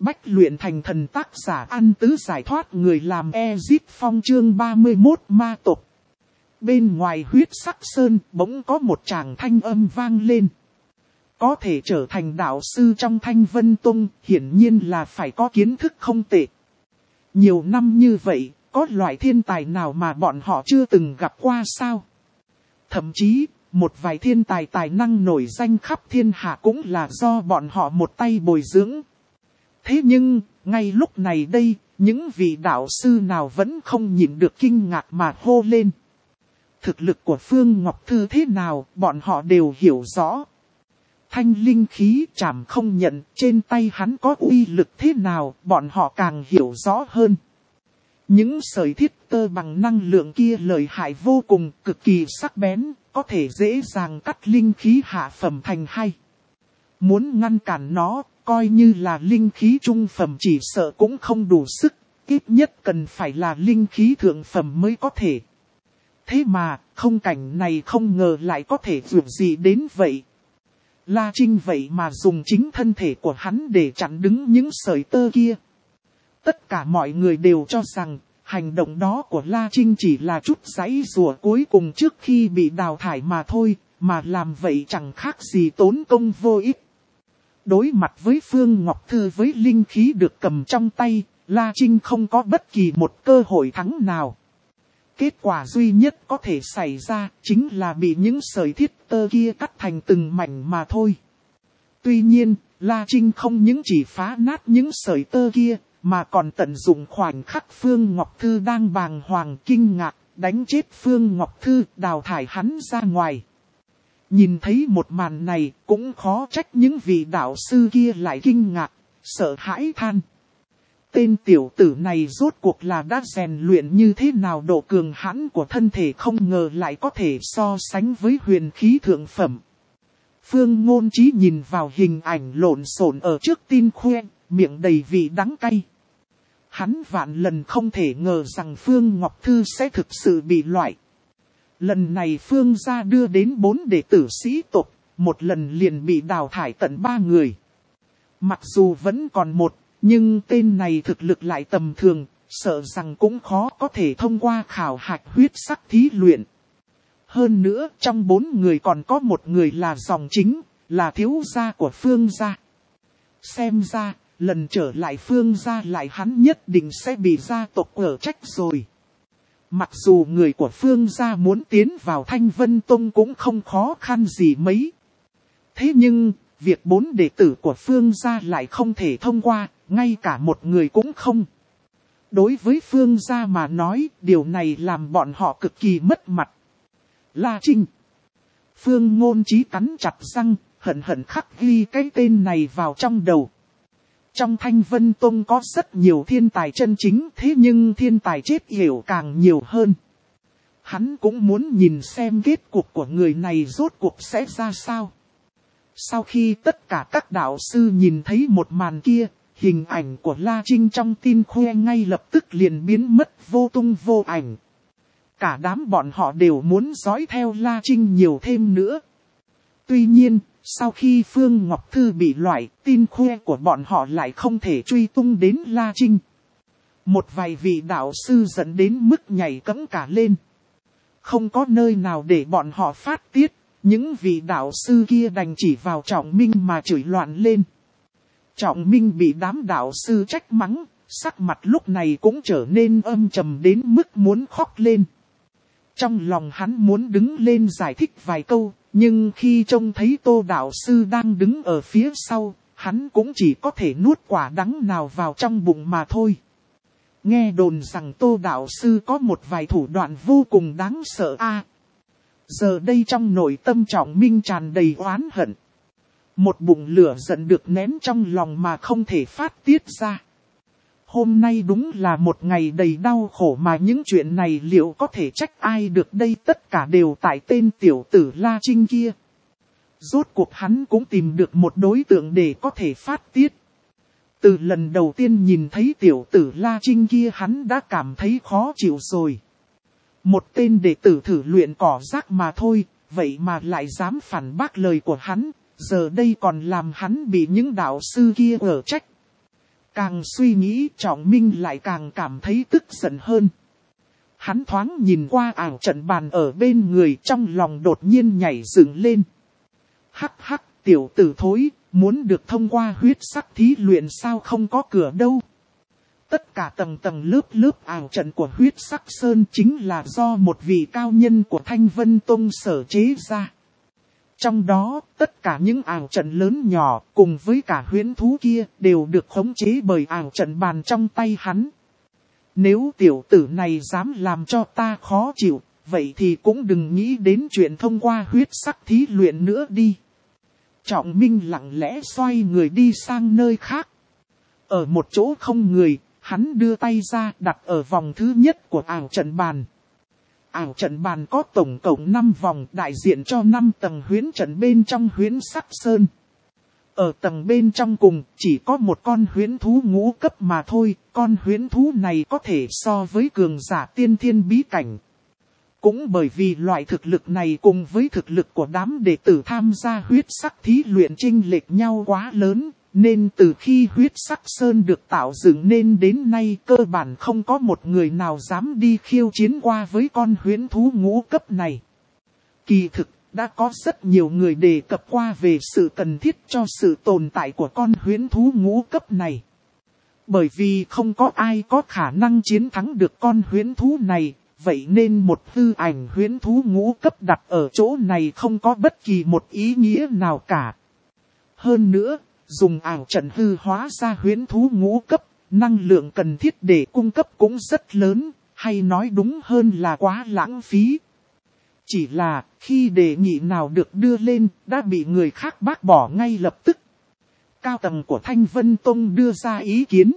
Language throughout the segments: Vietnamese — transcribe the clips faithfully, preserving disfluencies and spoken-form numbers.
bách luyện thành thần tác giả An Tứ giải thoát người làm Ezit Phong chương ba mươi mốt ma tộc. Bên ngoài huyết sắc sơn bỗng có một tràng thanh âm vang lên. Có thể trở thành đạo sư trong Thanh Vân Tông hiển nhiên là phải có kiến thức không tệ. Nhiều năm như vậy, có loại thiên tài nào mà bọn họ chưa từng gặp qua sao? Thậm chí, một vài thiên tài tài năng nổi danh khắp thiên hạ cũng là do bọn họ một tay bồi dưỡng. Thế nhưng, ngay lúc này đây, những vị đạo sư nào vẫn không nhịn được kinh ngạc mà hô lên. Thực lực của Phương Ngọc Thư thế nào, bọn họ đều hiểu rõ. Thanh linh khí chảm không nhận, trên tay hắn có uy lực thế nào, bọn họ càng hiểu rõ hơn. Những sợi thiết tơ bằng năng lượng kia lợi hại vô cùng, cực kỳ sắc bén, có thể dễ dàng cắt linh khí hạ phẩm thành hai. Muốn ngăn cản nó, coi như là linh khí trung phẩm chỉ sợ cũng không đủ sức, ít nhất cần phải là linh khí thượng phẩm mới có thể. Thế mà, không cảnh này không ngờ lại có thể vượt gì đến vậy. La Trinh vậy mà dùng chính thân thể của hắn để chặn đứng những sợi tơ kia. Tất cả mọi người đều cho rằng, hành động đó của La Trinh chỉ là chút giãy giụa cuối cùng trước khi bị đào thải mà thôi, mà làm vậy chẳng khác gì tốn công vô ích. Đối mặt với Phương Ngọc Thư với linh khí được cầm trong tay, La Trinh không có bất kỳ một cơ hội thắng nào. Kết quả duy nhất có thể xảy ra chính là bị những sợi thiết tơ kia cắt thành từng mảnh mà thôi. Tuy nhiên, La Trinh không những chỉ phá nát những sợi tơ kia, mà còn tận dụng khoảnh khắc Phương Ngọc Thư đang bàng hoàng kinh ngạc, đánh chết Phương Ngọc Thư, đào thải hắn ra ngoài. Nhìn thấy một màn này cũng khó trách những vị đạo sư kia lại kinh ngạc, sợ hãi than. Tên tiểu tử này rốt cuộc là đã rèn luyện như thế nào, độ cường hãn của thân thể không ngờ lại có thể so sánh với huyền khí thượng phẩm. Phương Ngôn Chí nhìn vào hình ảnh lộn xộn ở trước tin khoe, miệng đầy vị đắng cay. Hắn vạn lần không thể ngờ rằng Phương Ngọc Thư sẽ thực sự bị loại. Lần này Phương gia đưa đến bốn đệ tử sĩ tộc, một lần liền bị đào thải tận ba người. Mặc dù vẫn còn một, nhưng tên này thực lực lại tầm thường, sợ rằng cũng khó có thể thông qua khảo hạch huyết sắc thí luyện. Hơn nữa, trong bốn người còn có một người là dòng chính, là thiếu gia của Phương gia. Xem ra, lần trở lại Phương gia lại hắn nhất định sẽ bị gia tộc ở trách rồi. Mặc dù người của Phương gia muốn tiến vào Thanh Vân Tông cũng không khó khăn gì mấy. Thế nhưng, việc bốn đệ tử của Phương gia lại không thể thông qua, ngay cả một người cũng không. Đối với Phương gia mà nói, điều này làm bọn họ cực kỳ mất mặt. La Trinh. Phương Ngôn Chí cắn chặt răng, hận hận khắc ghi cái tên này vào trong đầu. Trong Thanh Vân Tông có rất nhiều thiên tài chân chính, thế nhưng thiên tài chết yểu càng nhiều hơn. Hắn cũng muốn nhìn xem kết cục của người này rốt cuộc sẽ ra sao. Sau khi tất cả các đạo sư nhìn thấy một màn kia, hình ảnh của La Trinh trong tin khoe ngay lập tức liền biến mất vô tung vô ảnh. Cả đám bọn họ đều muốn dõi theo La Trinh nhiều thêm nữa. Tuy nhiên, sau khi Phương Ngọc Thư bị loại, tin khoe của bọn họ lại không thể truy tung đến La Trinh. Một vài vị đạo sư dẫn đến mức nhảy cẫng cả lên. Không có nơi nào để bọn họ phát tiết, những vị đạo sư kia đành chỉ vào Trọng Minh mà chửi loạn lên. Trọng Minh bị đám đạo sư trách mắng, sắc mặt lúc này cũng trở nên âm trầm đến mức muốn khóc lên. Trong lòng hắn muốn đứng lên giải thích vài câu, nhưng khi trông thấy Tô đạo sư đang đứng ở phía sau, hắn cũng chỉ có thể nuốt quả đắng nào vào trong bụng mà thôi. Nghe đồn rằng Tô đạo sư có một vài thủ đoạn vô cùng đáng sợ a. Giờ đây trong nội tâm Trọng Minh tràn đầy oán hận. Một bụng lửa giận được nén trong lòng mà không thể phát tiết ra. Hôm nay đúng là một ngày đầy đau khổ mà những chuyện này liệu có thể trách ai được đây, tất cả đều tại tên tiểu tử La Trinh kia. Rốt cuộc hắn cũng tìm được một đối tượng để có thể phát tiết. Từ lần đầu tiên nhìn thấy tiểu tử La Trinh kia hắn đã cảm thấy khó chịu rồi. Một tên đệ tử thử luyện cỏ rác mà thôi, vậy mà lại dám phản bác lời của hắn, giờ đây còn làm hắn bị những đạo sư kia ở trách. Càng suy nghĩ Trọng Minh lại càng cảm thấy tức giận hơn. Hắn thoáng nhìn qua ảo trận bàn ở bên người, trong lòng đột nhiên nhảy dựng lên. Hắc hắc, tiểu tử thối, muốn được thông qua huyết sắc thí luyện sao không có cửa đâu. Tất cả tầng tầng lớp lớp ảo trận của huyết sắc sơn chính là do một vị cao nhân của Thanh Vân Tông sở chế ra. Trong đó, tất cả những ảo trận lớn nhỏ cùng với cả huyễn thú kia đều được khống chế bởi ảo trận bàn trong tay hắn. Nếu tiểu tử này dám làm cho ta khó chịu, vậy thì cũng đừng nghĩ đến chuyện thông qua huyết sắc thí luyện nữa đi. Trọng Minh lặng lẽ xoay người đi sang nơi khác. Ở một chỗ không người, hắn đưa tay ra đặt ở vòng thứ nhất của ảo trận bàn. Ảo trận bàn có tổng cộng năm vòng đại diện cho năm tầng huyễn trận bên trong huyễn sắc sơn. Ở tầng bên trong cùng chỉ có một con huyễn thú ngũ cấp mà thôi, con huyễn thú này có thể so với cường giả tiên thiên bí cảnh. Cũng bởi vì loại thực lực này cùng với thực lực của đám đệ tử tham gia huyết sắc thí luyện chênh lệch nhau quá lớn, nên từ khi huyết sắc sơn được tạo dựng nên đến nay cơ bản không có một người nào dám đi khiêu chiến qua với con huyễn thú ngũ cấp này. Kỳ thực, đã có rất nhiều người đề cập qua về sự cần thiết cho sự tồn tại của con huyễn thú ngũ cấp này. Bởi vì không có ai có khả năng chiến thắng được con huyễn thú này, vậy nên một hư ảnh huyễn thú ngũ cấp đặt ở chỗ này không có bất kỳ một ý nghĩa nào cả. Hơn nữa, dùng ảo trận hư hóa ra huyễn thú ngũ cấp, năng lượng cần thiết để cung cấp cũng rất lớn, hay nói đúng hơn là quá lãng phí. Chỉ là, khi đề nghị nào được đưa lên, đã bị người khác bác bỏ ngay lập tức. Cao tầng của Thanh Vân Tông đưa ra ý kiến.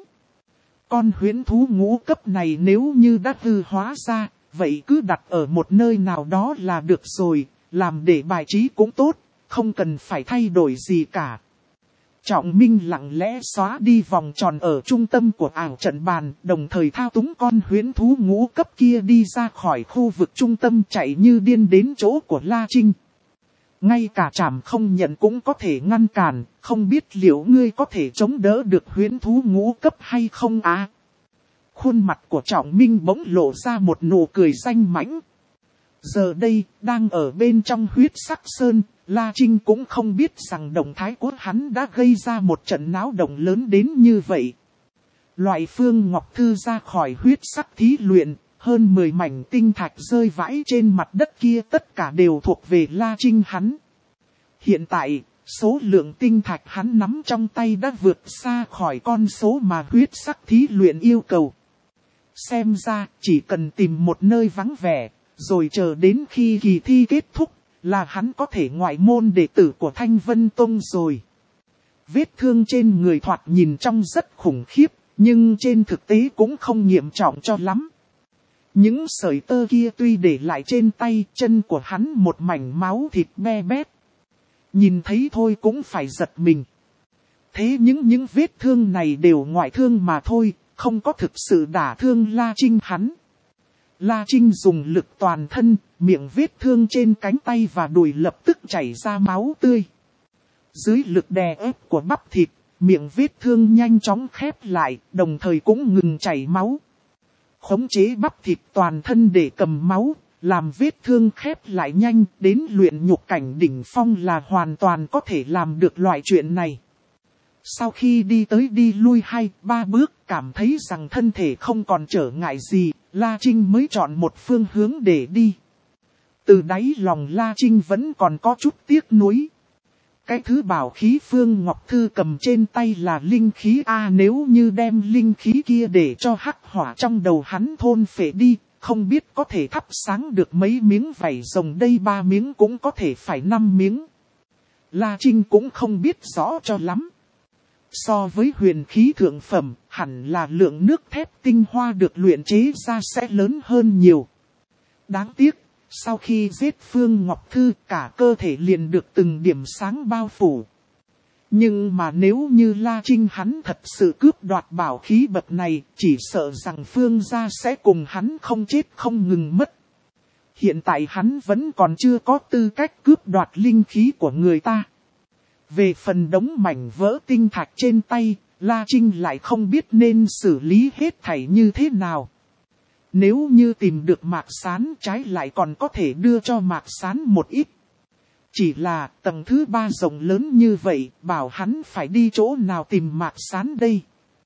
Con huyễn thú ngũ cấp này nếu như đã hư hóa ra, vậy cứ đặt ở một nơi nào đó là được rồi, làm để bài trí cũng tốt, không cần phải thay đổi gì cả. Trọng Minh lặng lẽ xóa đi vòng tròn ở trung tâm của ảo trận bàn, đồng thời thao túng con huyễn thú ngũ cấp kia đi ra khỏi khu vực trung tâm chạy như điên đến chỗ của La Trinh. Ngay cả Trảm Không Nhận cũng có thể ngăn cản, không biết liệu ngươi có thể chống đỡ được huyễn thú ngũ cấp hay không à? Khuôn mặt của Trọng Minh bỗng lộ ra một nụ cười danh mãnh. Giờ đây, đang ở bên trong huyết sắc sơn, La Trinh cũng không biết rằng động thái của hắn đã gây ra một trận náo động lớn đến như vậy. Loại Phương Ngọc Thư ra khỏi huyết sắc thí luyện, hơn mười mảnh tinh thạch rơi vãi trên mặt đất kia tất cả đều thuộc về La Trinh hắn. Hiện tại, số lượng tinh thạch hắn nắm trong tay đã vượt xa khỏi con số mà huyết sắc thí luyện yêu cầu. Xem ra, chỉ cần tìm một nơi vắng vẻ, rồi chờ đến khi kỳ thi kết thúc, là hắn có thể ngoại môn đệ tử của Thanh Vân Tông rồi. Vết thương trên người thoạt nhìn trông rất khủng khiếp, nhưng trên thực tế cũng không nghiêm trọng cho lắm. Những sợi tơ kia tuy để lại trên tay chân của hắn một mảnh máu thịt be bét. Nhìn thấy thôi cũng phải giật mình. Thế những những vết thương này đều ngoại thương mà thôi, không có thực sự đả thương La Trinh hắn. La Trinh dùng lực toàn thân, miệng vết thương trên cánh tay và đùi lập tức chảy ra máu tươi. Dưới lực đè ép của bắp thịt, miệng vết thương nhanh chóng khép lại, đồng thời cũng ngừng chảy máu. Khống chế bắp thịt toàn thân để cầm máu, làm vết thương khép lại nhanh, đến luyện nhục cảnh đỉnh phong là hoàn toàn có thể làm được loại chuyện này. Sau khi đi tới đi lui hai, ba bước, cảm thấy rằng thân thể không còn trở ngại gì, La Trinh mới chọn một phương hướng để đi. Từ đáy lòng La Trinh vẫn còn có chút tiếc nuối. Cái thứ bảo khí Phương Ngọc Thư cầm trên tay là linh khí A, nếu như đem linh khí kia để cho hắc hỏa trong đầu hắn thôn phệ đi, không biết có thể thắp sáng được mấy miếng vảy rồng đây, ba miếng cũng có thể phải năm miếng. La Trinh cũng không biết rõ cho lắm. So với huyền khí thượng phẩm, hẳn là lượng nước thép tinh hoa được luyện chế ra sẽ lớn hơn nhiều. Đáng tiếc, sau khi giết Phương Ngọc Thư, cả cơ thể liền được từng điểm sáng bao phủ. Nhưng mà nếu như La Trinh hắn thật sự cướp đoạt bảo khí bậc này, chỉ sợ rằng Phương gia sẽ cùng hắn không chết không ngừng mất. Hiện tại hắn vẫn còn chưa có tư cách cướp đoạt linh khí của người ta. Về phần đống mảnh vỡ tinh thạch trên tay, La Trinh lại không biết nên xử lý hết thảy như thế nào. Nếu như tìm được Mạc Sán trái lại còn có thể đưa cho Mạc Sán một ít. Chỉ là tầng thứ ba rộng lớn như vậy, bảo hắn phải đi chỗ nào tìm Mạc Sán đây.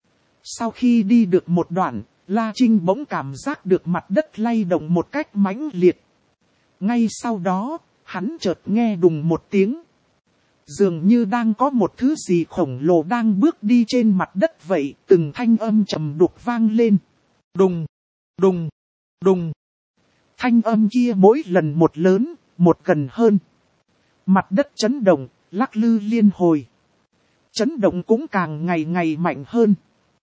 Sau khi đi được một đoạn, La Trinh bỗng cảm giác được mặt đất lay động một cách mãnh liệt. Ngay sau đó, hắn chợt nghe đùng một tiếng. Dường như đang có một thứ gì khổng lồ đang bước đi trên mặt đất vậy, từng thanh âm trầm đục vang lên. Đùng, đùng, đùng. Thanh âm kia mỗi lần một lớn, một gần hơn. Mặt đất chấn động, lắc lư liên hồi. Chấn động cũng càng ngày ngày mạnh hơn.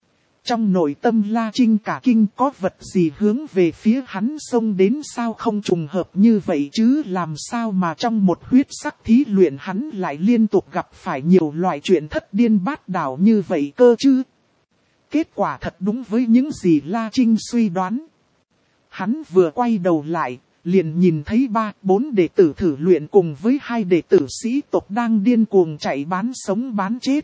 Trong nội tâm La Trinh cả kinh, có vật gì hướng về phía hắn xông đến sao không trùng hợp như vậy chứ, làm sao mà trong một huyết sắc thí luyện hắn lại liên tục gặp phải nhiều loại chuyện thất điên bát đảo như vậy cơ chứ. Kết quả thật đúng với những gì La Trinh suy đoán. Hắn vừa quay đầu lại, liền nhìn thấy ba, bốn đệ tử thử luyện cùng với hai đệ tử sĩ tộc đang điên cuồng chạy bán sống bán chết.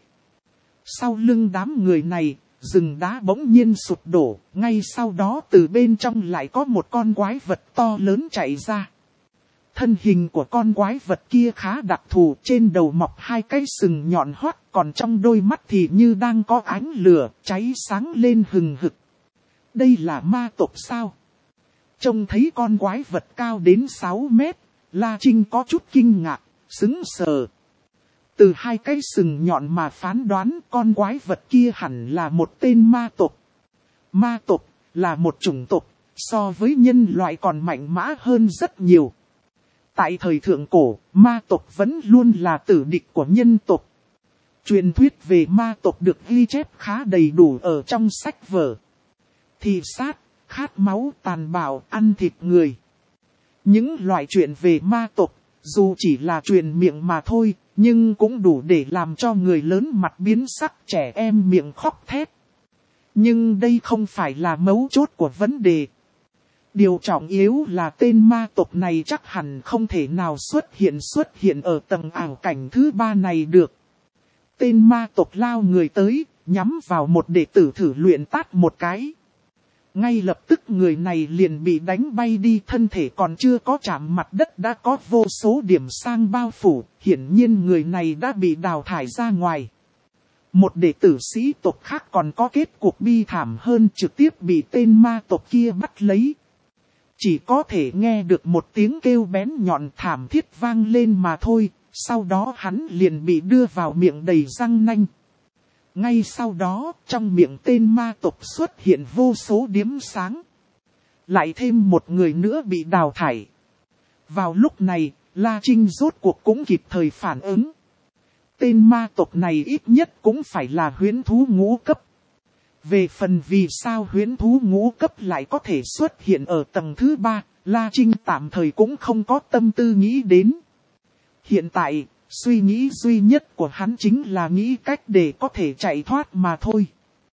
Sau lưng đám người này, rừng đá bỗng nhiên sụp đổ, ngay sau đó từ bên trong lại có một con quái vật to lớn chạy ra. Thân hình của con quái vật kia khá đặc thù, trên đầu mọc hai cái sừng nhọn hoắt, còn trong đôi mắt thì như đang có ánh lửa, cháy sáng lên hừng hực. Đây là ma tộc sao? Trông thấy con quái vật cao đến sáu mét, La Trinh có chút kinh ngạc, sững sờ. Từ hai cái sừng nhọn mà phán đoán con quái vật kia hẳn là một tên ma tộc. Ma tộc là một chủng tộc, so với nhân loại còn mạnh mẽ hơn rất nhiều. Tại thời thượng cổ, ma tộc vẫn luôn là tử địch của nhân tộc. Truyền thuyết về ma tộc được ghi chép khá đầy đủ ở trong sách vở. Thị sát, khát máu, tàn bạo, ăn thịt người. Những loại chuyện về ma tộc, dù chỉ là truyền miệng mà thôi, nhưng cũng đủ để làm cho người lớn mặt biến sắc, trẻ em miệng khóc thét. Nhưng đây không phải là mấu chốt của vấn đề. Điều trọng yếu là tên ma tộc này chắc hẳn không thể nào xuất hiện xuất hiện ở tầng ảo cảnh thứ ba này được. Tên ma tộc lao người tới, nhắm vào một đệ tử thử luyện tát một cái. Ngay lập tức người này liền bị đánh bay đi, thân thể còn chưa có chạm mặt đất đã có vô số điểm sang bao phủ, hiển nhiên người này đã bị đào thải ra ngoài. Một đệ tử sĩ tộc khác còn có kết cục bi thảm hơn, trực tiếp bị tên ma tộc kia bắt lấy. Chỉ có thể nghe được một tiếng kêu bén nhọn thảm thiết vang lên mà thôi, sau đó hắn liền bị đưa vào miệng đầy răng nanh. Ngay sau đó, trong miệng tên ma tộc xuất hiện vô số điếm sáng. Lại thêm một người nữa bị đào thải. Vào lúc này, La Trinh rốt cuộc cũng kịp thời phản ứng. Tên ma tộc này ít nhất cũng phải là huyễn thú ngũ cấp. Về phần vì sao huyễn thú ngũ cấp lại có thể xuất hiện ở tầng thứ ba, La Trinh tạm thời cũng không có tâm tư nghĩ đến. Hiện tại, suy nghĩ duy nhất của hắn chính là nghĩ cách để có thể chạy thoát mà thôi.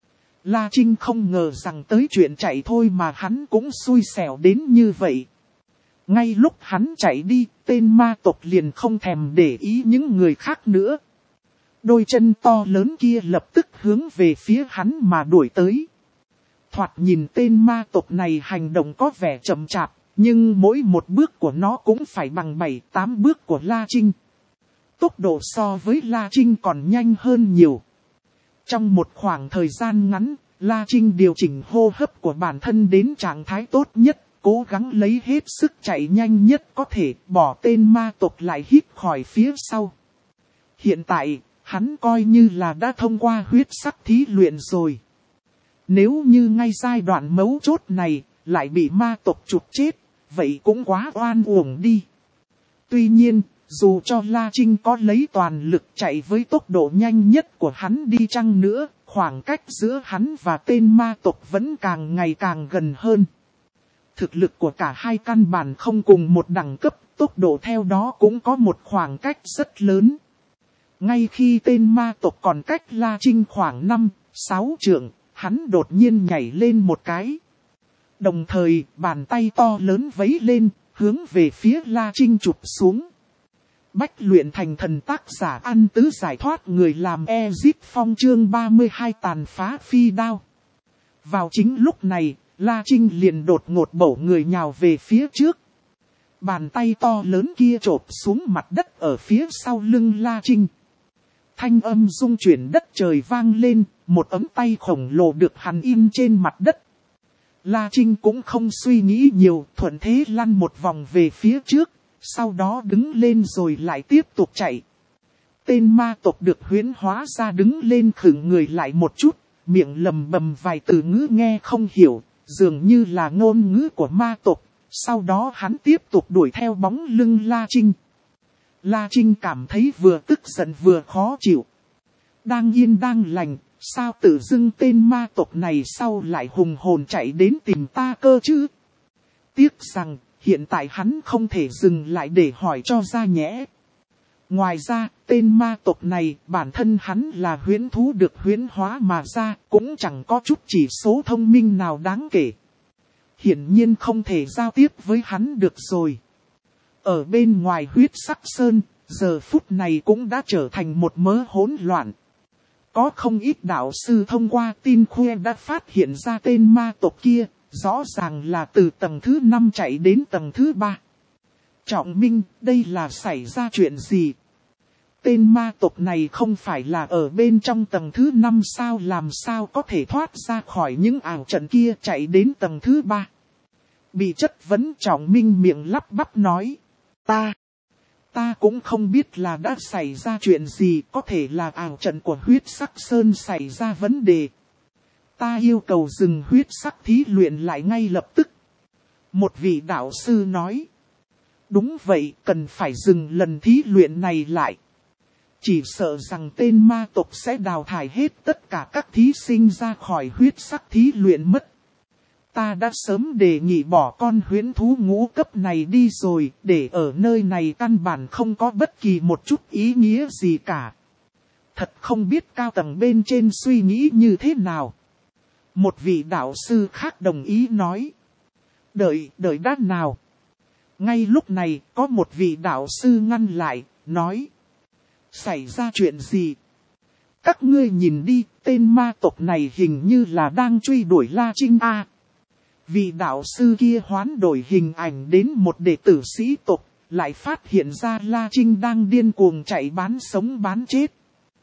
La Trinh không ngờ rằng tới chuyện chạy thôi mà hắn cũng xui xẻo đến như vậy. Ngay lúc hắn chạy đi, tên ma tộc liền không thèm để ý những người khác nữa. Đôi chân to lớn kia lập tức hướng về phía hắn mà đuổi tới. Thoạt nhìn tên ma tộc này hành động có vẻ chậm chạp, nhưng mỗi một bước của nó cũng phải bằng bảy tám bước của La Trinh. Tốc độ so với La Trinh còn nhanh hơn nhiều. Trong một khoảng thời gian ngắn, La Trinh điều chỉnh hô hấp của bản thân đến trạng thái tốt nhất, cố gắng lấy hết sức chạy nhanh nhất có thể, bỏ tên ma tộc lại hít khỏi phía sau. Hiện tại, hắn coi như là đã thông qua huyết sắc thí luyện rồi. Nếu như ngay giai đoạn mấu chốt này, lại bị ma tộc chụp chết, vậy cũng quá oan uổng đi. Tuy nhiên, dù cho La Trinh có lấy toàn lực chạy với tốc độ nhanh nhất của hắn đi chăng nữa, khoảng cách giữa hắn và tên ma tộc vẫn càng ngày càng gần hơn. Thực lực của cả hai căn bản không cùng một đẳng cấp, tốc độ theo đó cũng có một khoảng cách rất lớn. Ngay khi tên ma tộc còn cách La Trinh khoảng năm, sáu trượng, hắn đột nhiên nhảy lên một cái. Đồng thời, bàn tay to lớn vẫy lên, hướng về phía La Trinh chụp xuống. Bách luyện thành thần tác giả An Tứ giải thoát người làm Ezip Phong chương ba mươi hai tàn phá phi đao. Vào chính lúc này, La Trinh liền đột ngột bổ người nhào về phía trước. Bàn tay to lớn kia chộp xuống mặt đất ở phía sau lưng La Trinh. Thanh âm rung chuyển đất trời vang lên, một ấm tay khổng lồ được hằn in trên mặt đất. La Trinh cũng không suy nghĩ nhiều, thuận thế lăn một vòng về phía trước, sau đó đứng lên rồi lại tiếp tục chạy. Tên ma tộc được huyễn hóa ra đứng lên khựng người lại một chút, miệng lầm bầm vài từ ngữ nghe không hiểu, dường như là ngôn ngữ của ma tộc. Sau đó hắn tiếp tục đuổi theo bóng lưng La Trinh. La Trinh cảm thấy vừa tức giận vừa khó chịu. Đang yên đang lành, sao tự dưng tên ma tộc này sau lại hùng hồn chạy đến tìm ta cơ chứ? Tiếc rằng, hiện tại hắn không thể dừng lại để hỏi cho ra nhẽ. Ngoài ra, tên ma tộc này, bản thân hắn là huyễn thú được huyễn hóa mà ra, cũng chẳng có chút chỉ số thông minh nào đáng kể. Hiển nhiên không thể giao tiếp với hắn được rồi. Ở bên ngoài huyết sắc sơn, giờ phút này cũng đã trở thành một mớ hỗn loạn. Có không ít đạo sư thông qua tin khuya đã phát hiện ra tên ma tộc kia, rõ ràng là từ tầng thứ năm chạy đến tầng thứ ba. Trọng Minh, đây là xảy ra chuyện gì? Tên ma tộc này không phải là ở bên trong tầng thứ năm sao, làm sao có thể thoát ra khỏi những ảo trận kia chạy đến tầng thứ ba? Bị chất vấn Trọng Minh miệng lắp bắp nói. Ta, ta cũng không biết là đã xảy ra chuyện gì, có thể là ảo trận của huyết sắc sơn xảy ra vấn đề. Ta yêu cầu dừng huyết sắc thí luyện lại ngay lập tức. Một vị đạo sư nói. Đúng vậy, cần phải dừng lần thí luyện này lại. Chỉ sợ rằng tên ma tộc sẽ đào thải hết tất cả các thí sinh ra khỏi huyết sắc thí luyện mất. Ta đã sớm đề nghị bỏ con huyễn thú ngũ cấp này đi rồi, để ở nơi này căn bản không có bất kỳ một chút ý nghĩa gì cả. Thật không biết cao tầng bên trên suy nghĩ như thế nào. Một vị đạo sư khác đồng ý nói. Đợi, đợi đã nào. Ngay lúc này, có một vị đạo sư ngăn lại, nói. Xảy ra chuyện gì? Các ngươi nhìn đi, tên ma tộc này hình như là đang truy đuổi La Trinh A. Vị đạo sư kia hoán đổi hình ảnh đến một đệ tử sĩ tộc, lại phát hiện ra La Trinh đang điên cuồng chạy bán sống bán chết.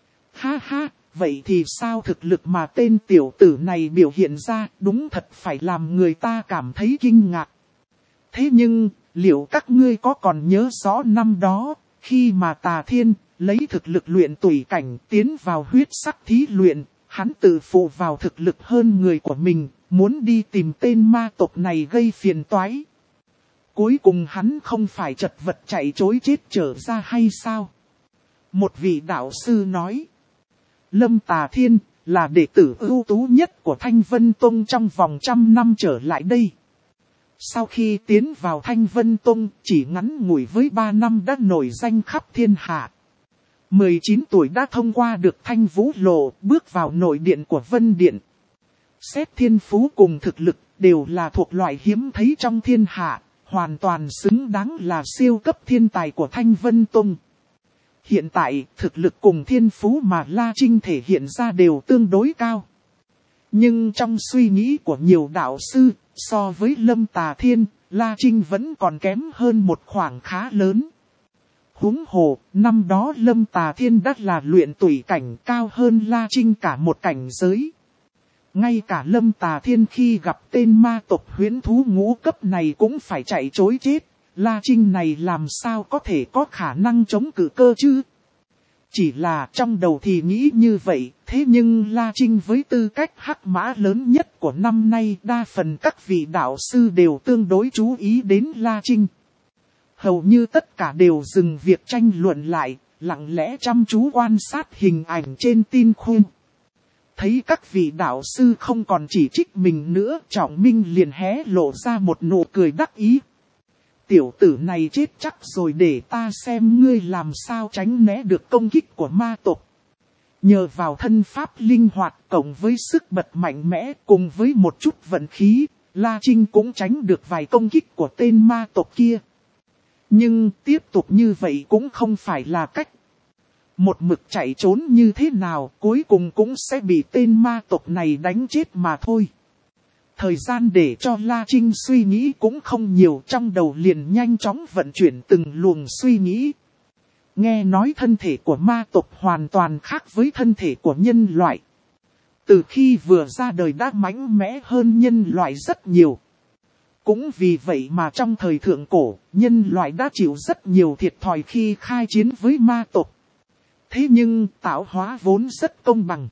Ha ha, vậy thì sao thực lực mà tên tiểu tử này biểu hiện ra đúng thật phải làm người ta cảm thấy kinh ngạc. Thế nhưng, liệu các ngươi có còn nhớ rõ năm đó, khi mà Tà Thiên lấy thực lực luyện tùy cảnh tiến vào huyết sắc thí luyện, hắn tự phụ vào thực lực hơn người của mình, muốn đi tìm tên ma tộc này gây phiền toái. Cuối cùng hắn không phải chật vật chạy trối chết trở ra hay sao? Một vị đạo sư nói. Lâm Tà Thiên là đệ tử ưu tú nhất của Thanh Vân Tông trong vòng trăm năm trở lại đây. Sau khi tiến vào Thanh Vân Tông chỉ ngắn ngủi với ba năm đã nổi danh khắp thiên hạ. mười chín tuổi đã thông qua được Thanh Vũ Lộ, bước vào nội điện của Vân Điện. Xét thiên phú cùng thực lực đều là thuộc loại hiếm thấy trong thiên hạ, hoàn toàn xứng đáng là siêu cấp thiên tài của Thanh Vân Tông. Hiện tại, thực lực cùng thiên phú mà La Trinh thể hiện ra đều tương đối cao. Nhưng trong suy nghĩ của nhiều đạo sư, so với Lâm Tà Thiên, La Trinh vẫn còn kém hơn một khoảng khá lớn. Huống hồ, năm đó Lâm Tà Thiên đã là luyện tùy cảnh cao hơn La Trinh cả một cảnh giới. Ngay cả Lâm Tà Thiên khi gặp tên ma tộc huyễn thú ngũ cấp này cũng phải chạy trối chết. La Trinh này làm sao có thể có khả năng chống cự cơ chứ? Chỉ là trong đầu thì nghĩ như vậy, thế nhưng La Trinh với tư cách hắc mã lớn nhất của năm nay, đa phần các vị đạo sư đều tương đối chú ý đến La Trinh. Hầu như tất cả đều dừng việc tranh luận lại, lặng lẽ chăm chú quan sát hình ảnh trên tin khuyên. Thấy các vị đạo sư không còn chỉ trích mình nữa, Trọng Minh liền hé lộ ra một nụ cười đắc ý. Tiểu tử này chết chắc rồi, để ta xem ngươi làm sao tránh né được công kích của ma tộc. Nhờ vào thân pháp linh hoạt cộng với sức bật mạnh mẽ cùng với một chút vận khí, La Trinh cũng tránh được vài công kích của tên ma tộc kia. Nhưng tiếp tục như vậy cũng không phải là cách. Một mực chạy trốn như thế nào cuối cùng cũng sẽ bị tên ma tộc này đánh chết mà thôi. Thời gian để cho La Trinh suy nghĩ cũng không nhiều, trong đầu liền nhanh chóng vận chuyển từng luồng suy nghĩ. Nghe nói thân thể của ma tộc hoàn toàn khác với thân thể của nhân loại. Từ khi vừa ra đời đã mạnh mẽ hơn nhân loại rất nhiều. Cũng vì vậy mà trong thời thượng cổ, nhân loại đã chịu rất nhiều thiệt thòi khi khai chiến với ma tộc. Thế nhưng tạo hóa vốn rất công bằng.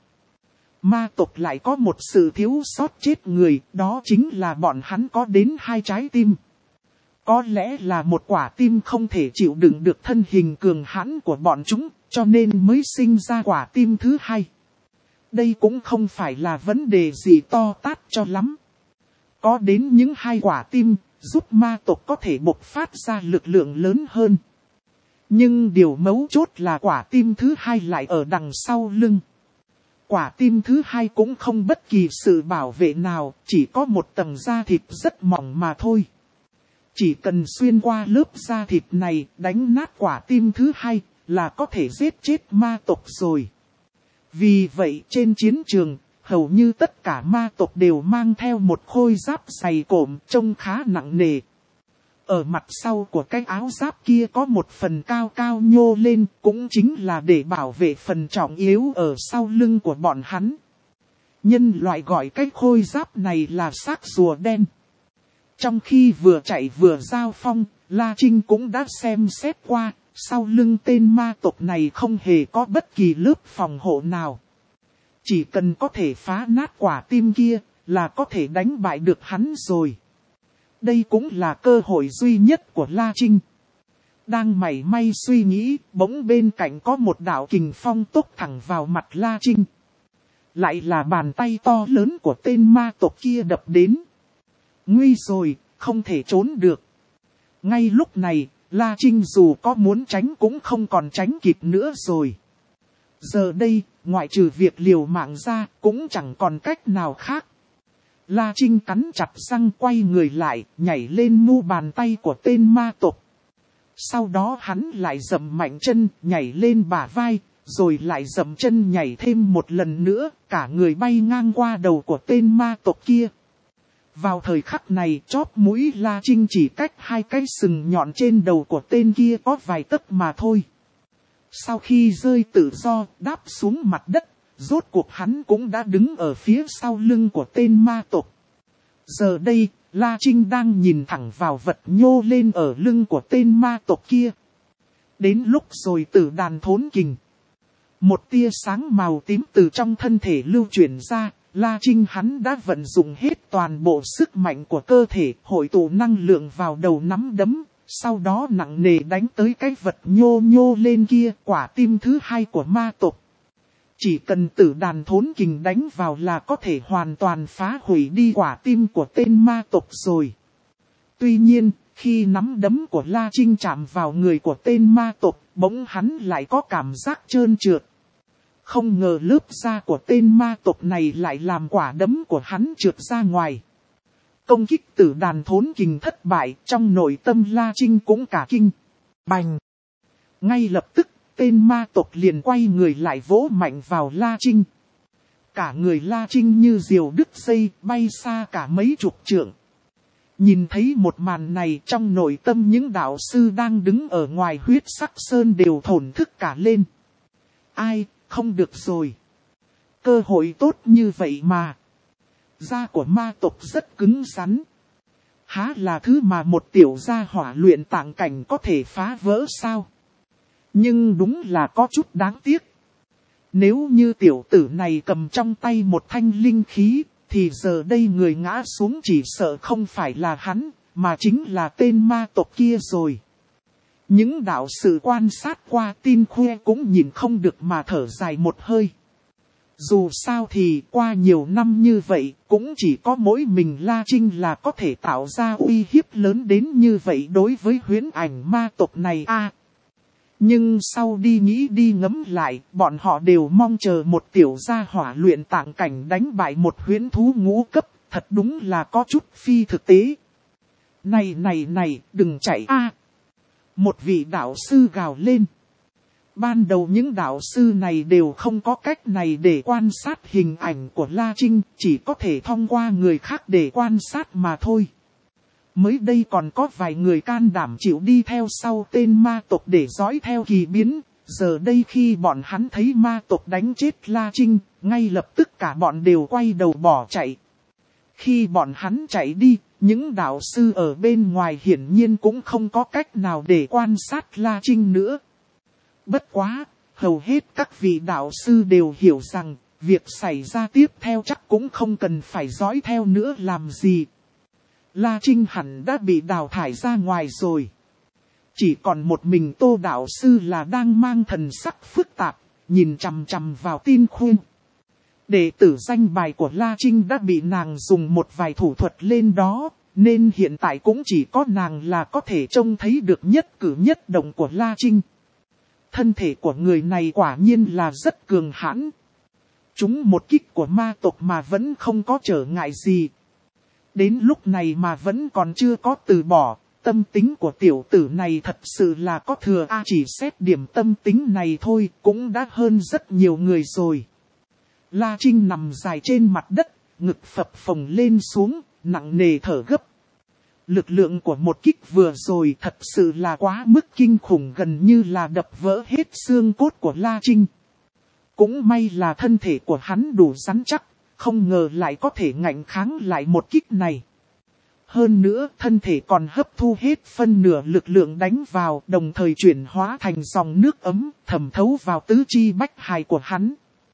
Ma tộc lại có một sự thiếu sót chết người, đó chính là bọn hắn có đến hai trái tim. Có lẽ là một quả tim không thể chịu đựng được thân hình cường hãn của bọn chúng, cho nên mới sinh ra quả tim thứ hai. Đây cũng không phải là vấn đề gì to tát cho lắm. Có đến những hai quả tim, giúp ma tộc có thể bộc phát ra lực lượng lớn hơn. Nhưng điều mấu chốt là quả tim thứ hai lại ở đằng sau lưng. Quả tim thứ hai cũng không bất kỳ sự bảo vệ nào, chỉ có một tầng da thịt rất mỏng mà thôi. Chỉ cần xuyên qua lớp da thịt này, đánh nát quả tim thứ hai, là có thể giết chết ma tộc rồi. Vì vậy trên chiến trường, hầu như tất cả ma tộc đều mang theo một khôi giáp dày cộm trông khá nặng nề. Ở mặt sau của cái áo giáp kia có một phần cao cao nhô lên, cũng chính là để bảo vệ phần trọng yếu ở sau lưng của bọn hắn. Nhân loại gọi cái khôi giáp này là xác rùa đen. Trong khi vừa chạy vừa giao phong, La Trinh cũng đã xem xét qua, sau lưng tên ma tộc này không hề có bất kỳ lớp phòng hộ nào. Chỉ cần có thể phá nát quả tim kia, là có thể đánh bại được hắn rồi. Đây cũng là cơ hội duy nhất của La Trinh. Đang mải may suy nghĩ, bỗng bên cạnh có một đạo kình phong tốc thẳng vào mặt La Trinh. Lại là bàn tay to lớn của tên ma tộc kia đập đến. Nguy rồi, không thể trốn được. Ngay lúc này, La Trinh dù có muốn tránh cũng không còn tránh kịp nữa rồi. Giờ đây, ngoại trừ việc liều mạng ra, cũng chẳng còn cách nào khác. La Trinh cắn chặt răng quay người lại, nhảy lên mu bàn tay của tên ma tộc. Sau đó hắn lại dậm mạnh chân, nhảy lên bả vai, rồi lại dậm chân nhảy thêm một lần nữa, cả người bay ngang qua đầu của tên ma tộc kia. Vào thời khắc này, chóp mũi La Trinh chỉ cách hai cái sừng nhọn trên đầu của tên kia có vài tấc mà thôi. Sau khi rơi tự do, đáp xuống mặt đất, rốt cuộc hắn cũng đã đứng ở phía sau lưng của tên ma tộc. Giờ đây, La Trinh đang nhìn thẳng vào vật nhô lên ở lưng của tên ma tộc kia. Đến lúc rồi tử đàn thốn kình. Một tia sáng màu tím từ trong thân thể lưu chuyển ra, La Trinh hắn đã vận dụng hết toàn bộ sức mạnh của cơ thể, hội tụ năng lượng vào đầu nắm đấm, sau đó nặng nề đánh tới cái vật nhô nhô lên kia, quả tim thứ hai của ma tộc. Chỉ cần tử đàn thốn kình đánh vào là có thể hoàn toàn phá hủy đi quả tim của tên ma tộc rồi. Tuy nhiên, khi nắm đấm của La Trinh chạm vào người của tên ma tộc, bỗng hắn lại có cảm giác trơn trượt. Không ngờ lớp da của tên ma tộc này lại làm quả đấm của hắn trượt ra ngoài. Công kích tử đàn thốn kình thất bại, trong nội tâm La Trinh cũng cả kinh. Bành! Ngay lập tức, tên ma tộc liền quay người lại vỗ mạnh vào La Trinh. Cả người La Trinh như diều đứt dây, bay xa cả mấy chục trượng. Nhìn thấy một màn này, trong nội tâm những đạo sư đang đứng ở ngoài Huyết Sắc Sơn đều thổn thức cả lên. Ai, không được rồi. Cơ hội tốt như vậy mà. Da của ma tộc rất cứng rắn. Há là thứ mà một tiểu gia hỏa luyện tạng cảnh có thể phá vỡ sao? Nhưng đúng là có chút đáng tiếc. Nếu như tiểu tử này cầm trong tay một thanh linh khí, thì giờ đây người ngã xuống chỉ sợ không phải là hắn, mà chính là tên ma tộc kia rồi. Những đạo士quan sát qua tin khoe cũng nhìn không được mà thở dài một hơi. Dù sao thì qua nhiều năm như vậy, cũng chỉ có mỗi mình La Trinh là có thể tạo ra uy hiếp lớn đến như vậy đối với huyễn ảnh ma tộc này a. À, nhưng sau đi nghĩ đi ngẫm lại, bọn họ đều mong chờ một tiểu gia hỏa luyện tạng cảnh đánh bại một huyễn thú ngũ cấp, thật đúng là có chút phi thực tế. Này này này, đừng chạy a. À, Một vị đạo sư gào lên. Ban đầu những đạo sư này đều không có cách này để quan sát hình ảnh của La Trinh, chỉ có thể thông qua người khác để quan sát mà thôi. Mới đây còn có vài người can đảm chịu đi theo sau tên ma tộc để dõi theo kỳ biến. Giờ đây khi bọn hắn thấy ma tộc đánh chết La Trinh, ngay lập tức cả bọn đều quay đầu bỏ chạy. Khi bọn hắn chạy đi, những đạo sư ở bên ngoài hiển nhiên cũng không có cách nào để quan sát La Trinh nữa. Bất quá, hầu hết các vị đạo sư đều hiểu rằng, việc xảy ra tiếp theo chắc cũng không cần phải dõi theo nữa làm gì. La Trinh hẳn đã bị đào thải ra ngoài rồi. Chỉ còn một mình Tô đạo sư là đang mang thần sắc phức tạp, nhìn chằm chằm vào tin khuyên. Đệ tử danh bài của La Trinh đã bị nàng dùng một vài thủ thuật lên đó, nên hiện tại cũng chỉ có nàng là có thể trông thấy được nhất cử nhất động của La Trinh. Thân thể của người này quả nhiên là rất cường hãn. Chúng một kích của ma tộc mà vẫn không có trở ngại gì. Đến lúc này mà vẫn còn chưa có từ bỏ, tâm tính của tiểu tử này thật sự là có thừa a, chỉ xét điểm tâm tính này thôi cũng đã hơn rất nhiều người rồi. La Trinh nằm dài trên mặt đất, ngực phập phồng lên xuống, nặng nề thở gấp. Lực lượng của một kích vừa rồi thật sự là quá mức kinh khủng, gần như là đập vỡ hết xương cốt của La Trinh. Cũng may là thân thể của hắn đủ rắn chắc, không ngờ lại có thể ngạnh kháng lại một kích này. Hơn nữa thân thể còn hấp thu hết phân nửa lực lượng đánh vào, đồng thời chuyển hóa thành dòng nước ấm, thẩm thấu vào tứ chi bách hài của hắn.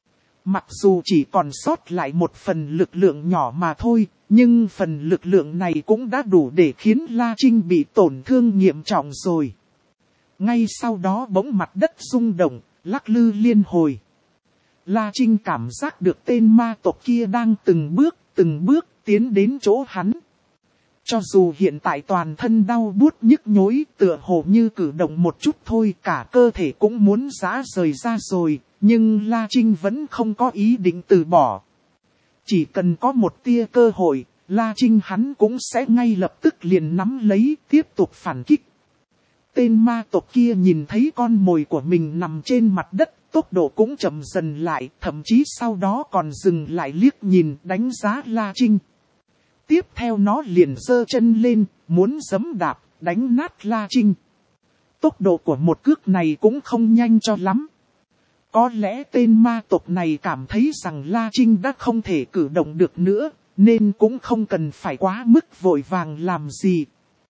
Mặc dù chỉ còn sót lại một phần lực lượng nhỏ mà thôi, nhưng phần lực lượng này cũng đã đủ để khiến La Trinh bị tổn thương nghiêm trọng rồi. Ngay sau đó bỗng mặt đất rung động, lắc lư liên hồi. La Trinh cảm giác được tên ma tộc kia đang từng bước, từng bước tiến đến chỗ hắn. Cho dù hiện tại toàn thân đau buốt nhức nhối, tựa hồ như cử động một chút thôi cả cơ thể cũng muốn rã rời ra rồi, nhưng La Trinh vẫn không có ý định từ bỏ. Chỉ cần có một tia cơ hội, La Trinh hắn cũng sẽ ngay lập tức liền nắm lấy, tiếp tục phản kích. Tên ma tộc kia nhìn thấy con mồi của mình nằm trên mặt đất, tốc độ cũng chậm dần lại, thậm chí sau đó còn dừng lại liếc nhìn đánh giá La Trinh. Tiếp theo nó liền giơ chân lên, muốn giẫm đạp, đánh nát La Trinh. Tốc độ của một cước này cũng không nhanh cho lắm. Có lẽ tên ma tộc này cảm thấy rằng La Trinh đã không thể cử động được nữa, nên cũng không cần phải quá mức vội vàng làm gì.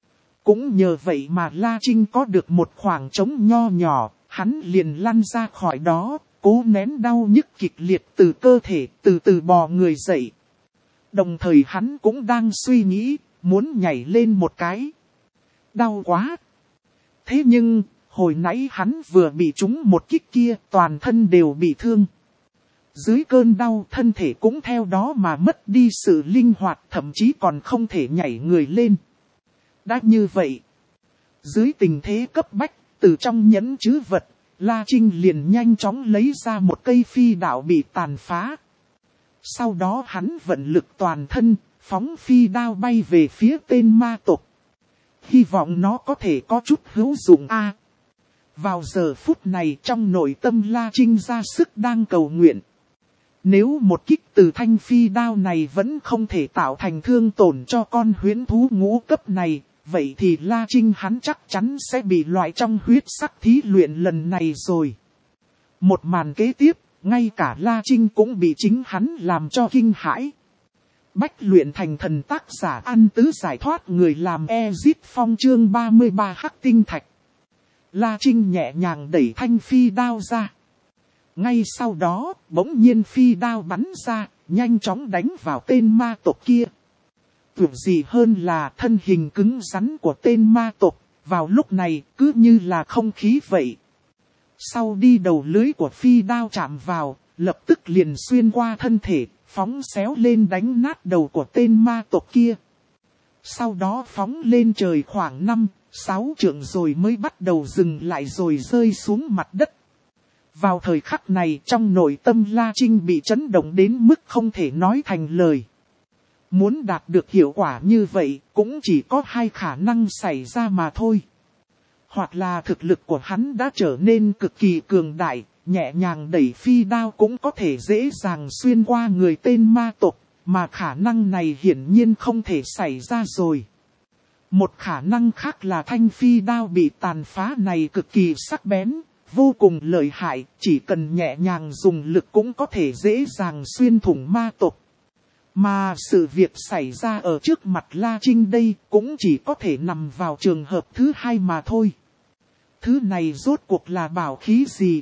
Cũng nhờ vậy mà La Trinh có được một khoảng trống nho nhỏ, hắn liền lăn ra khỏi đó, cố nén đau nhức kịch liệt từ cơ thể, từ từ bò người dậy. Đồng thời hắn cũng đang suy nghĩ, muốn nhảy lên một cái. Đau quá! Thế nhưng, hồi nãy hắn vừa bị trúng một kích kia, toàn thân đều bị thương. Dưới cơn đau, thân thể cũng theo đó mà mất đi sự linh hoạt, thậm chí còn không thể nhảy người lên. Đã như vậy, dưới tình thế cấp bách, từ trong nhẫn trữ vật, La Trinh liền nhanh chóng lấy ra một cây phi đao bị tàn phá. Sau đó hắn vận lực toàn thân, phóng phi đao bay về phía tên ma tộc. Hy vọng nó có thể có chút hữu dụng a. À, vào giờ phút này trong nội tâm La Trinh ra sức đang cầu nguyện. Nếu một kích từ thanh phi đao này vẫn không thể tạo thành thương tổn cho con huyễn thú ngũ cấp này, vậy thì La Trinh hắn chắc chắn sẽ bị loại trong huyết sắc thí luyện lần này rồi. Một màn kế tiếp, ngay cả La Trinh cũng bị chính hắn làm cho kinh hãi. Bách luyện thành thần tác giả An Tứ giải thoát người làm Ezit Phong chương ba mươi ba Hắc Tinh Thạch. La Trinh nhẹ nhàng đẩy thanh phi đao ra. Ngay sau đó, bỗng nhiên phi đao bắn ra, nhanh chóng đánh vào tên ma tộc kia. Tuyệt gì hơn là thân hình cứng rắn của tên ma tộc, vào lúc này cứ như là không khí vậy. Sau đi đầu lưới của phi đao chạm vào, lập tức liền xuyên qua thân thể, phóng xéo lên đánh nát đầu của tên ma tộc kia. Sau đó phóng lên trời khoảng năm, sáu trượng rồi mới bắt đầu dừng lại rồi rơi xuống mặt đất. Vào thời khắc này trong nội tâm La Trinh bị chấn động đến mức không thể nói thành lời. Muốn đạt được hiệu quả như vậy cũng chỉ có hai khả năng xảy ra mà thôi. Hoặc là thực lực của hắn đã trở nên cực kỳ cường đại, nhẹ nhàng đẩy phi đao cũng có thể dễ dàng xuyên qua người tên ma tộc, mà khả năng này hiển nhiên không thể xảy ra rồi. Một khả năng khác là thanh phi đao bị tàn phá này cực kỳ sắc bén, vô cùng lợi hại, chỉ cần nhẹ nhàng dùng lực cũng có thể dễ dàng xuyên thủng ma tộc. Mà sự việc xảy ra ở trước mặt La Trinh đây cũng chỉ có thể nằm vào trường hợp thứ hai mà thôi. Thứ này rốt cuộc là bảo khí gì?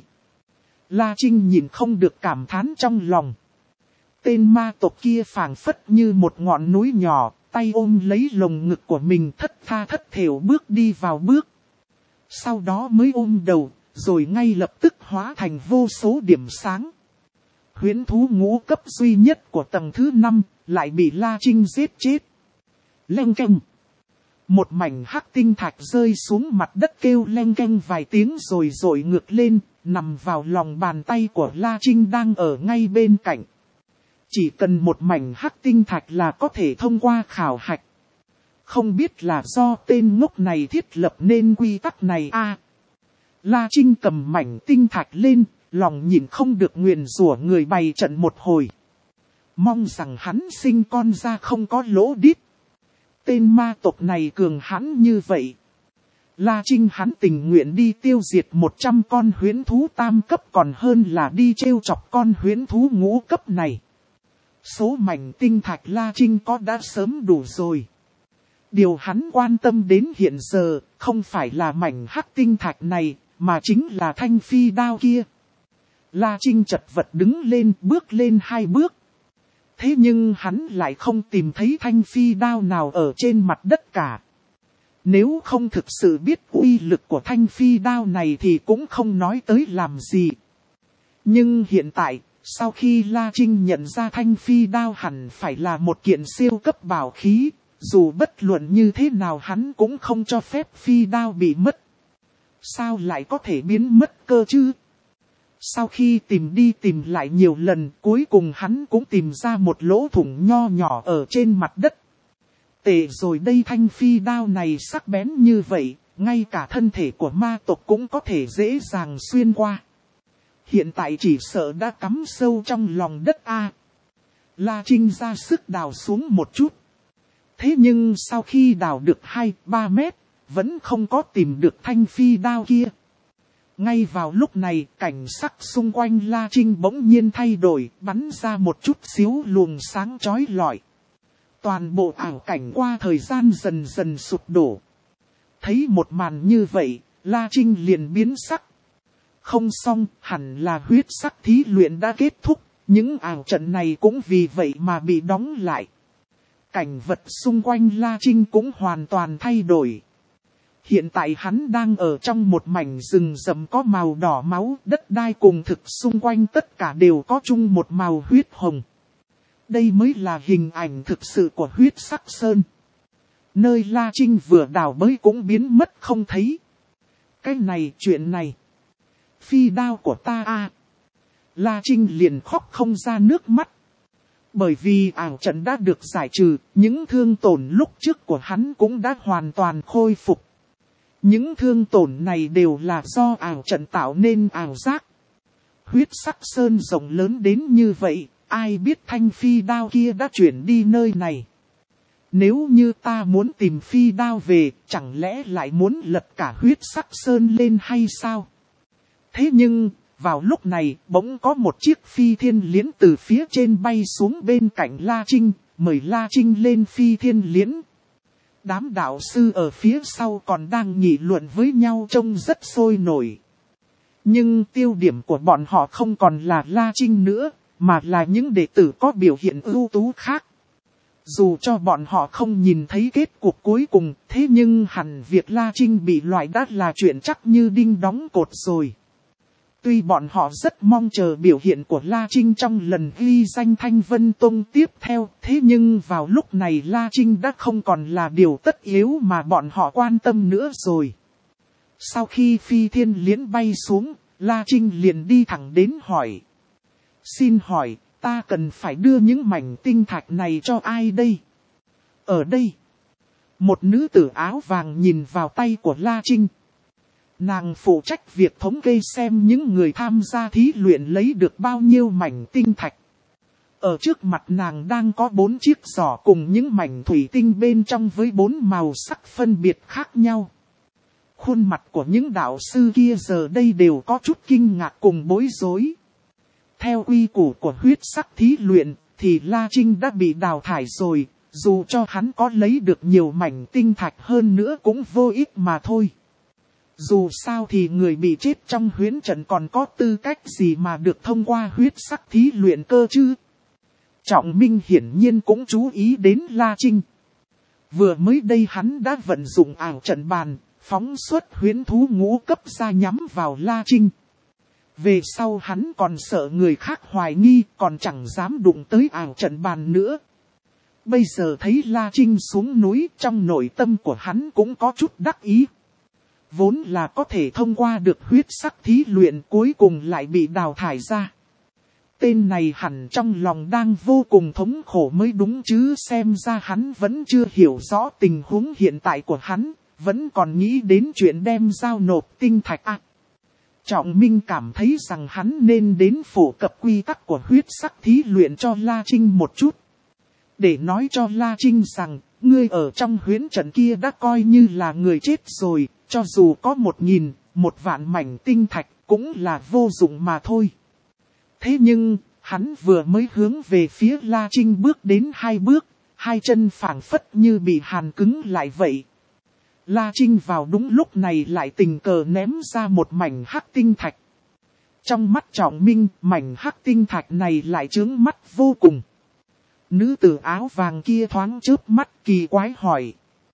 La Trinh nhìn không được cảm thán trong lòng. Tên ma tộc kia phảng phất như một ngọn núi nhỏ, tay ôm lấy lồng ngực của mình thất tha thất thểu bước đi vào bước. Sau đó mới ôm đầu, rồi ngay lập tức hóa thành vô số điểm sáng. Huyễn thú ngũ cấp duy nhất của tầng thứ năm, lại bị La Trinh giết chết. Leng keng. Một mảnh hắc tinh thạch rơi xuống mặt đất kêu leng keng vài tiếng rồi dội ngược lên, nằm vào lòng bàn tay của La Trinh đang ở ngay bên cạnh. Chỉ cần một mảnh hắc tinh thạch là có thể thông qua khảo hạch. Không biết là do tên ngốc này thiết lập nên quy tắc này a. La Trinh cầm mảnh tinh thạch lên, lòng nhìn không được nguyền rủa người bày trận một hồi. Mong rằng hắn sinh con ra không có lỗ đít. Tên ma tộc này cường hãn như vậy. La Trinh hắn tình nguyện đi tiêu diệt một trăm con huyễn thú tam cấp còn hơn là đi trêu chọc con huyễn thú ngũ cấp này. Số mảnh tinh thạch La Trinh có đã sớm đủ rồi. Điều hắn quan tâm đến hiện giờ không phải là mảnh hắc tinh thạch này, mà chính là thanh phi đao kia. La Trinh chật vật đứng lên bước lên hai bước. Thế nhưng hắn lại không tìm thấy thanh phi đao nào ở trên mặt đất cả. Nếu không thực sự biết uy lực của thanh phi đao này thì cũng không nói tới làm gì. Nhưng hiện tại, sau khi La Trinh nhận ra thanh phi đao hẳn phải là một kiện siêu cấp bảo khí, dù bất luận như thế nào hắn cũng không cho phép phi đao bị mất. Sao lại có thể biến mất cơ chứ? Sau khi tìm đi tìm lại nhiều lần, cuối cùng hắn cũng tìm ra một lỗ thủng nho nhỏ ở trên mặt đất. Tệ rồi đây, thanh phi đao này sắc bén như vậy, ngay cả thân thể của ma tộc cũng có thể dễ dàng xuyên qua. Hiện tại chỉ sợ đã cắm sâu trong lòng đất a. La Trinh ra sức đào xuống một chút. Thế nhưng sau khi đào được hai ba mét, vẫn không có tìm được thanh phi đao kia. Ngay vào lúc này, cảnh sắc xung quanh La Trinh bỗng nhiên thay đổi, bắn ra một chút xíu luồng sáng chói lọi. Toàn bộ ảo cảnh qua thời gian dần dần sụp đổ. Thấy một màn như vậy, La Trinh liền biến sắc. Không xong, hẳn là huyết sắc thí luyện đã kết thúc, những ảo trận này cũng vì vậy mà bị đóng lại. Cảnh vật xung quanh La Trinh cũng hoàn toàn thay đổi. Hiện tại hắn đang ở trong một mảnh rừng rậm có màu đỏ máu, đất đai cùng thực xung quanh tất cả đều có chung một màu huyết hồng. Đây mới là hình ảnh thực sự của huyết sắc sơn. Nơi La Trinh vừa đào bới cũng biến mất không thấy. Cái này, chuyện này. Phi đao của ta a. La Trinh liền khóc không ra nước mắt. Bởi vì ảo trận đã được giải trừ, những thương tổn lúc trước của hắn cũng đã hoàn toàn khôi phục. Những thương tổn này đều là do ảo trận tạo nên ảo giác. Huyết sắc sơn rộng lớn đến như vậy, ai biết thanh phi đao kia đã chuyển đi nơi này. Nếu như ta muốn tìm phi đao về, chẳng lẽ lại muốn lật cả huyết sắc sơn lên hay sao? Thế nhưng, vào lúc này, bỗng có một chiếc phi thiên liễn từ phía trên bay xuống bên cạnh La Trinh, mời La Trinh lên phi thiên liễn. Đám đạo sư ở phía sau còn đang nghị luận với nhau trông rất sôi nổi. Nhưng tiêu điểm của bọn họ không còn là La Trinh nữa, mà là những đệ tử có biểu hiện ưu tú khác. Dù cho bọn họ không nhìn thấy kết cục cuối cùng, thế nhưng hẳn việc La Trinh bị loại đã là chuyện chắc như đinh đóng cột rồi. Tuy bọn họ rất mong chờ biểu hiện của La Trinh trong lần ghi danh Thanh Vân Tông tiếp theo, thế nhưng vào lúc này La Trinh đã không còn là điều tất yếu mà bọn họ quan tâm nữa rồi. Sau khi phi thiên liễn bay xuống, La Trinh liền đi thẳng đến hỏi. Xin hỏi, ta cần phải đưa những mảnh tinh thạch này cho ai đây? Ở đây, một nữ tử áo vàng nhìn vào tay của La Trinh. Nàng phụ trách việc thống kê xem những người tham gia thí luyện lấy được bao nhiêu mảnh tinh thạch. Ở trước mặt nàng đang có bốn chiếc giỏ cùng những mảnh thủy tinh bên trong với bốn màu sắc phân biệt khác nhau. Khuôn mặt của những đạo sư kia giờ đây đều có chút kinh ngạc cùng bối rối. Theo quy củ của huyết sắc thí luyện thì La Trinh đã bị đào thải rồi, dù cho hắn có lấy được nhiều mảnh tinh thạch hơn nữa cũng vô ích mà thôi. Dù sao thì người bị chết trong huyễn trận còn có tư cách gì mà được thông qua huyết sắc thí luyện cơ chứ? Trọng Minh hiển nhiên cũng chú ý đến La Trinh. Vừa mới đây hắn đã vận dụng ảo trận bàn, phóng xuất huyễn thú ngũ cấp ra nhắm vào La Trinh. Về sau hắn còn sợ người khác hoài nghi, còn chẳng dám đụng tới ảo trận bàn nữa. Bây giờ thấy La Trinh xuống núi, trong nội tâm của hắn cũng có chút đắc ý. Vốn là có thể thông qua được huyết sắc thí luyện, cuối cùng lại bị đào thải ra. Tên này hẳn trong lòng đang vô cùng thống khổ mới đúng chứ, xem ra hắn vẫn chưa hiểu rõ tình huống hiện tại của hắn, vẫn còn nghĩ đến chuyện đem giao nộp tinh thạch à. Trọng Minh cảm thấy rằng hắn nên đến phổ cập quy tắc của huyết sắc thí luyện cho La Trinh một chút. Để nói cho La Trinh rằng, ngươi ở trong huyễn trận kia đã coi như là người chết rồi, cho dù có một nghìn, một vạn mảnh tinh thạch cũng là vô dụng mà thôi. Thế nhưng, hắn vừa mới hướng về phía La Trinh bước đến hai bước, hai chân phảng phất như bị hàn cứng lại vậy. La Trinh vào đúng lúc này lại tình cờ ném ra một mảnh hắc tinh thạch. Trong mắt Trọng Minh, mảnh hắc tinh thạch này lại chướng mắt vô cùng. Nữ tử áo vàng kia thoáng chớp mắt kỳ quái hỏi.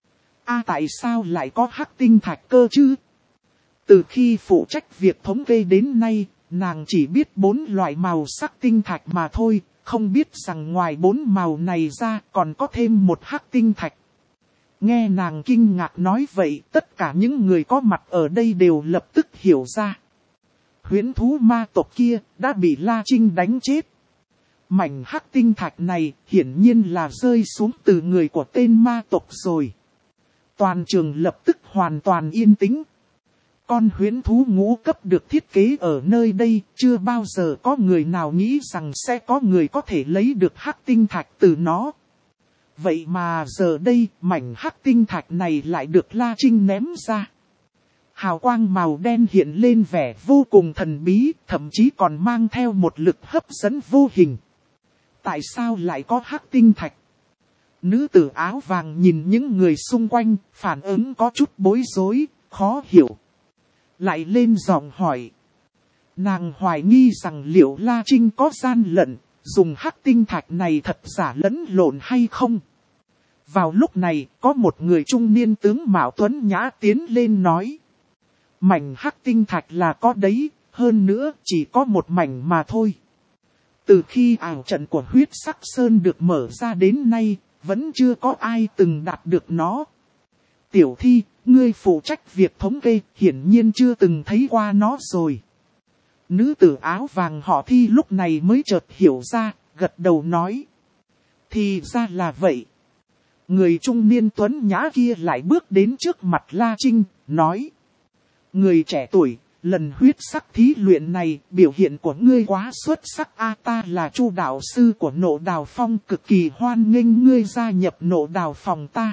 A tại sao lại có hắc tinh thạch cơ chứ? Từ khi phụ trách việc thống kê đến nay, nàng chỉ biết bốn loại màu sắc tinh thạch mà thôi, không biết rằng ngoài bốn màu này ra còn có thêm một hắc tinh thạch. Nghe nàng kinh ngạc nói vậy, tất cả những người có mặt ở đây đều lập tức hiểu ra. Huyễn thú ma tộc kia đã bị La Trinh đánh chết. Mảnh hắc tinh thạch này hiển nhiên là rơi xuống từ người của tên ma tộc rồi. Toàn trường lập tức hoàn toàn yên tĩnh. Con huyễn thú ngũ cấp được thiết kế ở nơi đây, chưa bao giờ có người nào nghĩ rằng sẽ có người có thể lấy được hắc tinh thạch từ nó. Vậy mà giờ đây, mảnh hắc tinh thạch này lại được La Trinh ném ra. Hào quang màu đen hiện lên vẻ vô cùng thần bí, thậm chí còn mang theo một lực hấp dẫn vô hình. Tại sao lại có hắc tinh thạch? Nữ tử áo vàng nhìn những người xung quanh, phản ứng có chút bối rối, khó hiểu. Lại lên giọng hỏi. Nàng hoài nghi rằng liệu La Trinh có gian lận, dùng hắc tinh thạch này thật giả lẫn lộn hay không? Vào lúc này, có một người trung niên tướng Mạo Tuấn Nhã tiến lên nói. Mảnh hắc tinh thạch là có đấy, hơn nữa chỉ có một mảnh mà thôi. Từ khi ảo trận của huyết sắc sơn được mở ra đến nay, vẫn chưa có ai từng đạt được nó. Tiểu Thi, ngươi phụ trách việc thống kê, hiển nhiên chưa từng thấy qua nó rồi. Nữ tử áo vàng họ Thi lúc này mới chợt hiểu ra, gật đầu nói. Thì ra là vậy. Người trung niên tuấn nhã kia lại bước đến trước mặt La Trinh, nói. Người trẻ tuổi, lần huyết sắc thí luyện này, biểu hiện của ngươi quá xuất sắc. A ta là Chu đạo sư của Nộ Đào Phong, cực kỳ hoan nghênh ngươi gia nhập Nộ Đào Phòng ta.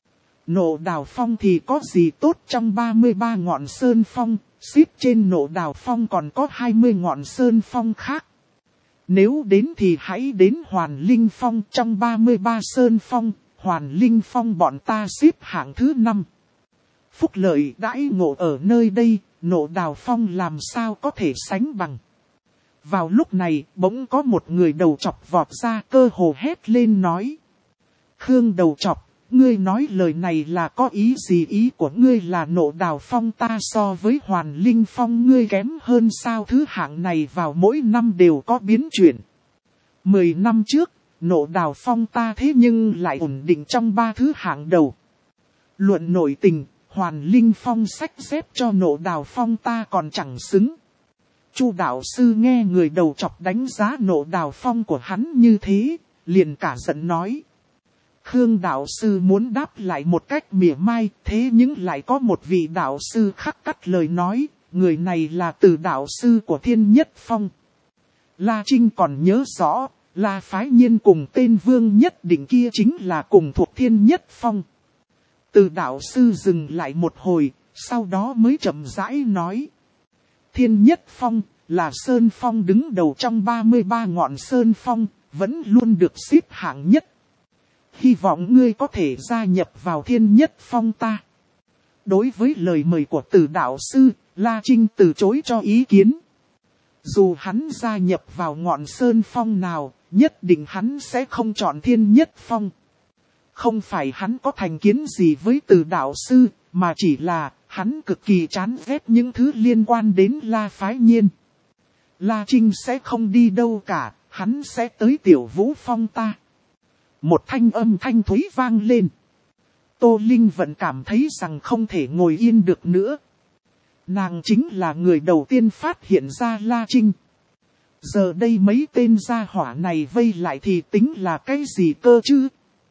Nộ Đào Phong thì có gì tốt trong ba mươi ba ngọn sơn phong, xếp trên Nộ Đào Phong còn có hai mươi ngọn sơn phong khác. Nếu đến thì hãy đến Hoàn Linh Phong, trong ba mươi ba sơn phong, Hoàn Linh Phong bọn ta xếp hạng thứ năm. Phúc lợi đãi ngộ ở nơi đây, Nộ Đào Phong làm sao có thể sánh bằng. Vào lúc này, bỗng có một người đầu chọc vọt ra, cơ hồ hét lên nói. Khương đầu chọc, ngươi nói lời này là có ý gì? Ý của ngươi là Nộ Đào Phong ta so với Hoàn Linh Phong ngươi kém hơn sao? Thứ hạng này vào mỗi năm đều có biến chuyển. Mười năm trước, Nộ Đào Phong ta thế nhưng lại ổn định trong ba thứ hạng đầu. Luận nội tình, Hoàn Linh Phong sách xếp cho Nộ Đào Phong ta còn chẳng xứng. Chu đạo sư nghe người đầu chọc đánh giá Nộ Đào Phong của hắn như thế, liền cả giận nói. Khương đạo sư muốn đáp lại một cách mỉa mai, thế nhưng lại có một vị đạo sư khác cắt lời nói, người này là Từ đạo sư của Thiên Nhất Phong. La Trinh còn nhớ rõ, La Phái Nhiên cùng tên Vương Nhất Định kia chính là cùng thuộc Thiên Nhất Phong. Từ đạo sư dừng lại một hồi, sau đó mới chậm rãi nói. Thiên Nhất Phong là Sơn Phong đứng đầu trong ba mươi ba ngọn Sơn Phong, vẫn luôn được xếp hạng nhất. Hy vọng ngươi có thể gia nhập vào Thiên Nhất Phong ta. Đối với lời mời của Từ đạo sư, La Trinh từ chối cho ý kiến. Dù hắn gia nhập vào ngọn Sơn Phong nào, nhất định hắn sẽ không chọn Thiên Nhất Phong. Không phải hắn có thành kiến gì với Từ đạo sư, mà chỉ là hắn cực kỳ chán ghét những thứ liên quan đến La Phái Nhiên. La Trinh sẽ không đi đâu cả, hắn sẽ tới Tiểu Vũ Phong ta. Một thanh âm thanh thúy vang lên. Tô Linh vẫn cảm thấy rằng không thể ngồi yên được nữa. Nàng chính là người đầu tiên phát hiện ra La Trinh. Giờ đây mấy tên gia hỏa này vây lại thì tính là cái gì cơ chứ?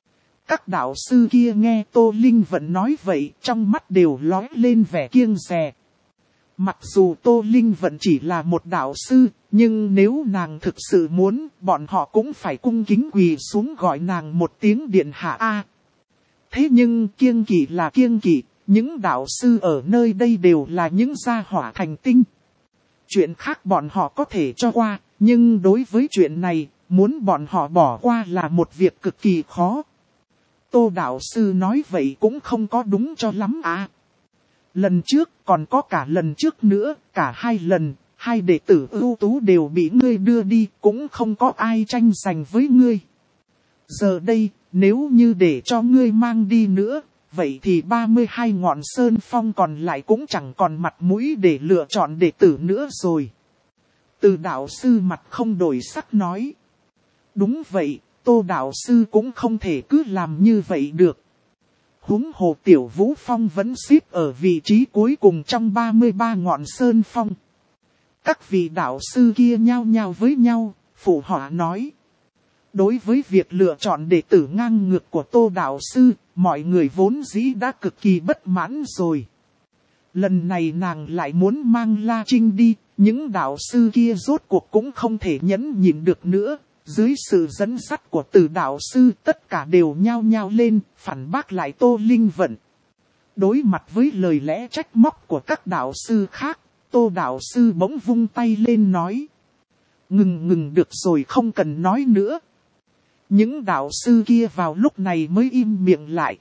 Các đạo sư kia nghe Tô Linh vẫn nói vậy, trong mắt đều lóe lên vẻ kiêng dè. Mặc dù Tô Linh vẫn chỉ là một đạo sư, nhưng nếu nàng thực sự muốn, bọn họ cũng phải cung kính quỳ xuống gọi nàng một tiếng điện hạ a. Thế nhưng kiêng kỵ là kiêng kỵ, những đạo sư ở nơi đây đều là những gia hỏa thành tinh. Chuyện khác bọn họ có thể cho qua, nhưng đối với chuyện này, muốn bọn họ bỏ qua là một việc cực kỳ khó. Tô đạo sư nói vậy cũng không có đúng cho lắm à. Lần trước còn có cả lần trước nữa, cả hai lần, hai đệ tử ưu tú đều bị ngươi đưa đi, cũng không có ai tranh giành với ngươi. Giờ đây, nếu như để cho ngươi mang đi nữa, vậy thì ba mươi hai ngọn Sơn Phong còn lại cũng chẳng còn mặt mũi để lựa chọn đệ tử nữa rồi. Từ đạo sư mặt không đổi sắc nói. Đúng vậy, Tô đạo sư cũng không thể cứ làm như vậy được. Huống hồ Tiểu Vũ Phong vẫn xếp ở vị trí cuối cùng trong ba mươi ba ngọn Sơn Phong. Các vị đạo sư kia nhao nhao với nhau, phụ họa nói. Đối với việc lựa chọn đệ tử ngang ngược của Tô đạo sư, mọi người vốn dĩ đã cực kỳ bất mãn rồi. Lần này nàng lại muốn mang La Trinh đi, những đạo sư kia rốt cuộc cũng không thể nhẫn nhịn được nữa. Dưới sự dẫn dắt của Từ đạo sư, tất cả đều nhao nhao lên, phản bác lại Tô Linh Vận. Đối mặt với lời lẽ trách móc của các đạo sư khác, Tô đạo sư bỗng vung tay lên nói. Ngừng ngừng được rồi, không cần nói nữa. Những đạo sư kia vào lúc này mới im miệng lại.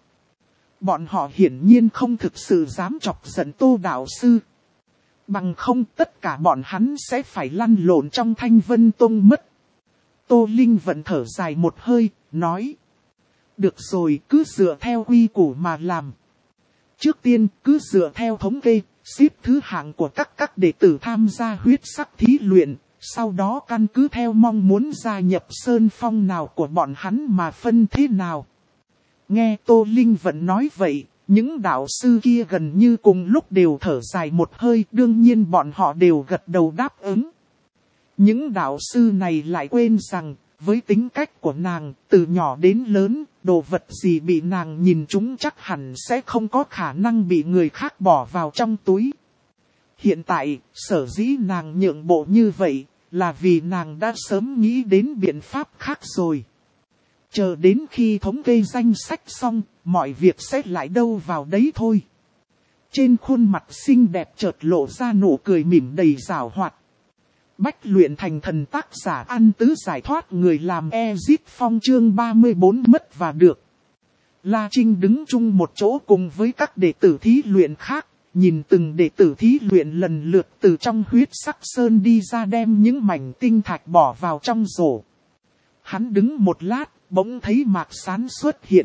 Bọn họ hiển nhiên không thực sự dám chọc giận Tô đạo sư. Bằng không tất cả bọn hắn sẽ phải lăn lộn trong Thanh Vân Tông mất. Tô Linh vẫn thở dài một hơi, nói. Được rồi, cứ dựa theo quy củ mà làm. Trước tiên, cứ dựa theo thống kê, xếp thứ hạng của các các đệ tử tham gia huyết sắc thí luyện. Sau đó căn cứ theo mong muốn gia nhập Sơn Phong nào của bọn hắn mà phân thế nào. Nghe Tô Linh vẫn nói vậy, những đạo sư kia gần như cùng lúc đều thở dài một hơi, đương nhiên bọn họ đều gật đầu đáp ứng. Những đạo sư này lại quên rằng, với tính cách của nàng, từ nhỏ đến lớn, đồ vật gì bị nàng nhìn chúng chắc hẳn sẽ không có khả năng bị người khác bỏ vào trong túi. Hiện tại, sở dĩ nàng nhượng bộ như vậy, là vì nàng đã sớm nghĩ đến biện pháp khác rồi. Chờ đến khi thống kê danh sách xong, mọi việc sẽ lại đâu vào đấy thôi. Trên khuôn mặt xinh đẹp chợt lộ ra nụ cười mỉm đầy giảo hoạt. Bách luyện thành thần tác giả An Tứ giải thoát người làm Ezit Phong chương ba mươi bốn mất và được. La Trinh đứng chung một chỗ cùng với các đệ tử thí luyện khác, nhìn từng đệ tử thí luyện lần lượt từ trong huyết sắc sơn đi ra đem những mảnh tinh thạch bỏ vào trong rổ. Hắn đứng một lát, bỗng thấy Mạc Sán xuất hiện.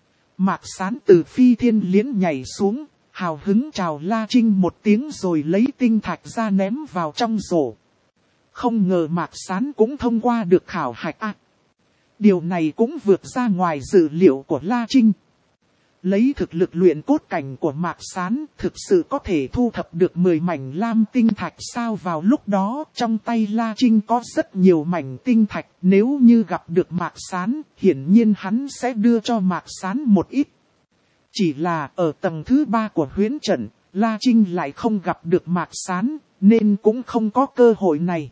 Mạc Sán từ phi thiên liễn nhảy xuống, hào hứng chào La Trinh một tiếng rồi lấy tinh thạch ra ném vào trong rổ. Không ngờ Mạc Sán cũng thông qua được khảo hạch à. Điều này cũng vượt ra ngoài dự liệu của La Trinh. Lấy thực lực luyện cốt cảnh của Mạc Sán, thực sự có thể thu thập được mười mảnh lam tinh thạch sao? Vào lúc đó, trong tay La Trinh có rất nhiều mảnh tinh thạch, nếu như gặp được Mạc Sán, hiển nhiên hắn sẽ đưa cho Mạc Sán một ít. Chỉ là ở tầng thứ ba của huyễn trận, La Trinh lại không gặp được Mạc Sán, nên cũng không có cơ hội này.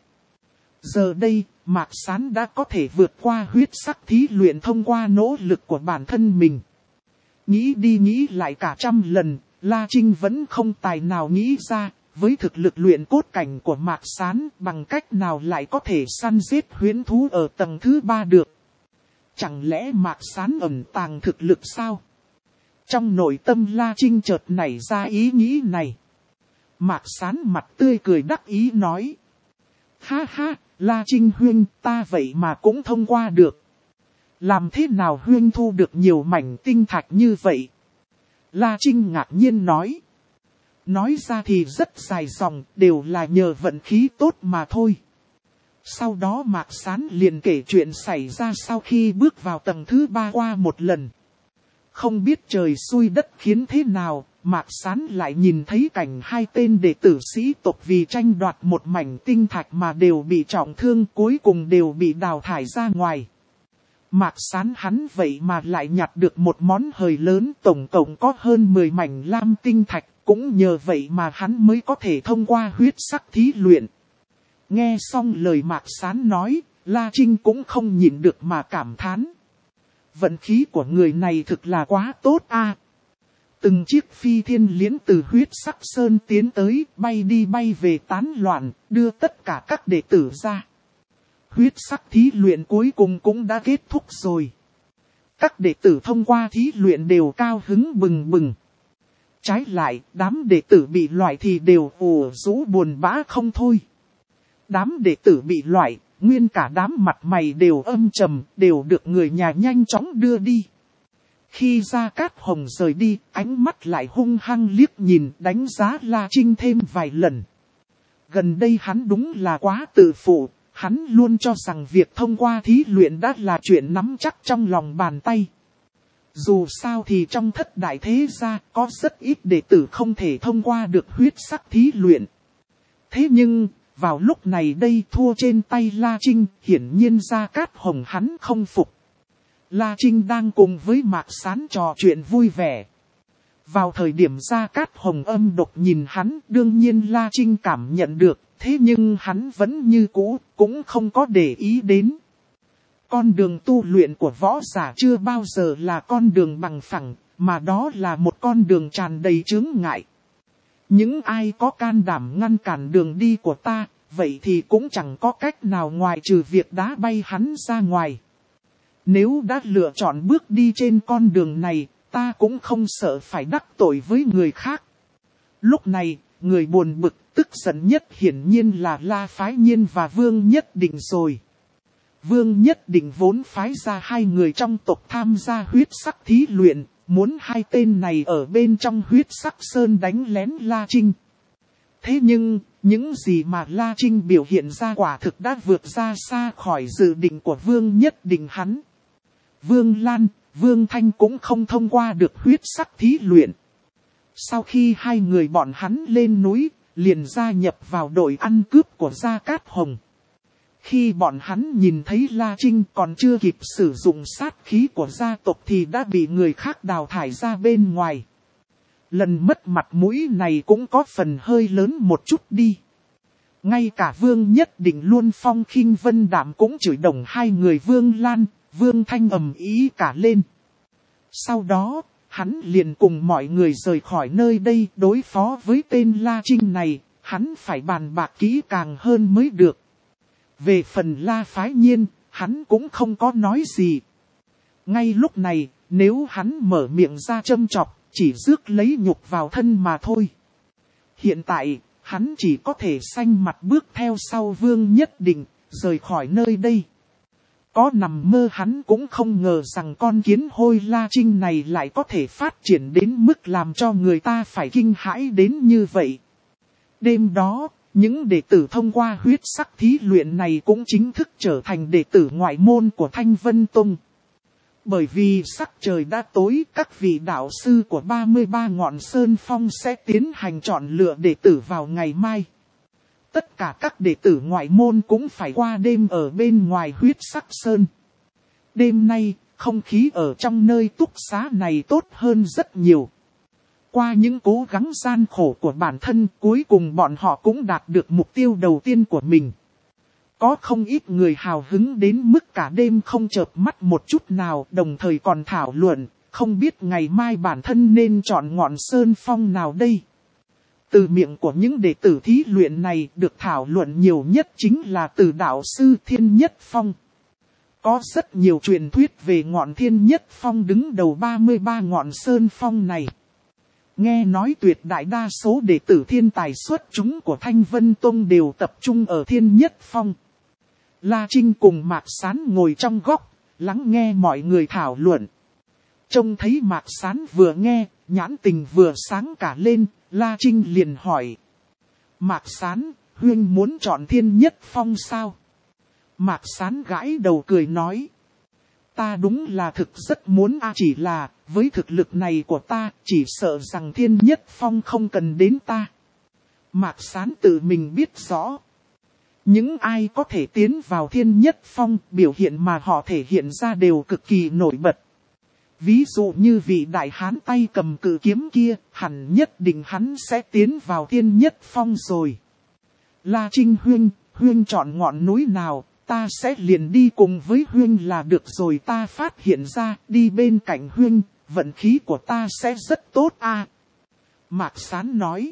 Giờ đây, Mạc Sán đã có thể vượt qua huyết sắc thí luyện thông qua nỗ lực của bản thân mình. Nghĩ đi nghĩ lại cả trăm lần, La Trinh vẫn không tài nào nghĩ ra, với thực lực luyện cốt cảnh của Mạc Sán bằng cách nào lại có thể săn giết huyễn thú ở tầng thứ ba được. Chẳng lẽ Mạc Sán ẩn tàng thực lực sao? Trong nội tâm La Trinh chợt nảy ra ý nghĩ này. Mạc Sán mặt tươi cười đắc ý nói. Ha ha, La Trinh huynh, ta vậy mà cũng thông qua được. Làm thế nào huynh thu được nhiều mảnh tinh thạch như vậy? La Trinh ngạc nhiên nói. Nói ra thì rất dài dòng, đều là nhờ vận khí tốt mà thôi. Sau đó Mạc Sán liền kể chuyện xảy ra sau khi bước vào tầng thứ ba qua một lần. Không biết trời xui đất khiến thế nào, Mạc Sán lại nhìn thấy cảnh hai tên đệ tử sĩ tộc vì tranh đoạt một mảnh tinh thạch mà đều bị trọng thương, cuối cùng đều bị đào thải ra ngoài. Mạc Sán hắn vậy mà lại nhặt được một món hời lớn, tổng cộng có hơn mười mảnh lam tinh thạch, cũng nhờ vậy mà hắn mới có thể thông qua huyết sắc thí luyện. Nghe xong lời Mạc Sán nói, La Trinh cũng không nhịn được mà cảm thán. Vận khí của người này thực là quá tốt a. Từng chiếc phi thiên liễn từ huyết sắc sơn tiến tới, bay đi bay về tán loạn, đưa tất cả các đệ tử ra. Huyết sắc thí luyện cuối cùng cũng đã kết thúc rồi. Các đệ tử thông qua thí luyện đều cao hứng bừng bừng. Trái lại, đám đệ tử bị loại thì đều ủ rũ buồn bã không thôi. Đám đệ tử bị loại, nguyên cả đám mặt mày đều âm trầm, đều được người nhà nhanh chóng đưa đi. Khi Gia Cát Hồng rời đi, ánh mắt lại hung hăng liếc nhìn, đánh giá La Trinh thêm vài lần. Gần đây hắn đúng là quá tự phụ, hắn luôn cho rằng việc thông qua thí luyện đã là chuyện nắm chắc trong lòng bàn tay. Dù sao thì trong thất đại thế gia có rất ít đệ tử không thể thông qua được huyết sắc thí luyện. Thế nhưng, vào lúc này đây thua trên tay La Trinh, hiển nhiên Gia Cát Hồng hắn không phục. La Trinh đang cùng với Mạc Sán trò chuyện vui vẻ. Vào thời điểm Gia Cát Hồng âm độc nhìn hắn, đương nhiên La Trinh cảm nhận được, thế nhưng hắn vẫn như cũ, cũng không có để ý đến. Con đường tu luyện của võ giả chưa bao giờ là con đường bằng phẳng, mà đó là một con đường tràn đầy chướng ngại. Những ai có can đảm ngăn cản đường đi của ta, vậy thì cũng chẳng có cách nào ngoài trừ việc đá bay hắn ra ngoài. Nếu đã lựa chọn bước đi trên con đường này, ta cũng không sợ phải đắc tội với người khác. Lúc này, người buồn bực, tức giận nhất hiển nhiên là La Phái Nhiên và Vương Nhất Định rồi. Vương Nhất Định vốn phái ra hai người trong tộc tham gia huyết sắc thí luyện, muốn hai tên này ở bên trong huyết sắc sơn đánh lén La Trinh. Thế nhưng, những gì mà La Trinh biểu hiện ra quả thực đã vượt ra xa khỏi dự định của Vương Nhất Định hắn. Vương Lan, Vương Thanh cũng không thông qua được huyết sắc thí luyện. Sau khi hai người bọn hắn lên núi, liền gia nhập vào đội ăn cướp của Gia Cát Hồng. Khi bọn hắn nhìn thấy La Trinh còn chưa kịp sử dụng sát khí của gia tộc thì đã bị người khác đào thải ra bên ngoài. Lần mất mặt mũi này cũng có phần hơi lớn một chút đi. Ngay cả Vương Nhất Định luôn phong khinh vân đạm cũng chửi đồng hai người Vương Lan, Vương Thanh ầm ý cả lên. Sau đó, hắn liền cùng mọi người rời khỏi nơi đây đối phó với tên La Trinh này, hắn phải bàn bạc kỹ càng hơn mới được. Về phần La Phái Nhiên, hắn cũng không có nói gì. Ngay lúc này, nếu hắn mở miệng ra châm chọc, chỉ rước lấy nhục vào thân mà thôi. Hiện tại, hắn chỉ có thể xanh mặt bước theo sau Vương Nhất Định, rời khỏi nơi đây. Có nằm mơ hắn cũng không ngờ rằng con kiến hôi La Trinh này lại có thể phát triển đến mức làm cho người ta phải kinh hãi đến như vậy. Đêm đó, những đệ tử thông qua huyết sắc thí luyện này cũng chính thức trở thành đệ tử ngoại môn của Thanh Vân Tông. Bởi vì sắc trời đã tối, các vị đạo sư của ba mươi ba ngọn sơn phong sẽ tiến hành chọn lựa đệ tử vào ngày mai. Tất cả các đệ tử ngoại môn cũng phải qua đêm ở bên ngoài huyết sắc sơn. Đêm nay, không khí ở trong nơi túc xá này tốt hơn rất nhiều. Qua những cố gắng gian khổ của bản thân, cuối cùng bọn họ cũng đạt được mục tiêu đầu tiên của mình. Có không ít người hào hứng đến mức cả đêm không chợp mắt một chút nào, đồng thời còn thảo luận, không biết ngày mai bản thân nên chọn ngọn sơn phong nào đây. Từ miệng của những đệ tử thí luyện này được thảo luận nhiều nhất chính là từ đạo sư Thiên Nhất Phong. Có rất nhiều truyền thuyết về ngọn Thiên Nhất Phong đứng đầu ba mươi ba ngọn sơn phong này. Nghe nói tuyệt đại đa số đệ tử thiên tài xuất chúng của Thanh Vân Tông đều tập trung ở Thiên Nhất Phong. La Trinh cùng Mạc Sán ngồi trong góc, lắng nghe mọi người thảo luận. Trông thấy Mạc Sán vừa nghe, nhãn tình vừa sáng cả lên, La Trinh liền hỏi. Mạc Sán, huynh muốn chọn Thiên Nhất Phong sao? Mạc Sán gãi đầu cười nói. Ta đúng là thực rất muốn a à, chỉ là, với thực lực này của ta, chỉ sợ rằng Thiên Nhất Phong không cần đến ta. Mạc Sán tự mình biết rõ. Những ai có thể tiến vào Thiên Nhất Phong, biểu hiện mà họ thể hiện ra đều cực kỳ nổi bật. Ví dụ như vị đại hán tay cầm cự kiếm kia, hẳn nhất định hắn sẽ tiến vào Thiên Nhất Phong rồi. La Trinh huynh, huynh chọn ngọn núi nào, ta sẽ liền đi cùng với huynh là được rồi. Ta phát hiện ra, đi bên cạnh huynh, vận khí của ta sẽ rất tốt a. À. Mạc Sán nói.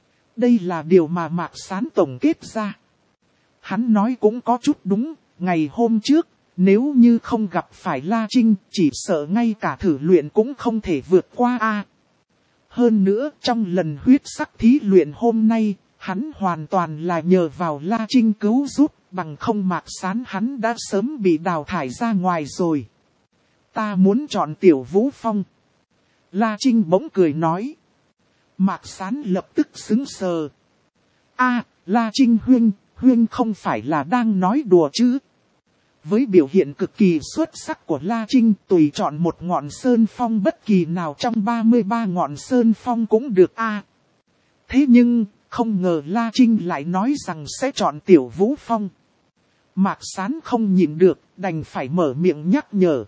Đây là điều mà Mạc Sán tổng kết ra. Hắn nói cũng có chút đúng, ngày hôm trước, nếu như không gặp phải La Trinh, chỉ sợ ngay cả thử luyện cũng không thể vượt qua a. À. Hơn nữa, trong lần huyết sắc thí luyện hôm nay, hắn hoàn toàn là nhờ vào La Trinh cứu giúp, bằng không Mạc Sán hắn đã sớm bị đào thải ra ngoài rồi. Ta muốn chọn Tiểu Vũ Phong. La Trinh bỗng cười nói. Mạc Sán lập tức sững sờ. A, La Trinh huynh, huynh không phải là đang nói đùa chứ? Với biểu hiện cực kỳ xuất sắc của La Trinh, tùy chọn một ngọn sơn phong bất kỳ nào trong ba mươi ba ngọn sơn phong cũng được a. À, thế nhưng, không ngờ La Trinh lại nói rằng sẽ chọn Tiểu Vũ Phong. Mạc Sán không nhịn được, đành phải mở miệng nhắc nhở.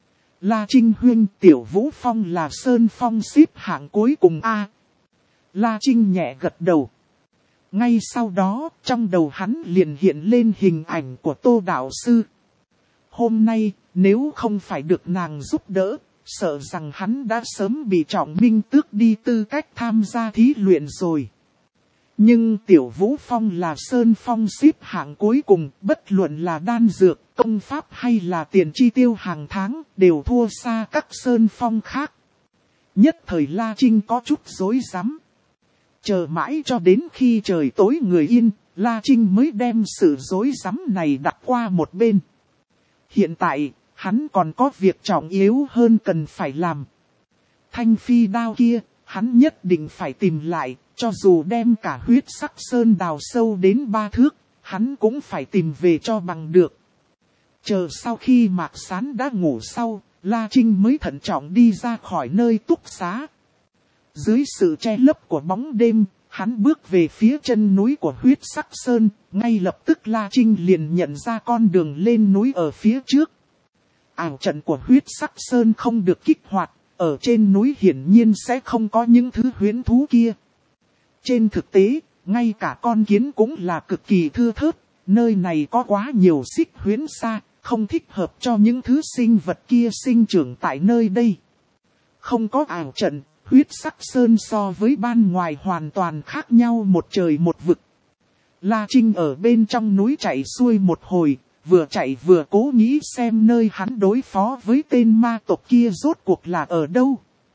La Trinh huynh, Tiểu Vũ Phong là sơn phong xếp hạng cuối cùng a. À, La Trinh nhẹ gật đầu. Ngay sau đó, trong đầu hắn liền hiện lên hình ảnh của Tô đạo sư. Hôm nay, nếu không phải được nàng giúp đỡ, sợ rằng hắn đã sớm bị Trọng Minh tước đi tư cách tham gia thí luyện rồi. Nhưng Tiểu Vũ Phong là sơn phong xếp hạng cuối cùng, bất luận là đan dược, công pháp hay là tiền chi tiêu hàng tháng, đều thua xa các sơn phong khác. Nhất thời La Trinh có chút rối rắm. Chờ mãi cho đến khi trời tối người yên, La Trinh mới đem sự rối rắm này đặt qua một bên. Hiện tại, hắn còn có việc trọng yếu hơn cần phải làm. Thanh phi đao kia, hắn nhất định phải tìm lại, cho dù đem cả huyết sắc sơn đào sâu đến ba thước, hắn cũng phải tìm về cho bằng được. Chờ sau khi Mạc Sán đã ngủ sau, La Trinh mới thận trọng đi ra khỏi nơi túc xá. Dưới sự che lấp của bóng đêm, hắn bước về phía chân núi của huyết sắc sơn, ngay lập tức La Trinh liền nhận ra con đường lên núi ở phía trước. Ảo trận của huyết sắc sơn không được kích hoạt, ở trên núi hiển nhiên sẽ không có những thứ huyễn thú kia. Trên thực tế, ngay cả con kiến cũng là cực kỳ thưa thớt, nơi này có quá nhiều xích huyễn sa, không thích hợp cho những thứ sinh vật kia sinh trưởng tại nơi đây. Không có ảo trận, huyết sắc sơn so với ban ngoài hoàn toàn khác nhau một trời một vực. La Trinh ở bên trong núi chạy xuôi một hồi, vừa chạy vừa cố nghĩ xem nơi hắn đối phó với tên ma tộc kia rốt cuộc là ở đâu.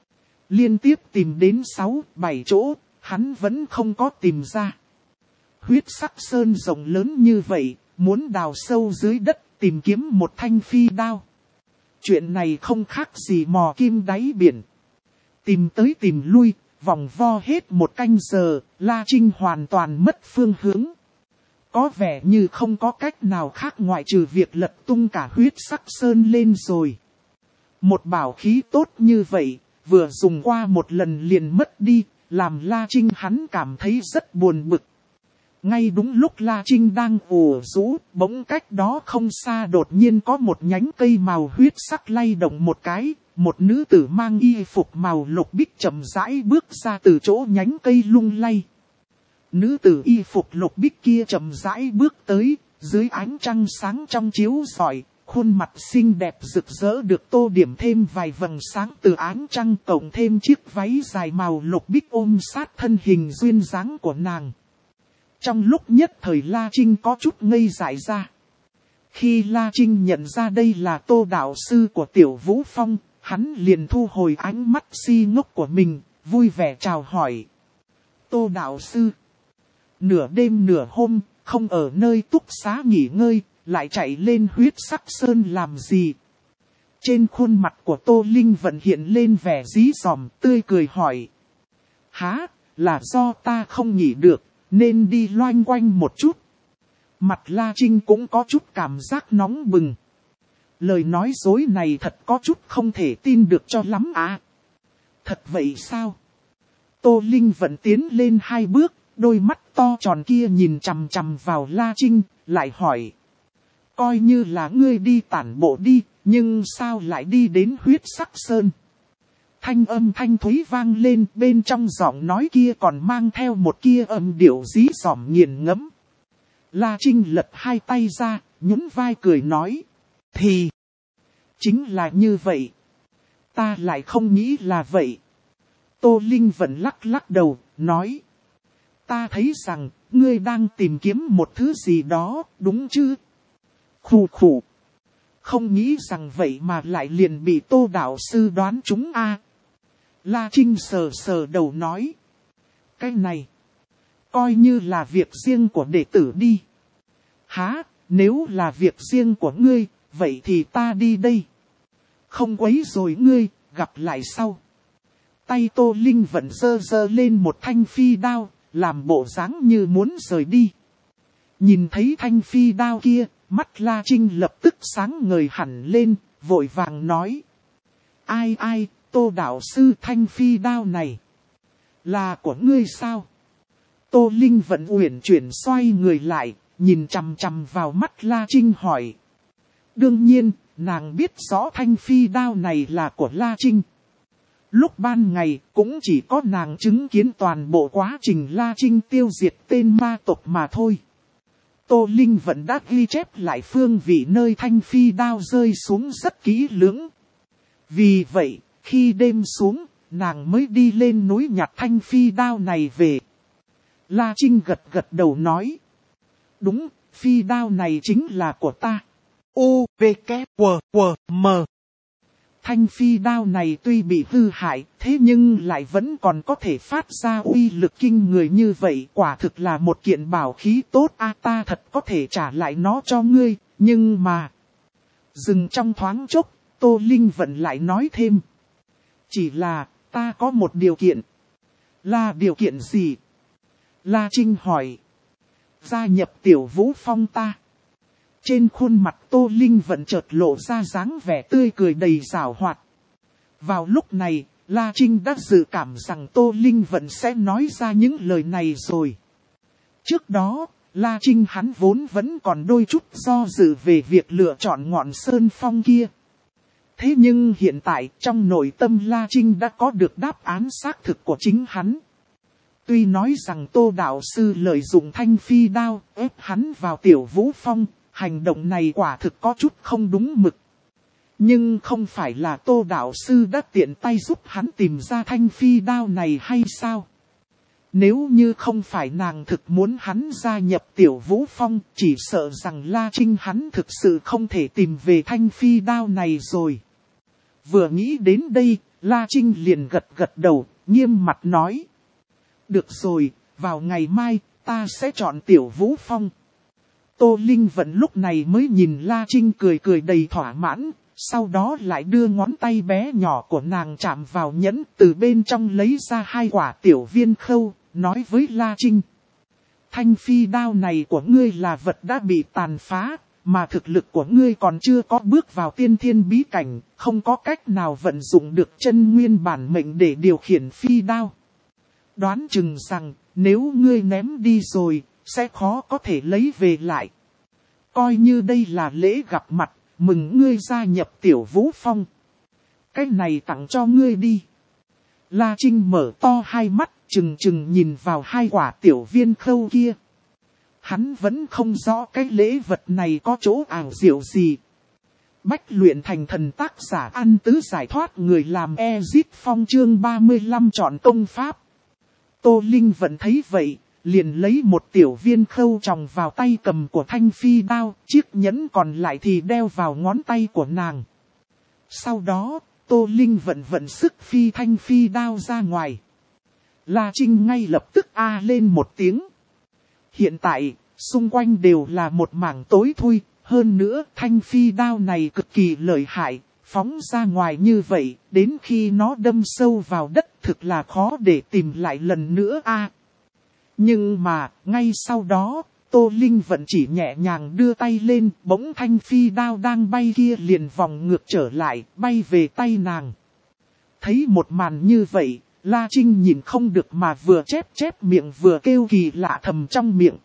Liên tiếp tìm đến sáu, bảy chỗ, hắn vẫn không có tìm ra. Huyết sắc sơn rộng lớn như vậy, muốn đào sâu dưới đất tìm kiếm một thanh phi đao. Chuyện này không khác gì mò kim đáy biển. Tìm tới tìm lui, vòng vo hết một canh giờ, La Trinh hoàn toàn mất phương hướng. Có vẻ như không có cách nào khác ngoại trừ việc lật tung cả huyết sắc sơn lên rồi. Một bảo khí tốt như vậy, vừa dùng qua một lần liền mất đi, làm La Trinh hắn cảm thấy rất buồn bực. Ngay đúng lúc La Trinh đang ủ rũ, bỗng cách đó không xa đột nhiên có một nhánh cây màu huyết sắc lay động một cái, một nữ tử mang y phục màu lục bích chậm rãi bước ra từ chỗ nhánh cây lung lay. Nữ tử y phục lục bích kia chậm rãi bước tới, dưới ánh trăng sáng trong chiếu rọi, khuôn mặt xinh đẹp rực rỡ được tô điểm thêm vài vầng sáng từ ánh trăng, cộng thêm chiếc váy dài màu lục bích ôm sát thân hình duyên dáng của nàng. Trong lúc nhất thời La Trinh có chút ngây dại ra. Khi La Trinh nhận ra đây là Tô đạo sư của Tiểu Vũ Phong, hắn liền thu hồi ánh mắt si ngốc của mình, vui vẻ chào hỏi. Tô đạo sư. Nửa đêm nửa hôm, không ở nơi túc xá nghỉ ngơi, lại chạy lên huyết sắc sơn làm gì? Trên khuôn mặt của Tô Linh Vận hiện lên vẻ dí dỏm, tươi cười hỏi. Hả, là do ta không nghỉ được, nên đi loanh quanh một chút. Mặt La Trinh cũng có chút cảm giác nóng bừng. Lời nói dối này thật có chút không thể tin được cho lắm à. Thật vậy sao? Tô Linh Vận tiến lên hai bước, đôi mắt to tròn kia nhìn chằm chằm vào La Trinh, lại hỏi. Coi như là ngươi đi tản bộ đi, nhưng sao lại đi đến huyết sắc sơn? Thanh âm thanh thúy vang lên, bên trong giọng nói kia còn mang theo một kia âm điệu dí dỏm nghiền ngẫm. La Trinh lật hai tay ra, nhún vai cười nói. Thì, chính là như vậy. Ta lại không nghĩ là vậy. Tô Linh vẫn lắc lắc đầu, nói. Ta thấy rằng, ngươi đang tìm kiếm một thứ gì đó, đúng chứ? Khủ khủ. Không nghĩ rằng vậy mà lại liền bị Tô đạo sư đoán chúng a. À. La Trinh sờ sờ đầu nói. Cái này, coi như là việc riêng của đệ tử đi. Hả, nếu là việc riêng của ngươi, vậy thì ta đi đây. Không quấy rồi ngươi, gặp lại sau. Tay Tô Linh vẫn giơ giơ lên một thanh phi đao, làm bộ dáng như muốn rời đi. Nhìn thấy thanh phi đao kia, mắt La Trinh lập tức sáng ngời hẳn lên, vội vàng nói. Ai ai, Tô đạo sư thanh phi đao này, là của ngươi sao? Tô Linh vẫn uyển chuyển xoay người lại, nhìn chằm chằm vào mắt La Trinh hỏi. Đương nhiên, nàng biết rõ thanh phi đao này là của La Trinh. Lúc ban ngày, cũng chỉ có nàng chứng kiến toàn bộ quá trình La Trinh tiêu diệt tên ma tộc mà thôi. Tô Linh vẫn đã ghi chép lại phương vị nơi thanh phi đao rơi xuống rất kỹ lưỡng. Vì vậy, khi đêm xuống, nàng mới đi lên núi nhặt thanh phi đao này về. La Trinh gật gật đầu nói. Đúng, phi đao này chính là của ta. U, V, K, W, W, M. Thanh phi đao này tuy bị hư hại, thế nhưng lại vẫn còn có thể phát ra uy lực kinh người như vậy. Quả thực là một kiện bảo khí tốt a, ta thật có thể trả lại nó cho ngươi, nhưng mà... Dừng trong thoáng chốc, Tô Linh vẫn lại nói thêm. Chỉ là, ta có một điều kiện. Là điều kiện gì? La Trinh hỏi. Gia nhập Tiểu Vũ Phong ta. Trên khuôn mặt Tô Linh vẫn chợt lộ ra dáng vẻ tươi cười đầy giảo hoạt. Vào lúc này, La Trinh đã dự cảm rằng Tô Linh vẫn sẽ nói ra những lời này rồi. Trước đó, La Trinh hắn vốn vẫn còn đôi chút do dự về việc lựa chọn ngọn sơn phong kia. Thế nhưng hiện tại trong nội tâm La Trinh đã có được đáp án xác thực của chính hắn. Tuy nói rằng Tô đạo sư lợi dụng thanh phi đao ép hắn vào Tiểu Vũ Phong, hành động này quả thực có chút không đúng mực. Nhưng không phải là Tô đạo sư đã tiện tay giúp hắn tìm ra thanh phi đao này hay sao? Nếu như không phải nàng thực muốn hắn gia nhập Tiểu Vũ Phong, chỉ sợ rằng La Trinh hắn thực sự không thể tìm về thanh phi đao này rồi. Vừa nghĩ đến đây, La Trinh liền gật gật đầu, nghiêm mặt nói. Được rồi, vào ngày mai, ta sẽ chọn Tiểu Vũ Phong. Tô Linh vẫn lúc này mới nhìn La Trinh cười cười đầy thỏa mãn, sau đó lại đưa ngón tay bé nhỏ của nàng chạm vào nhẫn, từ bên trong lấy ra hai quả tiểu viên khâu, nói với La Trinh. Thanh phi đao này của ngươi là vật đã bị tàn phá, mà thực lực của ngươi còn chưa có bước vào tiên thiên bí cảnh, không có cách nào vận dụng được chân nguyên bản mệnh để điều khiển phi đao. Đoán chừng rằng, nếu ngươi ném đi rồi, sẽ khó có thể lấy về lại. Coi như đây là lễ gặp mặt, mừng ngươi gia nhập Tiểu Vũ Phong. Cái này tặng cho ngươi đi. La Trinh mở to hai mắt, trừng trừng nhìn vào hai quả tiểu viên khâu kia. Hắn vẫn không rõ cái lễ vật này có chỗ ảo diệu gì. Bách luyện thành thần tác giả ăn tứ giải thoát người làm Ezit Phong chương ba mươi lăm chọn công pháp. Tô Linh vẫn thấy vậy, liền lấy một tiểu viên khâu tròng vào tay cầm của thanh phi đao, chiếc nhẫn còn lại thì đeo vào ngón tay của nàng. Sau đó, Tô Linh vận vận sức phi thanh phi đao ra ngoài. La Trinh ngay lập tức a lên một tiếng. Hiện tại, xung quanh đều là một mảng tối thui, hơn nữa thanh phi đao này cực kỳ lợi hại, phóng ra ngoài như vậy, đến khi nó đâm sâu vào đất thực là khó để tìm lại lần nữa a. Nhưng mà, ngay sau đó, Tô Linh vẫn chỉ nhẹ nhàng đưa tay lên, bỗng thanh phi đao đang bay kia liền vòng ngược trở lại, bay về tay nàng. Thấy một màn như vậy, La Trinh nhìn không được mà vừa chép chép miệng vừa kêu kỳ lạ thầm trong miệng.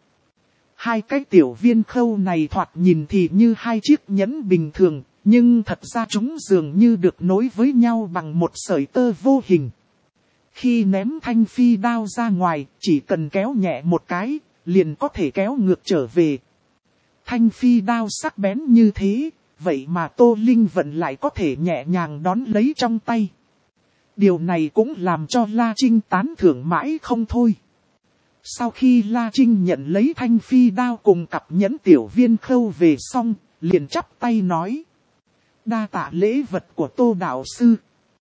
Hai cái tiểu viên khâu này thoạt nhìn thì như hai chiếc nhẫn bình thường, nhưng thật ra chúng dường như được nối với nhau bằng một sợi tơ vô hình. Khi ném thanh phi đao ra ngoài, chỉ cần kéo nhẹ một cái, liền có thể kéo ngược trở về. Thanh phi đao sắc bén như thế, vậy mà Tô Linh vẫn lại có thể nhẹ nhàng đón lấy trong tay. Điều này cũng làm cho La Trinh tán thưởng mãi không thôi. Sau khi La Trinh nhận lấy thanh phi đao cùng cặp nhẫn tiểu viên khâu về xong, liền chắp tay nói. Đa tạ lễ vật của Tô Đạo Sư.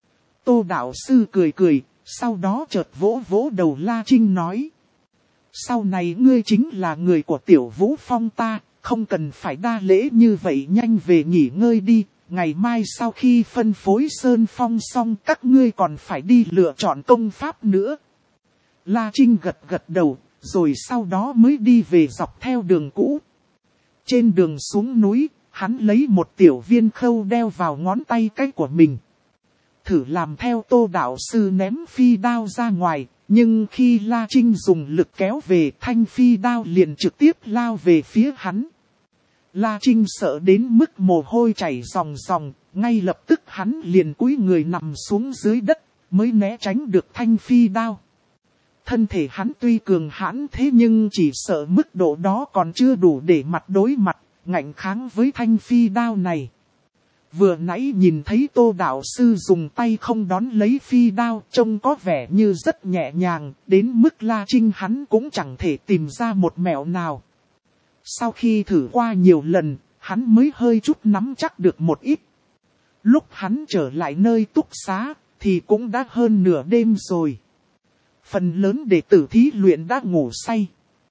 Tô Đạo Sư cười cười, sau đó chợt vỗ vỗ đầu La Trinh nói. Sau này ngươi chính là người của Tiểu Vũ Phong ta, không cần phải đa lễ như vậy, nhanh về nghỉ ngơi đi. Ngày mai sau khi phân phối Sơn Phong xong các ngươi còn phải đi lựa chọn công pháp nữa. La Trinh gật gật đầu, rồi sau đó mới đi về dọc theo đường cũ. Trên đường xuống núi, hắn lấy một tiểu viên khâu đeo vào ngón tay cái của mình. Thử làm theo Tô Đạo Sư ném phi đao ra ngoài, nhưng khi La Trinh dùng lực kéo về, thanh phi đao liền trực tiếp lao về phía hắn. La Trinh sợ đến mức mồ hôi chảy ròng ròng, ngay lập tức hắn liền cúi người nằm xuống dưới đất, mới né tránh được thanh phi đao. Thân thể hắn tuy cường hãn thế nhưng chỉ sợ mức độ đó còn chưa đủ để mặt đối mặt, ngạnh kháng với thanh phi đao này. Vừa nãy nhìn thấy Tô Đạo Sư dùng tay không đón lấy phi đao, trông có vẻ như rất nhẹ nhàng, đến mức La Trinh hắn cũng chẳng thể tìm ra một mẹo nào. Sau khi thử qua nhiều lần, hắn mới hơi chút nắm chắc được một ít. Lúc hắn trở lại nơi túc xá, thì cũng đã hơn nửa đêm rồi. Phần lớn đệ tử thí luyện đã ngủ say.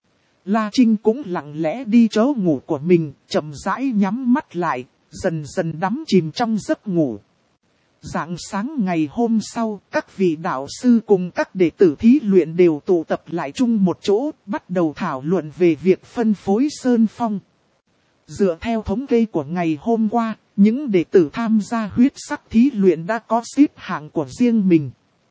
La Trinh cũng lặng lẽ đi chỗ ngủ của mình, chậm rãi nhắm mắt lại, dần dần đắm chìm trong giấc ngủ. Rạng sáng ngày hôm sau, các vị đạo sư cùng các đệ tử thí luyện đều tụ tập lại chung một chỗ, bắt đầu thảo luận về việc phân phối Sơn Phong. Dựa theo thống kê của ngày hôm qua, những đệ tử tham gia huyết sắc thí luyện đã có xếp hạng của riêng mình.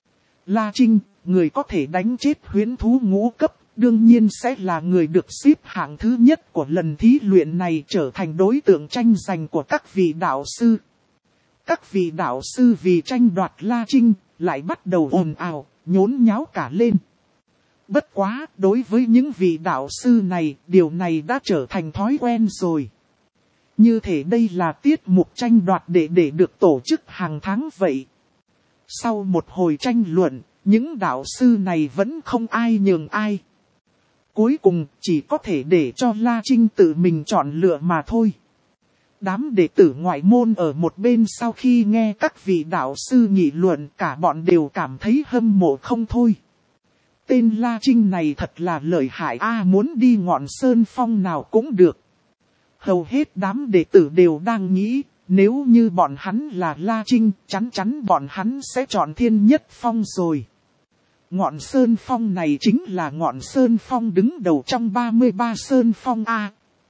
La Trinh, người có thể đánh chết huyễn thú ngũ cấp, đương nhiên sẽ là người được xếp hạng thứ nhất của lần thí luyện này, trở thành đối tượng tranh giành của các vị đạo sư. Các vị đạo sư vì tranh đoạt La Trinh, lại bắt đầu ồn ào, nhốn nháo cả lên. Bất quá, đối với những vị đạo sư này, điều này đã trở thành thói quen rồi. Như thể đây là tiết mục tranh đoạt để để được tổ chức hàng tháng vậy. Sau một hồi tranh luận, những đạo sư này vẫn không ai nhường ai. Cuối cùng, chỉ có thể để cho La Trinh tự mình chọn lựa mà thôi. Đám đệ tử ngoại môn ở một bên sau khi nghe các vị đạo sư nghị luận, cả bọn đều cảm thấy hâm mộ không thôi. Tên La Trinh này thật là lợi hại a, à, muốn đi ngọn Sơn Phong nào cũng được. Hầu hết đám đệ tử đều đang nghĩ, nếu như bọn hắn là La Trinh, chắn chắn bọn hắn sẽ chọn Thiên Nhất Phong rồi. Ngọn Sơn Phong này chính là ngọn Sơn Phong đứng đầu trong ba mươi ba Sơn Phong A.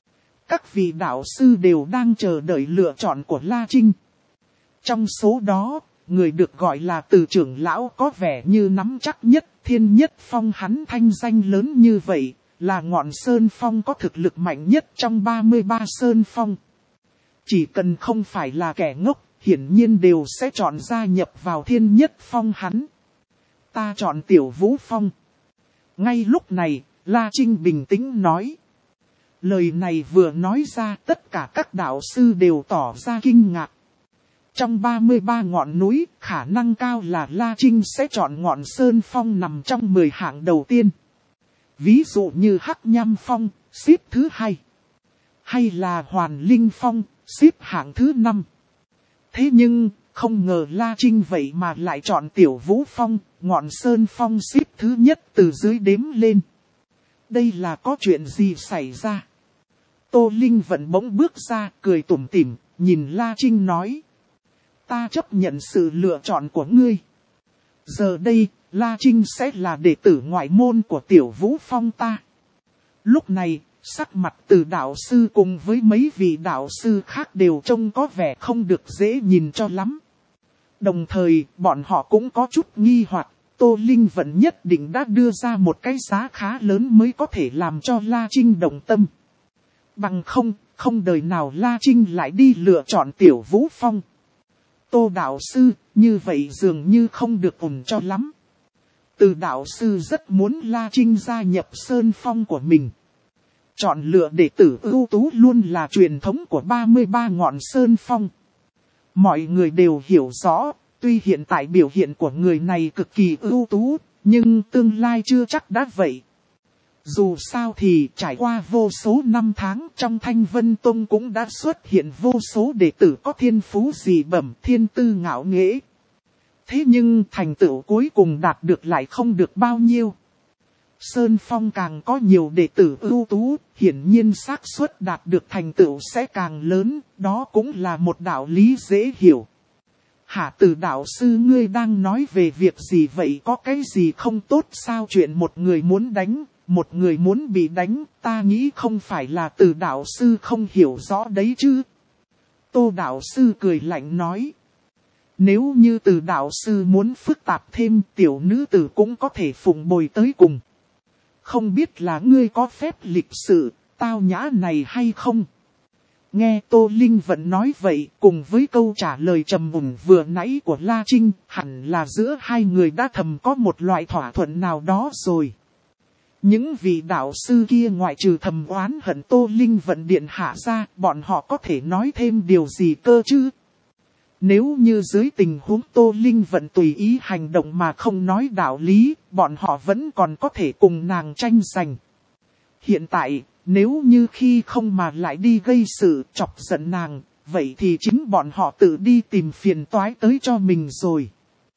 Các vị đạo sư đều đang chờ đợi lựa chọn của La Trinh. Trong số đó, người được gọi là Từ trưởng lão có vẻ như nắm chắc nhất. Thiên Nhất Phong hắn thanh danh lớn như vậy, là ngọn Sơn Phong có thực lực mạnh nhất trong ba mươi ba Sơn Phong. Chỉ cần không phải là kẻ ngốc, hiển nhiên đều sẽ chọn gia nhập vào Thiên Nhất Phong hắn. Ta chọn Tiểu Vũ Phong. Ngay lúc này, La Trinh bình tĩnh nói. Lời này vừa nói ra, tất cả các đạo sư đều tỏ ra kinh ngạc. Trong ba mươi ba ngọn núi, khả năng cao là La Trinh sẽ chọn ngọn Sơn Phong nằm trong mười hạng đầu tiên. Ví dụ như Hắc Nham Phong, xếp thứ hai. Hay là Hoàn Linh Phong, xếp hạng thứ năm. Thế nhưng, không ngờ La Trinh vậy mà lại chọn Tiểu Vũ Phong, ngọn Sơn Phong xếp thứ nhất từ dưới đếm lên. Đây là có chuyện gì xảy ra? Tô Linh vẫn bỗng bước ra, cười tủm tỉm, nhìn La Trinh nói. Ta chấp nhận sự lựa chọn của ngươi. Giờ đây, La Trinh sẽ là đệ tử ngoại môn của Tiểu Vũ Phong ta. Lúc này, sắc mặt Từ đạo sư cùng với mấy vị đạo sư khác đều trông có vẻ không được dễ nhìn cho lắm. Đồng thời, bọn họ cũng có chút nghi hoặc, Tô Linh vẫn nhất định đã đưa ra một cái giá khá lớn mới có thể làm cho La Trinh động tâm. Bằng không, không đời nào La Trinh lại đi lựa chọn Tiểu Vũ Phong. Tô đạo sư, như vậy dường như không được ổn cho lắm. Từ đạo sư rất muốn La Trinh gia nhập Sơn Phong của mình. Chọn lựa đệ tử ưu tú luôn là truyền thống của ba mươi ba ngọn Sơn Phong. Mọi người đều hiểu rõ, tuy hiện tại biểu hiện của người này cực kỳ ưu tú, nhưng tương lai chưa chắc đã vậy. Dù sao thì trải qua vô số năm tháng trong Thanh Vân Tông cũng đã xuất hiện vô số đệ tử có thiên phú dị bẩm, thiên tư ngạo nghễ. Thế nhưng thành tựu cuối cùng đạt được lại không được bao nhiêu. Sơn Phong càng có nhiều đệ tử ưu tú, hiển nhiên xác suất đạt được thành tựu sẽ càng lớn, đó cũng là một đạo lý dễ hiểu. Hạ Từ đạo sư ngươi đang nói về việc gì vậy, có cái gì không tốt sao? Chuyện một người muốn đánh, một người muốn bị đánh, ta nghĩ không phải là Từ đạo sư không hiểu rõ đấy chứ. Tô đạo sư cười lạnh nói. Nếu như Từ đạo sư muốn phức tạp thêm, tiểu nữ tử cũng có thể phụng bồi tới cùng. Không biết là ngươi có phép lịch sự, tao nhã này hay không? Nghe Tô Linh vẫn nói vậy, cùng với câu trả lời trầm mùng vừa nãy của La Trinh, hẳn là giữa hai người đã thầm có một loại thỏa thuận nào đó rồi. Những vị đạo sư kia ngoại trừ thầm oán hận Tô Linh vận điện hạ ra, bọn họ có thể nói thêm điều gì cơ chứ? Nếu như dưới tình huống Tô Linh vận tùy ý hành động mà không nói đạo lý, bọn họ vẫn còn có thể cùng nàng tranh giành. Hiện tại, nếu như khi không mà lại đi gây sự chọc giận nàng, vậy thì chính bọn họ tự đi tìm phiền toái tới cho mình rồi.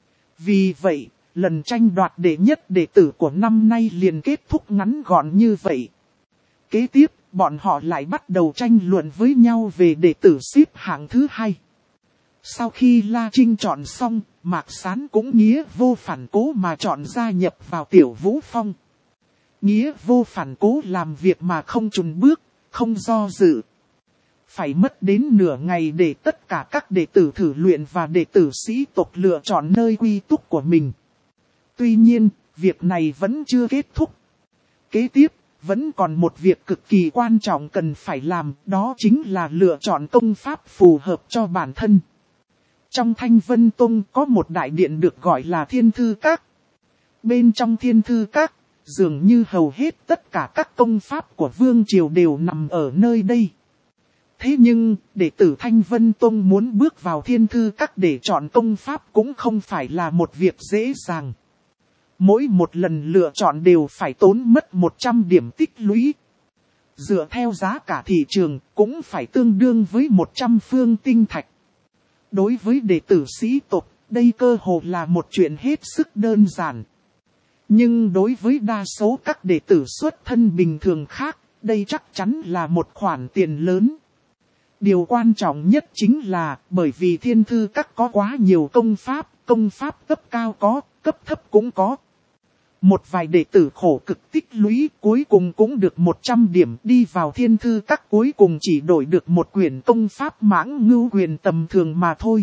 Vì vậy, lần tranh đoạt đệ nhất đệ tử của năm nay liền kết thúc ngắn gọn như vậy. Kế tiếp, bọn họ lại bắt đầu tranh luận với nhau về đệ tử xếp hạng thứ hai. Sau khi La Trinh chọn xong, Mạc Sán cũng nghĩa vô phản cố mà chọn gia nhập vào Tiểu Vũ Phong. Nghĩa vô phản cố làm việc mà không chùn bước, không do dự. Phải mất đến nửa ngày để tất cả các đệ tử thử luyện và đệ tử sĩ tộc lựa chọn nơi quy túc của mình. Tuy nhiên, việc này vẫn chưa kết thúc. Kế tiếp, vẫn còn một việc cực kỳ quan trọng cần phải làm, đó chính là lựa chọn công pháp phù hợp cho bản thân. Trong Thanh Vân Tông có một đại điện được gọi là Thiên Thư Các. Bên trong Thiên Thư Các, dường như hầu hết tất cả các công pháp của Vương Triều đều nằm ở nơi đây. Thế nhưng, đệ tử Thanh Vân Tông muốn bước vào Thiên Thư Các để chọn công pháp cũng không phải là một việc dễ dàng. Mỗi một lần lựa chọn đều phải tốn mất một trăm điểm tích lũy. Dựa theo giá cả thị trường cũng phải tương đương với một trăm phương tinh thạch. Đối với đệ tử sĩ tộc, đây cơ hồ là một chuyện hết sức đơn giản. Nhưng đối với đa số các đệ tử xuất thân bình thường khác, đây chắc chắn là một khoản tiền lớn. Điều quan trọng nhất chính là bởi vì Thiên Thư Các có quá nhiều công pháp, công pháp cấp cao có, cấp thấp cũng có. Một vài đệ tử khổ cực tích lũy cuối cùng cũng được một trăm điểm đi vào thiên thư các, cuối cùng chỉ đổi được một quyển công pháp mãng ngưu quyền tầm thường mà thôi.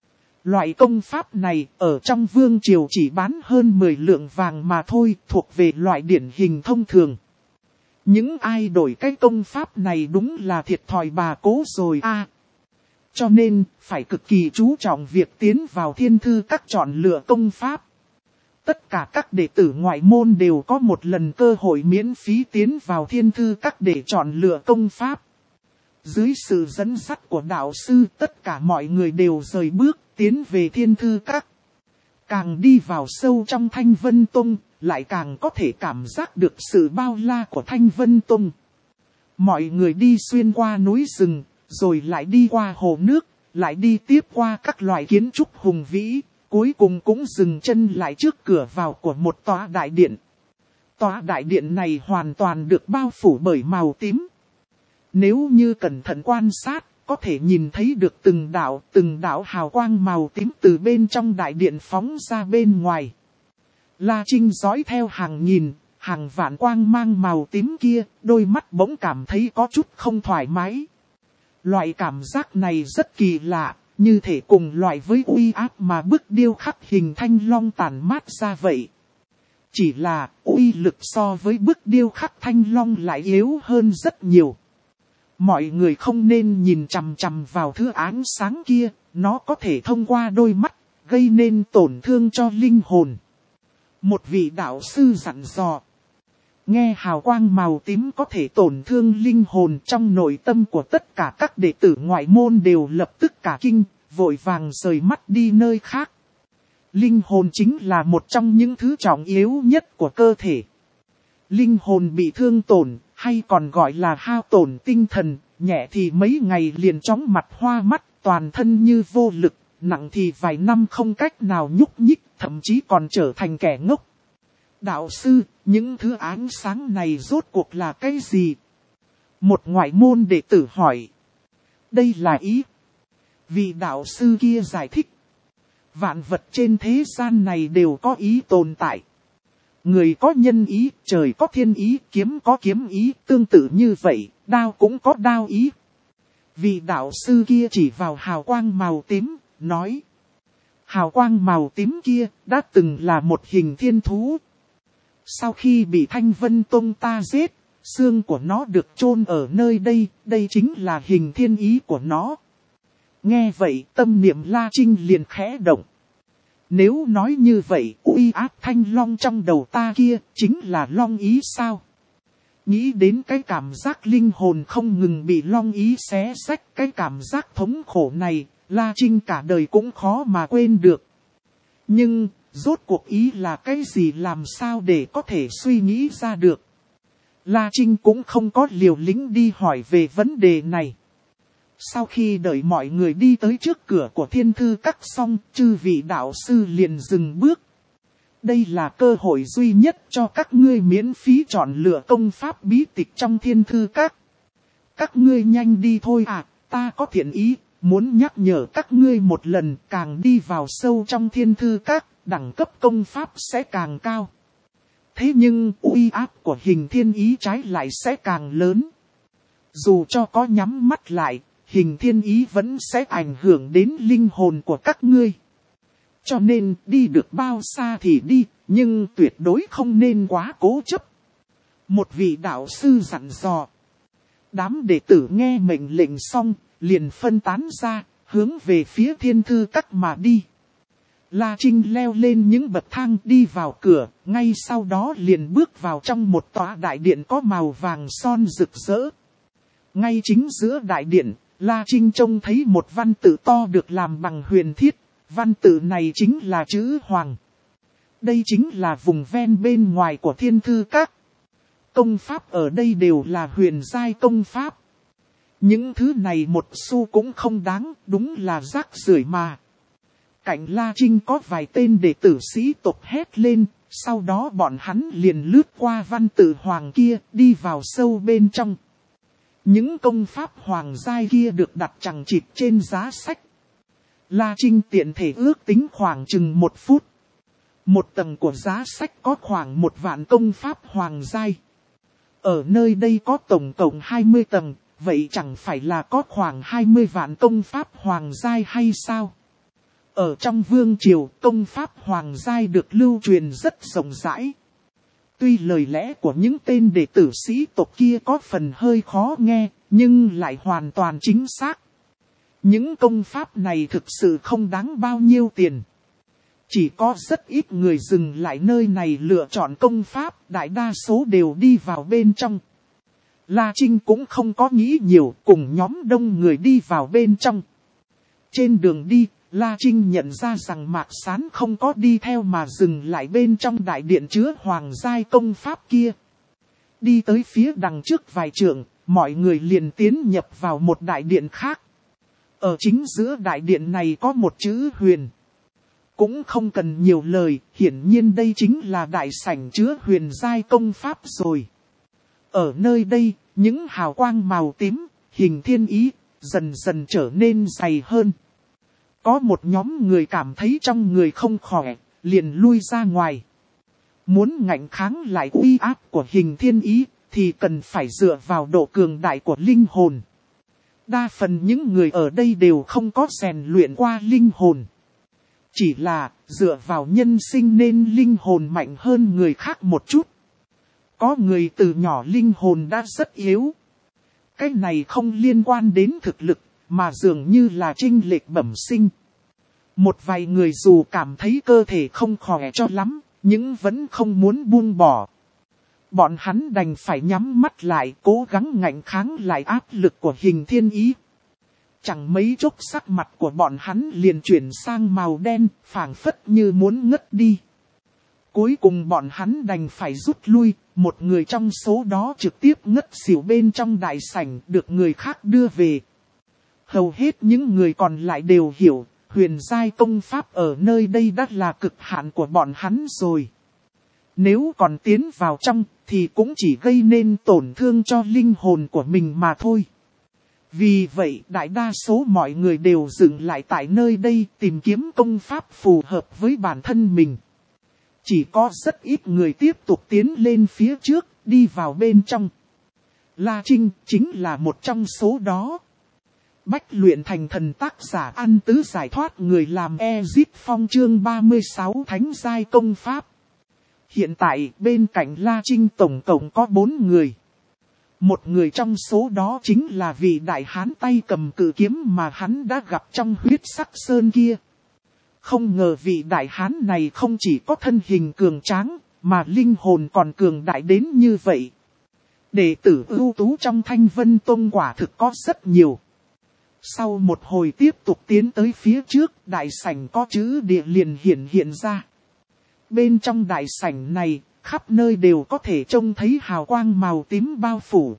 Loại công pháp này ở trong vương triều chỉ bán hơn mười lượng vàng mà thôi, thuộc về loại điển hình thông thường. Những ai đổi cái công pháp này đúng là thiệt thòi bà cố rồi a. À, cho nên, phải cực kỳ chú trọng việc tiến vào thiên thư các chọn lựa công pháp. Tất cả các đệ tử ngoại môn đều có một lần cơ hội miễn phí tiến vào thiên thư các để chọn lựa công pháp. Dưới sự dẫn dắt của đạo sư, tất cả mọi người đều rời bước tiến về thiên thư các. Càng đi vào sâu trong Thanh Vân Tông, lại càng có thể cảm giác được sự bao la của Thanh Vân Tông. Mọi người đi xuyên qua núi rừng, rồi lại đi qua hồ nước, lại đi tiếp qua các loại kiến trúc hùng vĩ, cuối cùng cũng dừng chân lại trước cửa vào của một tòa đại điện. Tòa đại điện này hoàn toàn được bao phủ bởi màu tím. Nếu như cẩn thận quan sát, có thể nhìn thấy được từng đạo, từng đạo hào quang màu tím từ bên trong đại điện phóng ra bên ngoài. La Trinh dõi theo hàng nghìn, hàng vạn quang mang màu tím kia, đôi mắt bỗng cảm thấy có chút không thoải mái. Loại cảm giác này rất kỳ lạ, như thể cùng loại với uy áp mà bức điêu khắc hình thanh long tản mát ra vậy. Chỉ là uy lực so với bức điêu khắc thanh long lại yếu hơn rất nhiều. Mọi người không nên nhìn chằm chằm vào thứ ánh sáng kia, nó có thể thông qua đôi mắt, gây nên tổn thương cho linh hồn. Một vị đạo sư dặn dò. Nghe hào quang màu tím có thể tổn thương linh hồn, trong nội tâm của tất cả các đệ tử ngoại môn đều lập tức cả kinh, vội vàng rời mắt đi nơi khác. Linh hồn chính là một trong những thứ trọng yếu nhất của cơ thể. Linh hồn bị thương tổn, hay còn gọi là hao tổn tinh thần, nhẹ thì mấy ngày liền chóng mặt hoa mắt, toàn thân như vô lực, nặng thì vài năm không cách nào nhúc nhích, thậm chí còn trở thành kẻ ngốc. Đạo sư, những thứ ánh sáng này rốt cuộc là cái gì? Một ngoại môn đệ tử hỏi. Đây là ý. Vị đạo sư kia giải thích. Vạn vật trên thế gian này đều có ý tồn tại. Người có nhân ý, trời có thiên ý, kiếm có kiếm ý, tương tự như vậy, đao cũng có đao ý. Vị đạo sư kia chỉ vào hào quang màu tím, nói. Hào quang màu tím kia đã từng là một hình thiên thú. Sau khi bị Thanh Vân Tông ta giết, xương của nó được chôn ở nơi đây, đây chính là hình thiên ý của nó. Nghe vậy tâm niệm La Trinh liền khẽ động. Nếu nói như vậy, uy áp thanh long trong đầu ta kia, chính là long ý sao? Nghĩ đến cái cảm giác linh hồn không ngừng bị long ý xé xách, cái cảm giác thống khổ này, La Trinh cả đời cũng khó mà quên được. Nhưng, rốt cuộc ý là cái gì, làm sao để có thể suy nghĩ ra được? La Trinh cũng không có liều lĩnh đi hỏi về vấn đề này. Sau khi đợi mọi người đi tới trước cửa của thiên thư các xong, chư vị đạo sư liền dừng bước. Đây là cơ hội duy nhất cho các ngươi miễn phí chọn lựa công pháp bí tịch trong thiên thư các. Các ngươi nhanh đi thôi à, ta có thiện ý, muốn nhắc nhở các ngươi một lần, càng đi vào sâu trong thiên thư các, đẳng cấp công pháp sẽ càng cao. Thế nhưng uy áp của hình thiên ý trái lại sẽ càng lớn. Dù cho có nhắm mắt lại, hình thiên ý vẫn sẽ ảnh hưởng đến linh hồn của các ngươi. Cho nên đi được bao xa thì đi, nhưng tuyệt đối không nên quá cố chấp. Một vị đạo sư dặn dò. Đám đệ tử nghe mệnh lệnh xong, liền phân tán ra, hướng về phía thiên thư các mà đi. La Trinh leo lên những bậc thang đi vào cửa, ngay sau đó liền bước vào trong một tòa đại điện có màu vàng son rực rỡ. Ngay chính giữa đại điện, La Trinh trông thấy một văn tự to được làm bằng huyền thiết, văn tự này chính là chữ Hoàng. Đây chính là vùng ven bên ngoài của thiên thư các. Công pháp ở đây đều là huyền giai công pháp. Những thứ này một xu cũng không đáng, đúng là rác rưởi mà. Cạnh La Trinh có vài tên đệ tử sĩ tộc hét lên, sau đó bọn hắn liền lướt qua văn tự Hoàng kia, đi vào sâu bên trong. Những công pháp hoàng giai kia được đặt chằng chịt trên giá sách. La Trinh tiện thể ước tính khoảng chừng một phút. Một tầng của giá sách có khoảng một vạn công pháp hoàng giai. Ở nơi đây có tổng cộng hai mươi tầng, vậy chẳng phải là có khoảng hai mươi vạn công pháp hoàng giai hay sao? Ở trong vương triều, công pháp hoàng giai được lưu truyền rất rộng rãi. Tuy lời lẽ của những tên đệ tử sĩ tộc kia có phần hơi khó nghe, nhưng lại hoàn toàn chính xác. Những công pháp này thực sự không đáng bao nhiêu tiền. Chỉ có rất ít người dừng lại nơi này lựa chọn công pháp, đại đa số đều đi vào bên trong. La Trinh cũng không có nghĩ nhiều, cùng nhóm đông người đi vào bên trong. Trên đường đi, La Trinh nhận ra rằng Mạc Sán không có đi theo mà dừng lại bên trong đại điện chứa hoàng giai công pháp kia. Đi tới phía đằng trước vài trượng, mọi người liền tiến nhập vào một đại điện khác. Ở chính giữa đại điện này có một chữ huyền. Cũng không cần nhiều lời, hiển nhiên đây chính là đại sảnh chứa huyền giai công pháp rồi. Ở nơi đây, những hào quang màu tím, hình thiên ý, dần dần trở nên dày hơn. Có một nhóm người cảm thấy trong người không khỏe, liền lui ra ngoài. Muốn ngạnh kháng lại uy áp của hình thiên ý, thì cần phải dựa vào độ cường đại của linh hồn. Đa phần những người ở đây đều không có rèn luyện qua linh hồn. Chỉ là dựa vào nhân sinh nên linh hồn mạnh hơn người khác một chút. Có người từ nhỏ linh hồn đã rất yếu. Cái này không liên quan đến thực lực, mà dường như là chênh lệch bẩm sinh. Một vài người dù cảm thấy cơ thể không khỏe cho lắm, nhưng vẫn không muốn buông bỏ. Bọn hắn đành phải nhắm mắt lại, cố gắng ngạnh kháng lại áp lực của hình thiên ý. Chẳng mấy chốc sắc mặt của bọn hắn liền chuyển sang màu đen, phảng phất như muốn ngất đi. Cuối cùng bọn hắn đành phải rút lui, một người trong số đó trực tiếp ngất xỉu bên trong đại sảnh, được người khác đưa về. Hầu hết những người còn lại đều hiểu, huyền giai công pháp ở nơi đây đã là cực hạn của bọn hắn rồi. Nếu còn tiến vào trong, thì cũng chỉ gây nên tổn thương cho linh hồn của mình mà thôi. Vì vậy đại đa số mọi người đều dừng lại tại nơi đây tìm kiếm công pháp phù hợp với bản thân mình. Chỉ có rất ít người tiếp tục tiến lên phía trước, đi vào bên trong. La Trinh chính là một trong số đó. Bách luyện thành thần tác giả An Tứ giải thoát người làm Ezit Phong chương ba mươi sáu Thánh giai công pháp. Hiện tại bên cạnh La Trinh tổng cộng có bốn người. Một người trong số đó chính là vị đại hán tay cầm cự kiếm mà hắn đã gặp trong huyết sắc sơn kia. Không ngờ vị đại hán này không chỉ có thân hình cường tráng, mà linh hồn còn cường đại đến như vậy. Đệ tử ưu tú trong Thanh Vân Tông quả thực có rất nhiều. Sau một hồi tiếp tục tiến tới phía trước, đại sảnh có chữ địa liền hiện hiện ra. Bên trong đại sảnh này, khắp nơi đều có thể trông thấy hào quang màu tím bao phủ.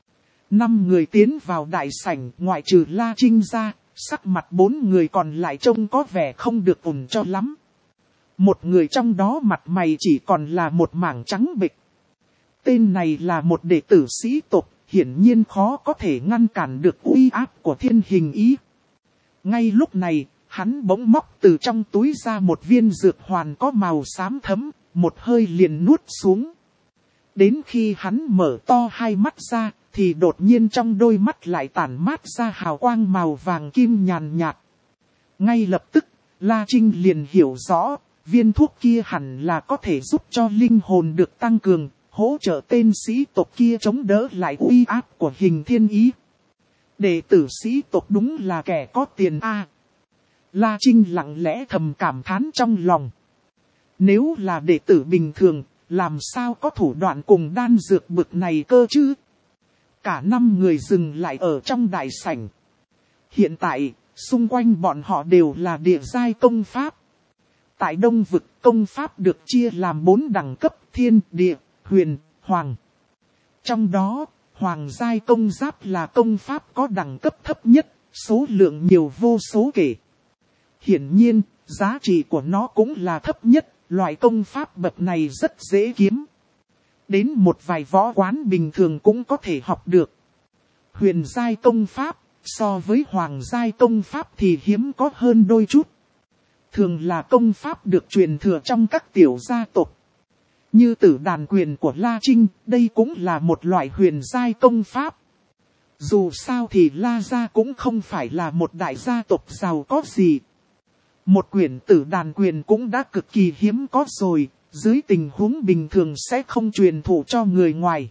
Năm người tiến vào đại sảnh, ngoại trừ La Trinh ra, sắc mặt bốn người còn lại trông có vẻ không được ổn cho lắm. Một người trong đó mặt mày chỉ còn là một mảng trắng bệch. Tên này là một đệ tử sĩ tộc, hiển nhiên khó có thể ngăn cản được uy áp của thiên hình ý. Ngay lúc này, hắn bỗng móc từ trong túi ra một viên dược hoàn có màu xám thẫm, một hơi liền nuốt xuống. Đến khi hắn mở to hai mắt ra, thì đột nhiên trong đôi mắt lại tản mát ra hào quang màu vàng kim nhàn nhạt. Ngay lập tức, La Trinh liền hiểu rõ, viên thuốc kia hẳn là có thể giúp cho linh hồn được tăng cường, hỗ trợ tên sĩ tộc kia chống đỡ lại uy áp của hình thiên ý. Đệ tử sĩ tộc đúng là kẻ có tiền a. À, La Trinh lặng lẽ thầm cảm thán trong lòng. Nếu là đệ tử bình thường, làm sao có thủ đoạn cùng đan dược bực này cơ chứ? Cả năm người dừng lại ở trong đại sảnh. Hiện tại, xung quanh bọn họ đều là địa giai công pháp. Tại Đông Vực, công pháp được chia làm bốn đẳng cấp: thiên, địa, huyền, hoàng. Trong đó, hoàng giai công giáp là công pháp có đẳng cấp thấp nhất, số lượng nhiều vô số kể. Hiển nhiên, giá trị của nó cũng là thấp nhất, loại công pháp bậc này rất dễ kiếm. Đến một vài võ quán bình thường cũng có thể học được. Huyền giai công pháp, so với hoàng giai công pháp thì hiếm có hơn đôi chút. thường là công pháp được truyền thừa trong các tiểu gia tộc. Như Tử Đàn Quyền của La Trinh, đây cũng là một loại huyền giai công pháp. Dù sao thì La Gia cũng không phải là một đại gia tộc giàu có gì. Một quyển Tử Đàn Quyền cũng đã cực kỳ hiếm có rồi, dưới tình huống bình thường sẽ không truyền thụ cho người ngoài.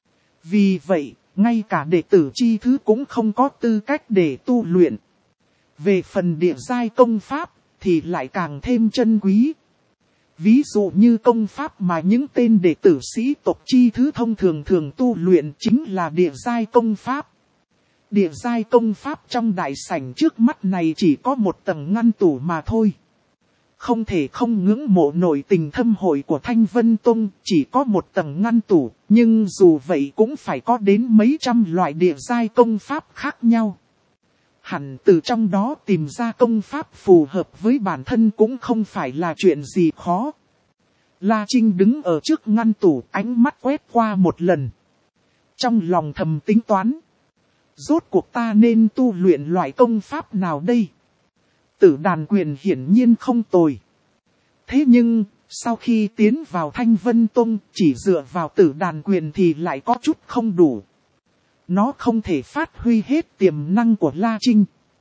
Vì vậy, ngay cả đệ tử chi thứ cũng không có tư cách để tu luyện. Về phần địa giai công pháp, thì lại càng thêm chân quý. Ví dụ như công pháp mà những tên đệ tử sĩ tộc chi thứ thông thường thường tu luyện chính là địa giai công pháp. Địa giai công pháp trong đại sảnh trước mắt này chỉ có một tầng ngăn tủ mà thôi. Không thể không ngưỡng mộ nổi tình thâm hội của Thanh Vân Tông, chỉ có một tầng ngăn tủ, nhưng dù vậy cũng phải có đến mấy trăm loại địa giai công pháp khác nhau. Hẳn từ trong đó tìm ra công pháp phù hợp với bản thân cũng không phải là chuyện gì khó. La Trinh đứng ở trước ngăn tủ, ánh mắt quét qua một lần. Trong lòng thầm tính toán. Rốt cuộc ta nên tu luyện loại công pháp nào đây? Tử Đàn Quyền hiển nhiên không tồi. Thế nhưng, sau khi tiến vào Thanh Vân Tông, chỉ dựa vào Tử Đàn Quyền thì lại có chút không đủ. Nó không thể phát huy hết tiềm năng của La Trinh.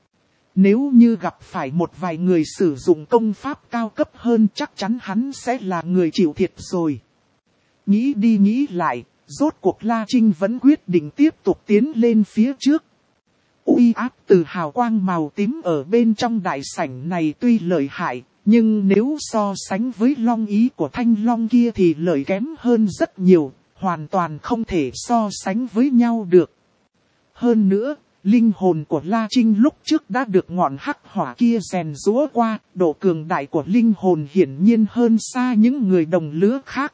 Nếu như gặp phải một vài người sử dụng công pháp cao cấp hơn, chắc chắn hắn sẽ là người chịu thiệt rồi. Nghĩ đi nghĩ lại, rốt cuộc La Trinh vẫn quyết định tiếp tục tiến lên phía trước. Uy áp từ hào quang màu tím ở bên trong đại sảnh này tuy lợi hại, nhưng nếu so sánh với long ý của Thanh Long kia thì lợi kém hơn rất nhiều, hoàn toàn không thể so sánh với nhau được. Hơn nữa, linh hồn của La Trinh lúc trước đã được ngọn hắc hỏa kia rèn rũa qua, độ cường đại của linh hồn hiển nhiên hơn xa những người đồng lứa khác.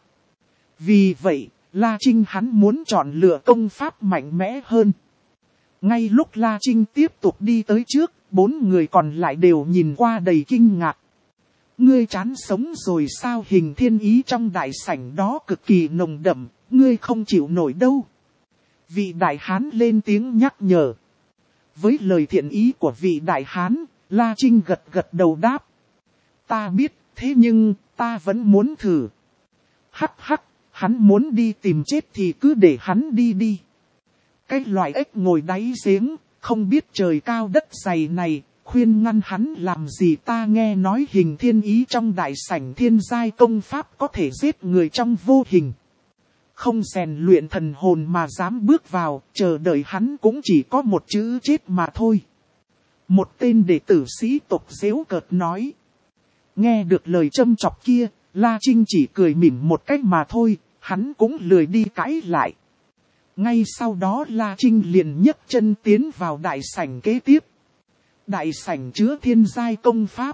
Vì vậy, La Trinh hắn muốn chọn lựa công pháp mạnh mẽ hơn. Ngay lúc La Trinh tiếp tục đi tới trước, bốn người còn lại đều nhìn qua đầy kinh ngạc. Ngươi chán sống rồi sao? Hình thiên ý trong đại sảnh đó cực kỳ nồng đậm, ngươi không chịu nổi đâu. Vị đại hán lên tiếng nhắc nhở. Với lời thiện ý của vị đại hán, La Trinh gật gật đầu đáp. Ta biết, thế nhưng, ta vẫn muốn thử. Hắc hắc, hắn muốn đi tìm chết thì cứ để hắn đi đi. Cái loại ếch ngồi đáy giếng, không biết trời cao đất dày này, khuyên ngăn hắn làm gì? Ta nghe nói hình thiên ý trong đại sảnh thiên giai công pháp có thể giết người trong vô hình. Không rèn luyện thần hồn mà dám bước vào, chờ đợi hắn cũng chỉ có một chữ chết mà thôi. Một tên đệ tử sĩ tộc giễu cợt nói. Nghe được lời châm chọc kia, La Trinh chỉ cười mỉm một cách mà thôi, hắn cũng lười đi cãi lại. Ngay sau đó La Trinh liền nhấc chân tiến vào đại sảnh kế tiếp. Đại sảnh chứa thiên giai công pháp.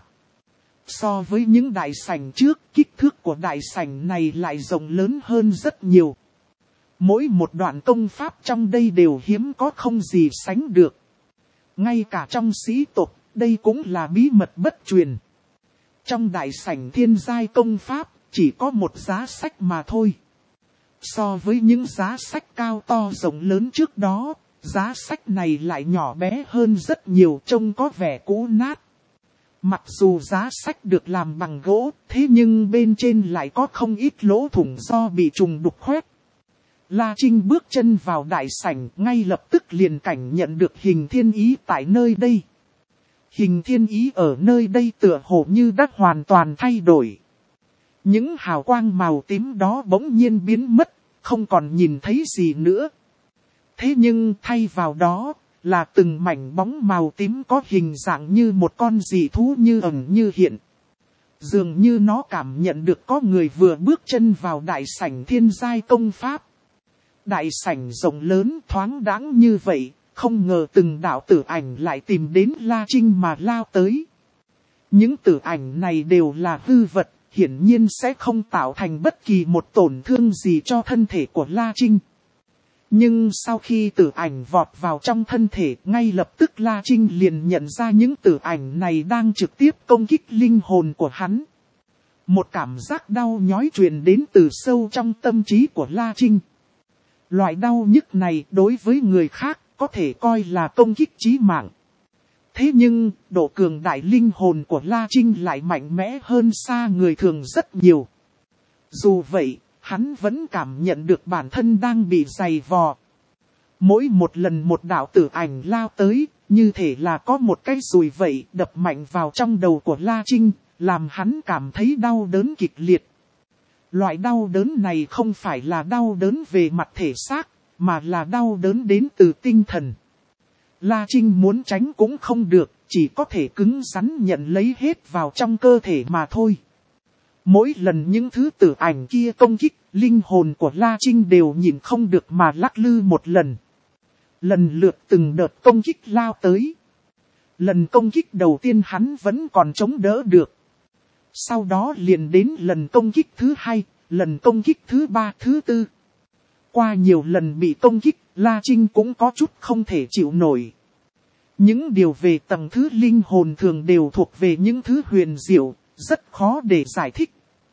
So với những đại sảnh trước, kích thước của đại sảnh này lại rộng lớn hơn rất nhiều. Mỗi một đoạn công pháp trong đây đều hiếm có không gì sánh được. Ngay cả trong sĩ tộc, đây cũng là bí mật bất truyền. Trong đại sảnh thiên giai công pháp, chỉ có một giá sách mà thôi. So với những giá sách cao to rộng lớn trước đó, giá sách này lại nhỏ bé hơn rất nhiều, trông có vẻ cũ nát. Mặc dù giá sách được làm bằng gỗ, thế nhưng bên trên lại có không ít lỗ thủng do bị trùng đục khoét. La Trinh bước chân vào đại sảnh, ngay lập tức liền cảnh nhận được hình thiên ý tại nơi đây. Hình thiên ý ở nơi đây tựa hồ như đã hoàn toàn thay đổi. Những hào quang màu tím đó bỗng nhiên biến mất, không còn nhìn thấy gì nữa. Thế nhưng thay vào đó, là từng mảnh bóng màu tím có hình dạng như một con dị thú như ẩn như hiện. Dường như nó cảm nhận được có người vừa bước chân vào đại sảnh thiên giai công pháp. Đại sảnh rộng lớn thoáng đãng như vậy, không ngờ từng đạo tử ảnh lại tìm đến La Trinh mà lao tới. Những tử ảnh này đều là hư vật, hiển nhiên sẽ không tạo thành bất kỳ một tổn thương gì cho thân thể của La Trinh. Nhưng sau khi tử ảnh vọt vào trong thân thể, ngay lập tức La Trinh liền nhận ra những tử ảnh này đang trực tiếp công kích linh hồn của hắn. Một cảm giác đau nhói truyền đến từ sâu trong tâm trí của La Trinh. Loại đau nhức này đối với người khác có thể coi là công kích chí mạng. Thế nhưng, độ cường đại linh hồn của La Trinh lại mạnh mẽ hơn xa người thường rất nhiều. Dù vậy, hắn vẫn cảm nhận được bản thân đang bị giày vò. Mỗi một lần một đạo tử ảnh lao tới, như thể là có một cái dùi vậy đập mạnh vào trong đầu của La Trinh, làm hắn cảm thấy đau đớn kịch liệt. Loại đau đớn này không phải là đau đớn về mặt thể xác, mà là đau đớn đến từ tinh thần. La Trinh muốn tránh cũng không được, chỉ có thể cứng rắn nhận lấy hết vào trong cơ thể mà thôi. Mỗi lần những thứ tử ảnh kia công kích, linh hồn của La Trinh đều nhìn không được mà lắc lư một lần. Lần lượt từng đợt công kích lao tới. Lần công kích đầu tiên hắn vẫn còn chống đỡ được. Sau đó liền đến lần công kích thứ hai, lần công kích thứ ba, thứ tư. Qua nhiều lần bị công kích, La Trinh cũng có chút không thể chịu nổi. Những điều về tầng thứ linh hồn thường đều thuộc về những thứ huyền diệu, rất khó để giải thích.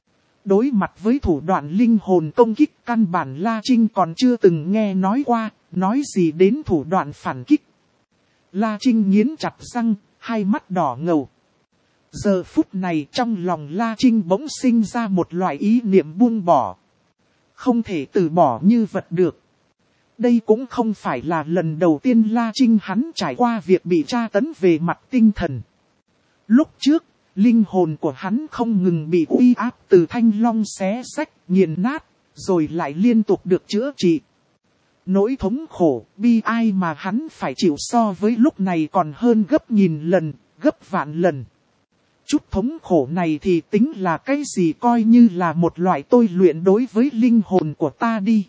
Đối mặt với thủ đoạn linh hồn công kích, căn bản La Trinh còn chưa từng nghe nói qua, nói gì đến thủ đoạn phản kích. La Trinh nghiến chặt răng, hai mắt đỏ ngầu. Giờ phút này trong lòng La Trinh bỗng sinh ra một loại ý niệm buông bỏ. Không thể từ bỏ như vật được. Đây cũng không phải là lần đầu tiên La Trinh hắn trải qua việc bị tra tấn về mặt tinh thần. Lúc trước, linh hồn của hắn không ngừng bị uy áp từ thanh long xé xách, nghiền nát, rồi lại liên tục được chữa trị. Nỗi thống khổ, bi ai mà hắn phải chịu so với lúc này còn hơn gấp nghìn lần, gấp vạn lần. Chút thống khổ này thì tính là cái gì, coi như là một loại tôi luyện đối với linh hồn của ta đi.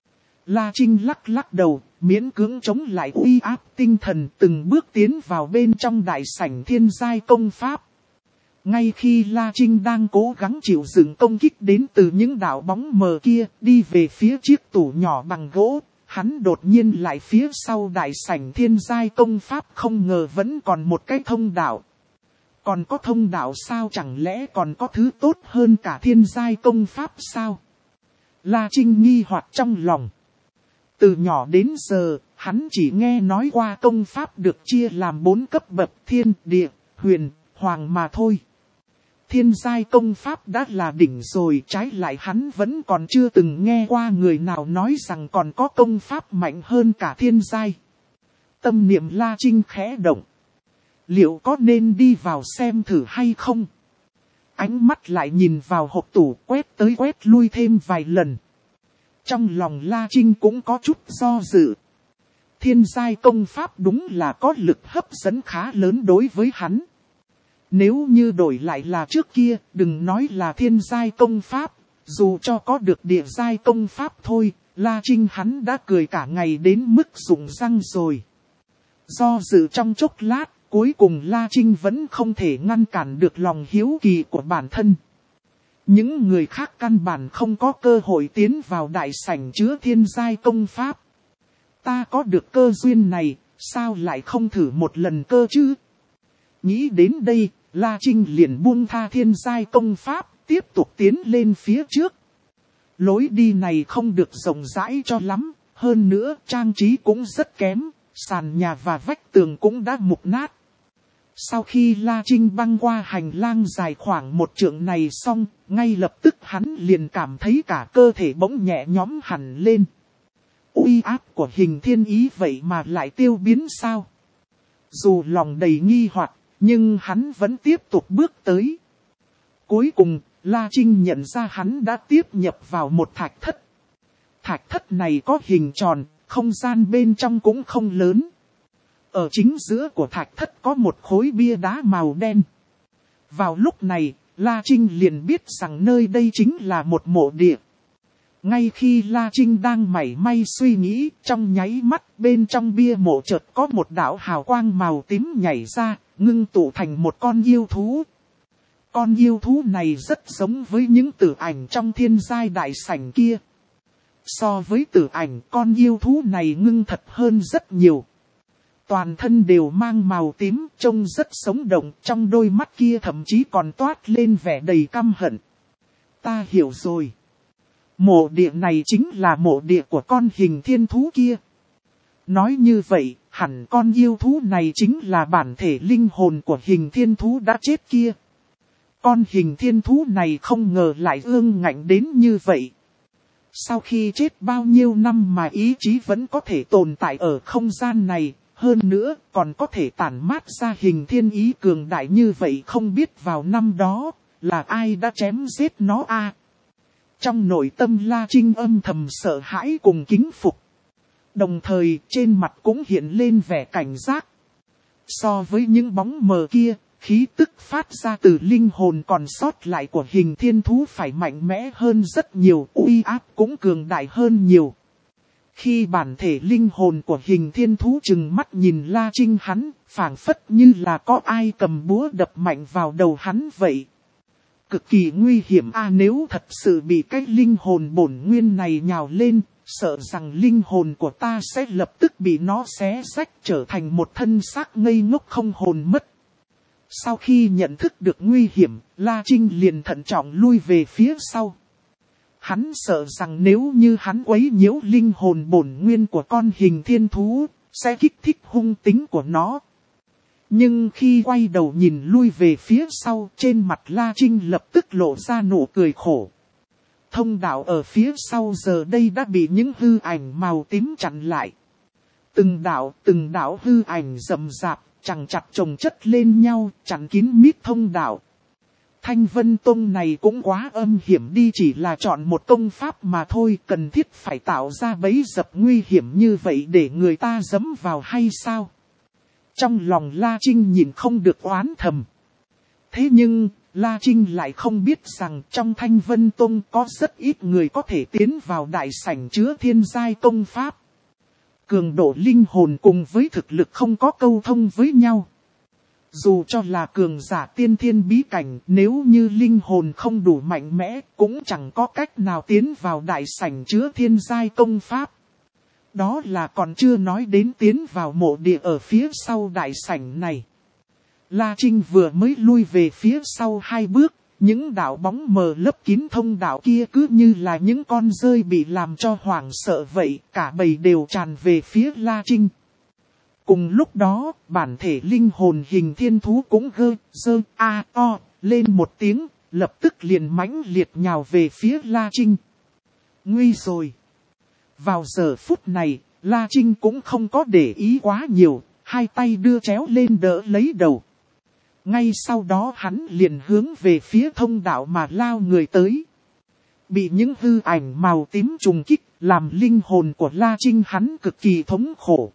La Trinh lắc lắc đầu, miễn cưỡng chống lại uy áp tinh thần, từng bước tiến vào bên trong đại sảnh thiên giai công pháp. Ngay khi La Trinh đang cố gắng chịu đựng công kích đến từ những đạo bóng mờ kia, đi về phía chiếc tủ nhỏ bằng gỗ, hắn đột nhiên lại phía sau đại sảnh thiên giai công pháp, không ngờ vẫn còn một cái thông đạo. Còn có thông đạo sao, chẳng lẽ còn có thứ tốt hơn cả thiên giai công pháp sao? La Trinh nghi hoặc trong lòng. Từ nhỏ đến giờ, hắn chỉ nghe nói qua công pháp được chia làm bốn cấp bậc: thiên, địa, huyền, hoàng mà thôi. Thiên giai công pháp đã là đỉnh rồi, trái lại hắn vẫn còn chưa từng nghe qua người nào nói rằng còn có công pháp mạnh hơn cả thiên giai. Tâm niệm La Trinh khẽ động. Liệu có nên đi vào xem thử hay không? Ánh mắt lại nhìn vào hộp tủ, quét tới quét lui thêm vài lần. Trong lòng La Trinh cũng có chút do dự. Thiên giai công pháp đúng là có lực hấp dẫn khá lớn đối với hắn. Nếu như đổi lại là trước kia, đừng nói là thiên giai công pháp, dù cho có được địa giai công pháp thôi, La Trinh hắn đã cười cả ngày đến mức rụng răng rồi. Do dự trong chốc lát, cuối cùng La Trinh vẫn không thể ngăn cản được lòng hiếu kỳ của bản thân. Những người khác căn bản không có cơ hội tiến vào đại sảnh chứa thiên giai công pháp. Ta có được cơ duyên này, sao lại không thử một lần cơ chứ? Nghĩ đến đây, La Trinh liền buông tha thiên giai công pháp, tiếp tục tiến lên phía trước. Lối đi này không được rộng rãi cho lắm, hơn nữa trang trí cũng rất kém, sàn nhà và vách tường cũng đã mục nát. Sau khi La Trinh băng qua hành lang dài khoảng một trượng này xong, ngay lập tức hắn liền cảm thấy cả cơ thể bỗng nhẹ nhõm hẳn lên. Uy áp của hình thiên ý vậy mà lại tiêu biến sao? Dù lòng đầy nghi hoặc, nhưng hắn vẫn tiếp tục bước tới. Cuối cùng, La Trinh nhận ra hắn đã tiếp nhập vào một thạch thất. Thạch thất này có hình tròn, không gian bên trong cũng không lớn. Ở chính giữa của thạch thất có một khối bia đá màu đen. Vào lúc này, La Trinh liền biết rằng nơi đây chính là một mộ địa. Ngay khi La Trinh đang mải may suy nghĩ, trong nháy mắt bên trong bia mộ chợt có một đạo hào quang màu tím nhảy ra, ngưng tụ thành một con yêu thú. Con yêu thú này rất giống với những tử ảnh trong thiên giai đại sảnh kia. So với tử ảnh, con yêu thú này ngưng thật hơn rất nhiều. Toàn thân đều mang màu tím, trông rất sống động, trong đôi mắt kia thậm chí còn toát lên vẻ đầy căm hận. Ta hiểu rồi. Mộ địa này chính là mộ địa của con hình thiên thú kia. Nói như vậy, hẳn con yêu thú này chính là bản thể linh hồn của hình thiên thú đã chết kia. Con hình thiên thú này không ngờ lại ương ngạnh đến như vậy. Sau khi chết bao nhiêu năm mà ý chí vẫn có thể tồn tại ở không gian này, hơn nữa còn có thể tản mát ra hình thiên ý cường đại như vậy, không biết vào năm đó là ai đã chém giết nó a. Trong nội tâm La Trinh âm thầm sợ hãi cùng kính phục. Đồng thời trên mặt cũng hiện lên vẻ cảnh giác. So với những bóng mờ kia, khí tức phát ra từ linh hồn còn sót lại của hình thiên thú phải mạnh mẽ hơn rất nhiều, uy áp cũng cường đại hơn nhiều. Khi bản thể linh hồn của hình thiên thú trừng mắt nhìn La Trinh, hắn phảng phất như là có ai cầm búa đập mạnh vào đầu hắn vậy. Cực kỳ nguy hiểm a, nếu thật sự bị cái linh hồn bổn nguyên này nhào lên, sợ rằng linh hồn của ta sẽ lập tức bị nó xé rách trở thành một thân xác ngây ngốc không hồn mất. Sau khi nhận thức được nguy hiểm, La Trinh liền thận trọng lui về phía sau. Hắn sợ rằng nếu như hắn quấy nhiễu linh hồn bổn nguyên của con hình thiên thú, sẽ kích thích hung tính của nó. Nhưng khi quay đầu nhìn lui về phía sau, trên mặt La Trinh lập tức lộ ra nụ cười khổ. Thông đạo ở phía sau giờ đây đã bị những hư ảnh màu tím chặn lại. Từng đạo, từng đạo hư ảnh rậm rạp, chằng chặt chồng chất lên nhau, chặn kín mít thông đạo. Thanh Vân Tông này cũng quá âm hiểm đi, chỉ là chọn một công pháp mà thôi, cần thiết phải tạo ra bẫy dập nguy hiểm như vậy để người ta dẫm vào hay sao? Trong lòng La Trinh nhìn không được oán thầm. Thế nhưng, La Trinh lại không biết rằng trong Thanh Vân Tông có rất ít người có thể tiến vào đại sảnh chứa thiên giai công pháp. Cường độ linh hồn cùng với thực lực không có câu thông với nhau. Dù cho là cường giả tiên thiên bí cảnh, nếu như linh hồn không đủ mạnh mẽ, cũng chẳng có cách nào tiến vào đại sảnh chứa thiên giai công pháp. Đó là còn chưa nói đến tiến vào mộ địa ở phía sau đại sảnh này. La Trinh vừa mới lui về phía sau hai bước, những đạo bóng mờ lấp kín thông đạo kia cứ như là những con rơi bị làm cho hoảng sợ vậy, cả bầy đều tràn về phía La Trinh. Cùng lúc đó, bản thể linh hồn hình thiên thú cũng gơ, dơ, a, o, lên một tiếng, lập tức liền mãnh liệt nhào về phía La Trinh. Nguy rồi! Vào giờ phút này, La Trinh cũng không có để ý quá nhiều, hai tay đưa chéo lên đỡ lấy đầu. Ngay sau đó hắn liền hướng về phía thông đạo mà lao người tới. Bị những hư ảnh màu tím trùng kích, làm linh hồn của La Trinh hắn cực kỳ thống khổ.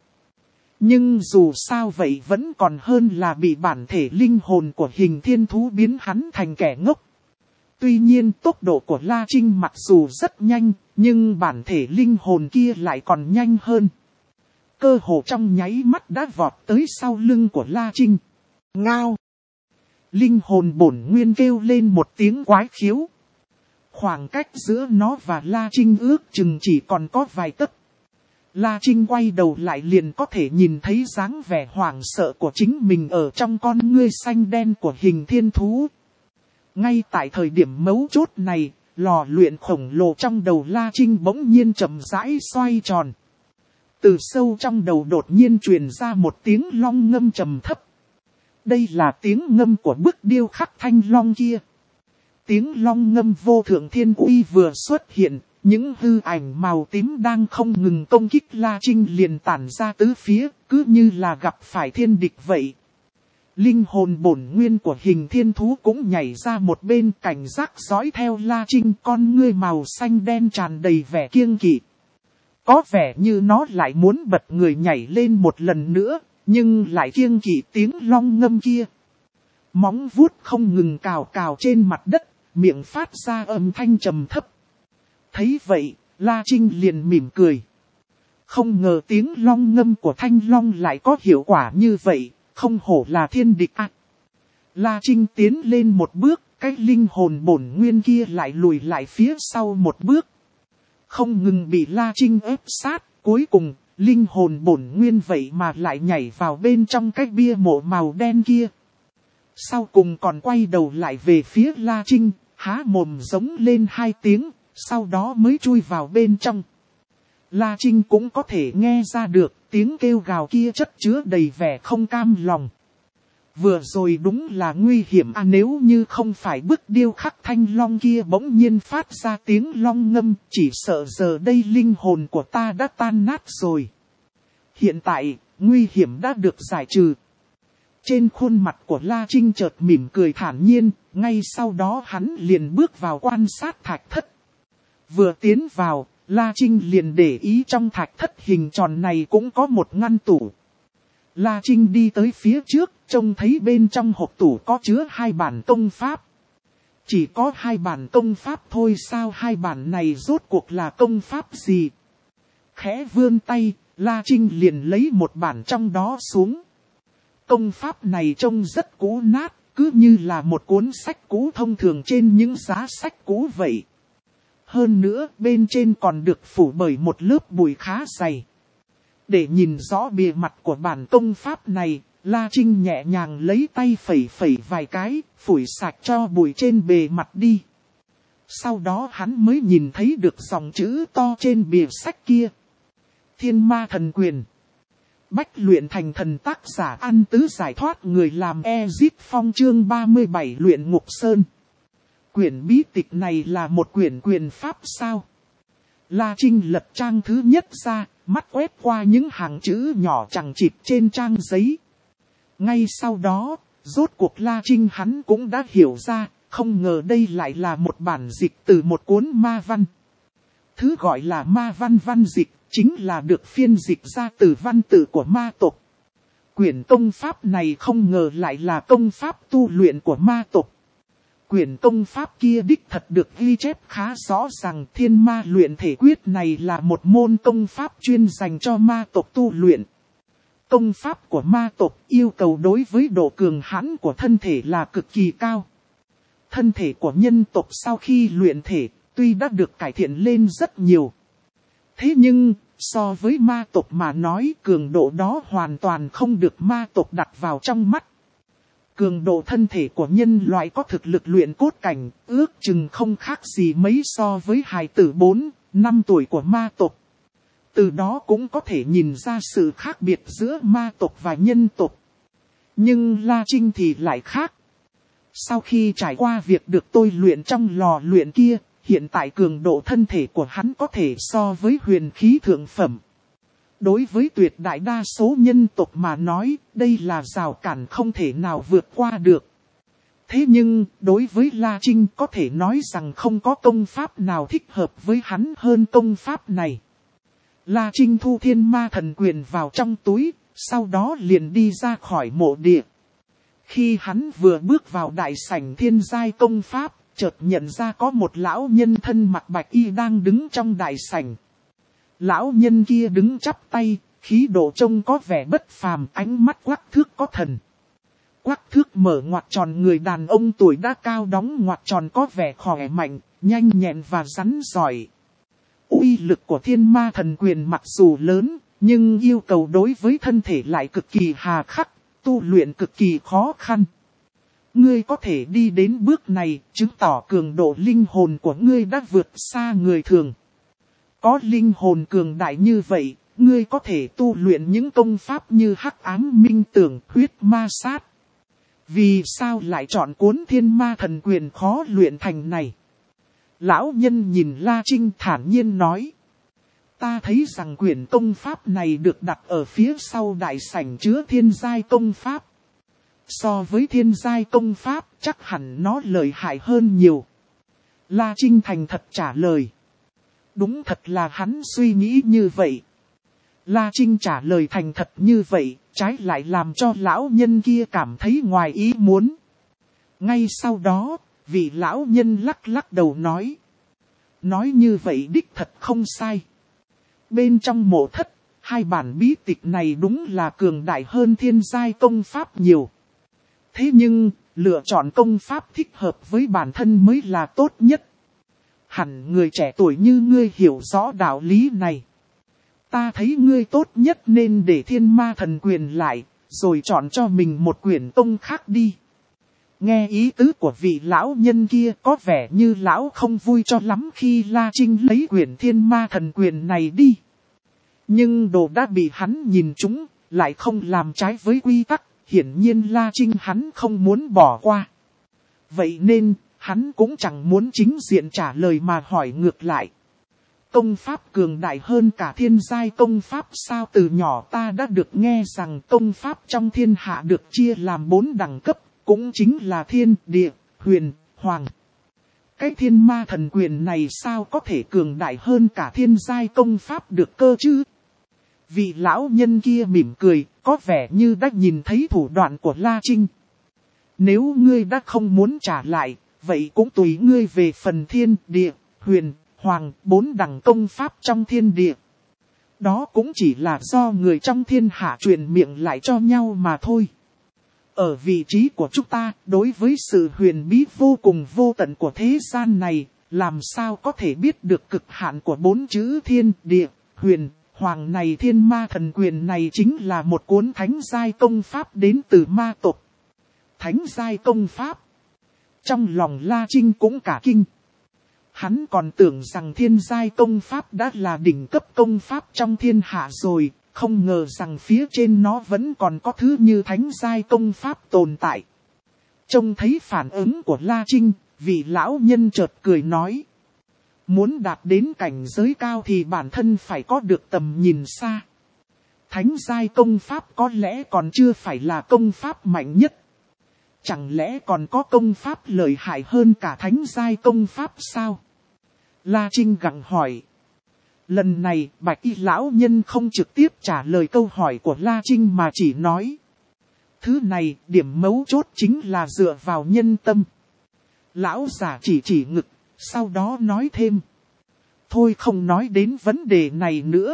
Nhưng dù sao vậy vẫn còn hơn là bị bản thể linh hồn của hình thiên thú biến hắn thành kẻ ngốc. Tuy nhiên tốc độ của La Trinh mặc dù rất nhanh, nhưng bản thể linh hồn kia lại còn nhanh hơn. Cơ hồ trong nháy mắt đã vọt tới sau lưng của La Trinh. Ngao! Linh hồn bổn nguyên kêu lên một tiếng quái khiếu. Khoảng cách giữa nó và La Trinh ước chừng chỉ còn có vài tấc. La Trinh quay đầu lại liền có thể nhìn thấy dáng vẻ hoảng sợ của chính mình ở trong con ngươi xanh đen của hình thiên thú. Ngay tại thời điểm mấu chốt này, lò luyện khổng lồ trong đầu La Trinh bỗng nhiên chậm rãi xoay tròn. Từ sâu trong đầu đột nhiên truyền ra một tiếng long ngâm trầm thấp. Đây là tiếng ngâm của bức điêu khắc thanh long kia. Tiếng long ngâm vô thượng thiên uy vừa xuất hiện, những hư ảnh màu tím đang không ngừng công kích La Trinh liền tản ra tứ phía, cứ như là gặp phải thiên địch vậy. Linh hồn bổn nguyên của hình thiên thú cũng nhảy ra một bên cảnh giác dõi theo La Trinh, con ngươi màu xanh đen tràn đầy vẻ kiêng kỵ. Có vẻ như nó lại muốn bật người nhảy lên một lần nữa, nhưng lại kiêng kỵ tiếng long ngâm kia. Móng vuốt không ngừng cào cào trên mặt đất, miệng phát ra âm thanh trầm thấp. Thấy vậy, La Trinh liền mỉm cười. Không ngờ tiếng long ngâm của thanh long lại có hiệu quả như vậy, không hổ là thiên địch ạ. À. La Trinh tiến lên một bước, cái linh hồn bổn nguyên kia lại lùi lại phía sau một bước. Không ngừng bị La Trinh ép sát, cuối cùng, linh hồn bổn nguyên vậy mà lại nhảy vào bên trong cái bia mộ màu đen kia. Sau cùng còn quay đầu lại về phía La Trinh, há mồm giống lên hai tiếng, sau đó mới chui vào bên trong. La Trinh cũng có thể nghe ra được, tiếng kêu gào kia chất chứa đầy vẻ không cam lòng. Vừa rồi đúng là nguy hiểm à, nếu như không phải bức điêu khắc thanh long kia bỗng nhiên phát ra tiếng long ngâm, chỉ sợ giờ đây linh hồn của ta đã tan nát rồi. Hiện tại, nguy hiểm đã được giải trừ. Trên khuôn mặt của La Trinh chợt mỉm cười thản nhiên, ngay sau đó hắn liền bước vào quan sát thạch thất. Vừa tiến vào, La Trinh liền để ý trong thạch thất hình tròn này cũng có một ngăn tủ. La Trinh đi tới phía trước, trông thấy bên trong hộp tủ có chứa hai bản công pháp. Chỉ có hai bản công pháp thôi sao, hai bản này rốt cuộc là công pháp gì? Khẽ vươn tay, La Trinh liền lấy một bản trong đó xuống. Công pháp này trông rất cũ nát, cứ như là một cuốn sách cũ thông thường trên những giá sách cũ vậy. Hơn nữa, bên trên còn được phủ bởi một lớp bụi khá dày. Để nhìn rõ bìa mặt của bản công pháp này, La Trinh nhẹ nhàng lấy tay phẩy phẩy vài cái, phủi sạch cho bụi trên bề mặt đi. Sau đó hắn mới nhìn thấy được dòng chữ to trên bìa sách kia. Thiên Ma Thần Quyền. Bách luyện thành thần, tác giả An Tứ giải thoát người làm Ezip Phong chương ba mươi bảy luyện ngục sơn. Quyển bí tịch này là một quyển quyền pháp sao? La Trinh lật trang thứ nhất ra, mắt quét qua những hàng chữ nhỏ chằng chịt trên trang giấy. Ngay sau đó, rốt cuộc La Trinh hắn cũng đã hiểu ra, không ngờ đây lại là một bản dịch từ một cuốn ma văn. Thứ gọi là ma văn văn dịch, chính là được phiên dịch ra từ văn tự của ma tộc. Quyển công pháp này không ngờ lại là công pháp tu luyện của ma tộc. Quyển công pháp kia đích thật được ghi chép khá rõ ràng thiên ma luyện thể quyết này là một môn công pháp chuyên dành cho ma tộc tu luyện. Công pháp của ma tộc yêu cầu đối với độ cường hãn của thân thể là cực kỳ cao. Thân thể của nhân tộc sau khi luyện thể tuy đã được cải thiện lên rất nhiều. Thế nhưng, so với ma tộc mà nói cường độ đó hoàn toàn không được ma tộc đặt vào trong mắt. Cường độ thân thể của nhân loại có thực lực luyện cốt cảnh, ước chừng không khác gì mấy so với hài tử bốn, năm tuổi của ma tộc. Từ đó cũng có thể nhìn ra sự khác biệt giữa ma tộc và nhân tộc. Nhưng La Trinh thì lại khác. Sau khi trải qua việc được tôi luyện trong lò luyện kia, hiện tại cường độ thân thể của hắn có thể so với huyền khí thượng phẩm. Đối với tuyệt đại đa số nhân tộc mà nói, đây là rào cản không thể nào vượt qua được. Thế nhưng, đối với La Trinh có thể nói rằng không có công pháp nào thích hợp với hắn hơn công pháp này. La Trinh thu thiên ma thần quyền vào trong túi, sau đó liền đi ra khỏi mộ địa. Khi hắn vừa bước vào đại sảnh thiên giai công pháp, chợt nhận ra có một lão nhân thân mặc bạch y đang đứng trong đại sảnh. Lão nhân kia đứng chắp tay, khí độ trông có vẻ bất phàm, ánh mắt quắc thước có thần. Quắc thước mở ngoặt tròn, người đàn ông tuổi đã cao đóng ngoặt tròn có vẻ khỏe mạnh, nhanh nhẹn và rắn giỏi. Uy lực của thiên ma thần quyền mặc dù lớn, nhưng yêu cầu đối với thân thể lại cực kỳ hà khắc, tu luyện cực kỳ khó khăn. Ngươi có thể đi đến bước này, chứng tỏ cường độ linh hồn của ngươi đã vượt xa người thường. Có linh hồn cường đại như vậy, ngươi có thể tu luyện những công pháp như hắc ám minh tưởng, huyết ma sát. Vì sao lại chọn cuốn thiên ma thần quyền khó luyện thành này? Lão nhân nhìn La Trinh thản nhiên nói. Ta thấy rằng quyển công pháp này được đặt ở phía sau đại sảnh chứa thiên giai công pháp. So với thiên giai công pháp, chắc hẳn nó lợi hại hơn nhiều. La Trinh thành thật trả lời. Đúng thật là hắn suy nghĩ như vậy. La Trinh trả lời thành thật như vậy, trái lại làm cho lão nhân kia cảm thấy ngoài ý muốn. Ngay sau đó, vị lão nhân lắc lắc đầu nói. Nói như vậy đích thật không sai. Bên trong mộ thất, hai bản bí tịch này đúng là cường đại hơn thiên giai công pháp nhiều. Thế nhưng, lựa chọn công pháp thích hợp với bản thân mới là tốt nhất. Hẳn người trẻ tuổi như ngươi hiểu rõ đạo lý này. Ta thấy ngươi tốt nhất nên để thiên ma thần quyền lại, rồi chọn cho mình một quyển công khác đi. Nghe ý tứ của vị lão nhân kia có vẻ như lão không vui cho lắm khi La Trinh lấy quyển thiên ma thần quyền này đi. Nhưng đồ đã bị hắn nhìn trúng, lại không làm trái với quy tắc, hiển nhiên La Trinh hắn không muốn bỏ qua. Vậy nên, hắn cũng chẳng muốn chính diện trả lời mà hỏi ngược lại. Công pháp cường đại hơn cả thiên giai công pháp sao? Từ nhỏ ta đã được nghe rằng công pháp trong thiên hạ được chia làm bốn đẳng cấp, cũng chính là thiên, địa, huyền, hoàng. Cái thiên ma thần quyền này sao có thể cường đại hơn cả thiên giai công pháp được cơ chứ? Vị lão nhân kia mỉm cười, có vẻ như đã nhìn thấy thủ đoạn của La Trinh. Nếu ngươi đã không muốn trả lại, vậy cũng tùy ngươi về phần thiên, địa, huyền, hoàng, bốn đẳng công pháp trong thiên địa. Đó cũng chỉ là do người trong thiên hạ truyền miệng lại cho nhau mà thôi. Ở vị trí của chúng ta, đối với sự huyền bí vô cùng vô tận của thế gian này, làm sao có thể biết được cực hạn của bốn chữ thiên, địa, huyền, hoàng này? Thiên ma thần quyền này chính là một cuốn thánh giai công pháp đến từ ma tộc. Thánh giai công pháp. Trong lòng La Trinh cũng cả kinh. Hắn còn tưởng rằng thiên giai công pháp đã là đỉnh cấp công pháp trong thiên hạ rồi, không ngờ rằng phía trên nó vẫn còn có thứ như thánh giai công pháp tồn tại. Trông thấy phản ứng của La Trinh, vị lão nhân chợt cười nói. Muốn đạt đến cảnh giới cao thì bản thân phải có được tầm nhìn xa. Thánh giai công pháp có lẽ còn chưa phải là công pháp mạnh nhất. Chẳng lẽ còn có công pháp lợi hại hơn cả thánh giai công pháp sao? La Trinh gặng hỏi. Lần này bạch y lão nhân không trực tiếp trả lời câu hỏi của La Trinh mà chỉ nói. Thứ này điểm mấu chốt chính là dựa vào nhân tâm. Lão giả chỉ chỉ ngực, sau đó nói thêm. Thôi không nói đến vấn đề này nữa.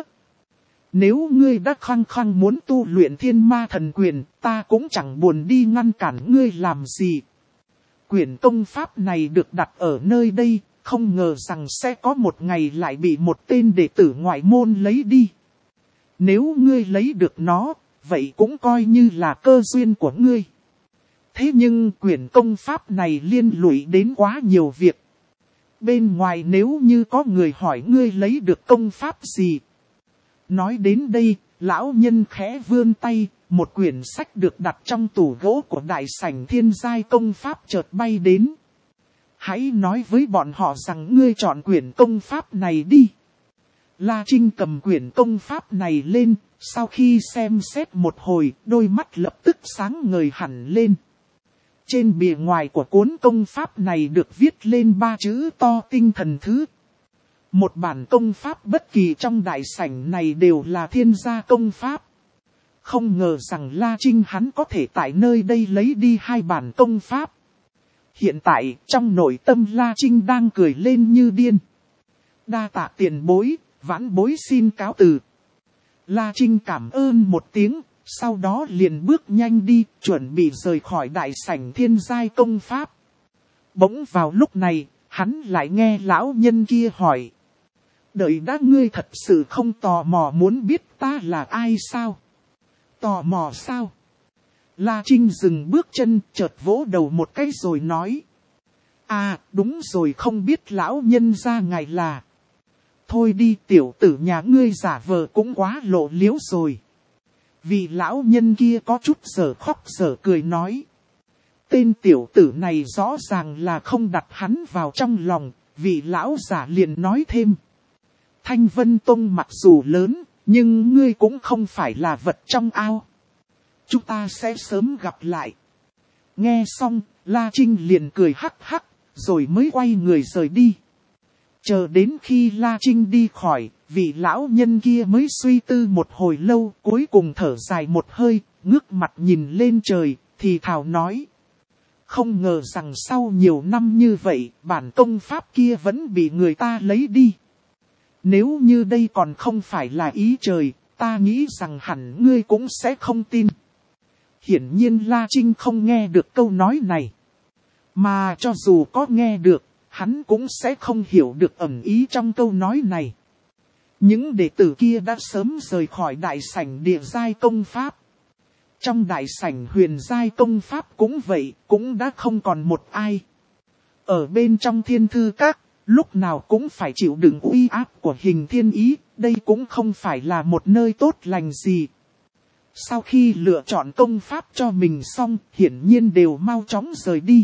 Nếu ngươi đã khăng khăng muốn tu luyện thiên ma thần quyền, ta cũng chẳng buồn đi ngăn cản ngươi làm gì. Quyển công pháp này được đặt ở nơi đây, không ngờ rằng sẽ có một ngày lại bị một tên đệ tử ngoại môn lấy đi. Nếu ngươi lấy được nó, vậy cũng coi như là cơ duyên của ngươi. Thế nhưng quyển công pháp này liên lụy đến quá nhiều việc. Bên ngoài nếu như có người hỏi ngươi lấy được công pháp gì. Nói đến đây, lão nhân khẽ vươn tay, một quyển sách được đặt trong tủ gỗ của đại sảnh thiên giai công pháp chợt bay đến. Hãy nói với bọn họ rằng ngươi chọn quyển công pháp này đi. La Trinh cầm quyển công pháp này lên, sau khi xem xét một hồi, đôi mắt lập tức sáng ngời hẳn lên. Trên bìa ngoài của cuốn công pháp này được viết lên ba chữ to tinh thần thứ. Một bản công pháp bất kỳ trong đại sảnh này đều là thiên gia công pháp. Không ngờ rằng La Trinh hắn có thể tại nơi đây lấy đi hai bản công pháp. Hiện tại trong nội tâm La Trinh đang cười lên như điên. Đa tạ tiền bối, vãn bối xin cáo từ. La Trinh cảm ơn một tiếng, sau đó liền bước nhanh đi, chuẩn bị rời khỏi đại sảnh thiên giai công pháp. Bỗng vào lúc này, hắn lại nghe lão nhân kia hỏi. Đợi đã, ngươi thật sự không tò mò muốn biết ta là ai sao? Tò mò sao? La Trinh dừng bước chân, chợt vỗ đầu một cái rồi nói. À, đúng rồi, không biết lão nhân gia ngài là. Thôi đi, tiểu tử nhà ngươi giả vờ cũng quá lộ liễu rồi. Vì lão nhân kia có chút giở khóc giở cười nói. Tên tiểu tử này rõ ràng là không đặt hắn vào trong lòng, vị lão giả liền nói thêm. Thanh Vân Tông mặc dù lớn, nhưng ngươi cũng không phải là vật trong ao. Chúng ta sẽ sớm gặp lại. Nghe xong, La Trinh liền cười hắc hắc, rồi mới quay người rời đi. Chờ đến khi La Trinh đi khỏi, vị lão nhân kia mới suy tư một hồi lâu, cuối cùng thở dài một hơi, ngước mặt nhìn lên trời, thì thào nói. Không ngờ rằng sau nhiều năm như vậy, bản công pháp kia vẫn bị người ta lấy đi. Nếu như đây còn không phải là ý trời, ta nghĩ rằng hẳn ngươi cũng sẽ không tin. Hiển nhiên La Trinh không nghe được câu nói này. Mà cho dù có nghe được, hắn cũng sẽ không hiểu được ẩn ý trong câu nói này. Những đệ tử kia đã sớm rời khỏi đại sảnh địa giai công pháp. Trong đại sảnh huyền giai công pháp cũng vậy, cũng đã không còn một ai. Ở bên trong thiên thư các, Lúc nào cũng phải chịu đựng uy áp của Hình Thiên Ý, đây cũng không phải là một nơi tốt lành gì. Sau khi lựa chọn công pháp cho mình xong, hiển nhiên đều mau chóng rời đi.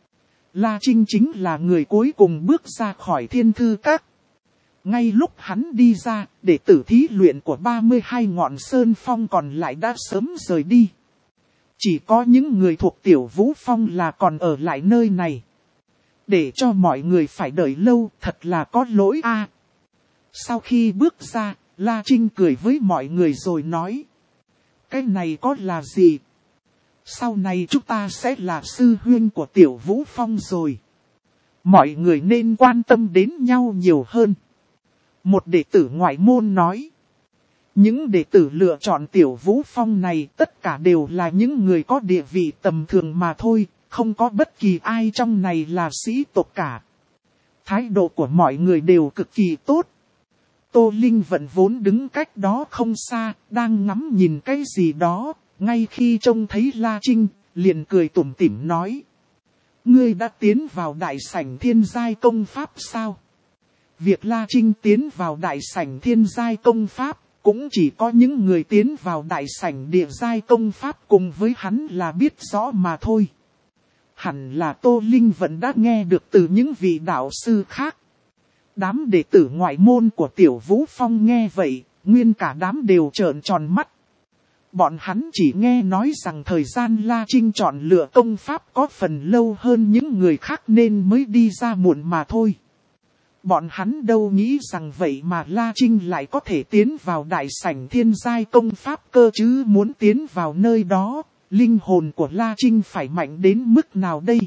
La Trinh chính là người cuối cùng bước ra khỏi Thiên Thư Các. Ngay lúc hắn đi ra, đệ tử thí luyện của ba mươi hai ngọn sơn phong còn lại đã sớm rời đi. Chỉ có những người thuộc Tiểu Vũ Phong là còn ở lại nơi này. Để cho mọi người phải đợi lâu, thật là có lỗi a. À, sau khi bước ra, La Trinh cười với mọi người rồi nói. Cái này có là gì? Sau này chúng ta sẽ là sư huynh của Tiểu Vũ Phong rồi. Mọi người nên quan tâm đến nhau nhiều hơn. Một đệ tử ngoại môn nói. Những đệ tử lựa chọn Tiểu Vũ Phong này tất cả đều là những người có địa vị tầm thường mà thôi, không có bất kỳ ai trong này là sĩ tộc cả. Thái độ của mọi người đều cực kỳ tốt. Tô Linh Vận vốn đứng cách đó không xa, đang ngắm nhìn cái gì đó, ngay khi trông thấy La Trinh, liền cười tủm tỉm nói. Ngươi đã tiến vào đại sảnh thiên giai công pháp sao? Việc La Trinh tiến vào đại sảnh thiên giai công pháp, cũng chỉ có những người tiến vào đại sảnh địa giai công pháp cùng với hắn là biết rõ mà thôi. Hẳn là Tô Linh vẫn đã nghe được từ những vị đạo sư khác. Đám đệ tử ngoại môn của Tiểu Vũ Phong nghe vậy, nguyên cả đám đều trợn tròn mắt. Bọn hắn chỉ nghe nói rằng thời gian La Trinh chọn lựa công pháp có phần lâu hơn những người khác nên mới đi ra muộn mà thôi. Bọn hắn đâu nghĩ rằng vậy mà La Trinh lại có thể tiến vào đại sảnh thiên giai công pháp cơ chứ, muốn tiến vào nơi đó, linh hồn của La Trinh phải mạnh đến mức nào đây?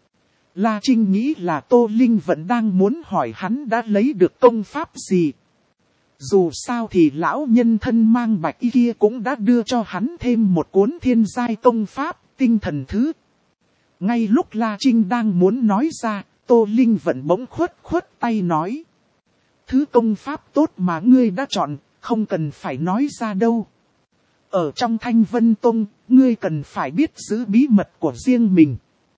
La Trinh nghĩ là Tô Linh vẫn đang muốn hỏi hắn đã lấy được công pháp gì. Dù sao thì lão nhân thân mang bạch y kia cũng đã đưa cho hắn thêm một cuốn thiên giai công pháp, tinh thần thứ. Ngay lúc La Trinh đang muốn nói ra, Tô Linh vẫn bỗng khuất khuất tay nói. Thứ công pháp tốt mà ngươi đã chọn, không cần phải nói ra đâu. Ở trong Thanh Vân Tông, ngươi cần phải biết giữ bí mật của riêng mình.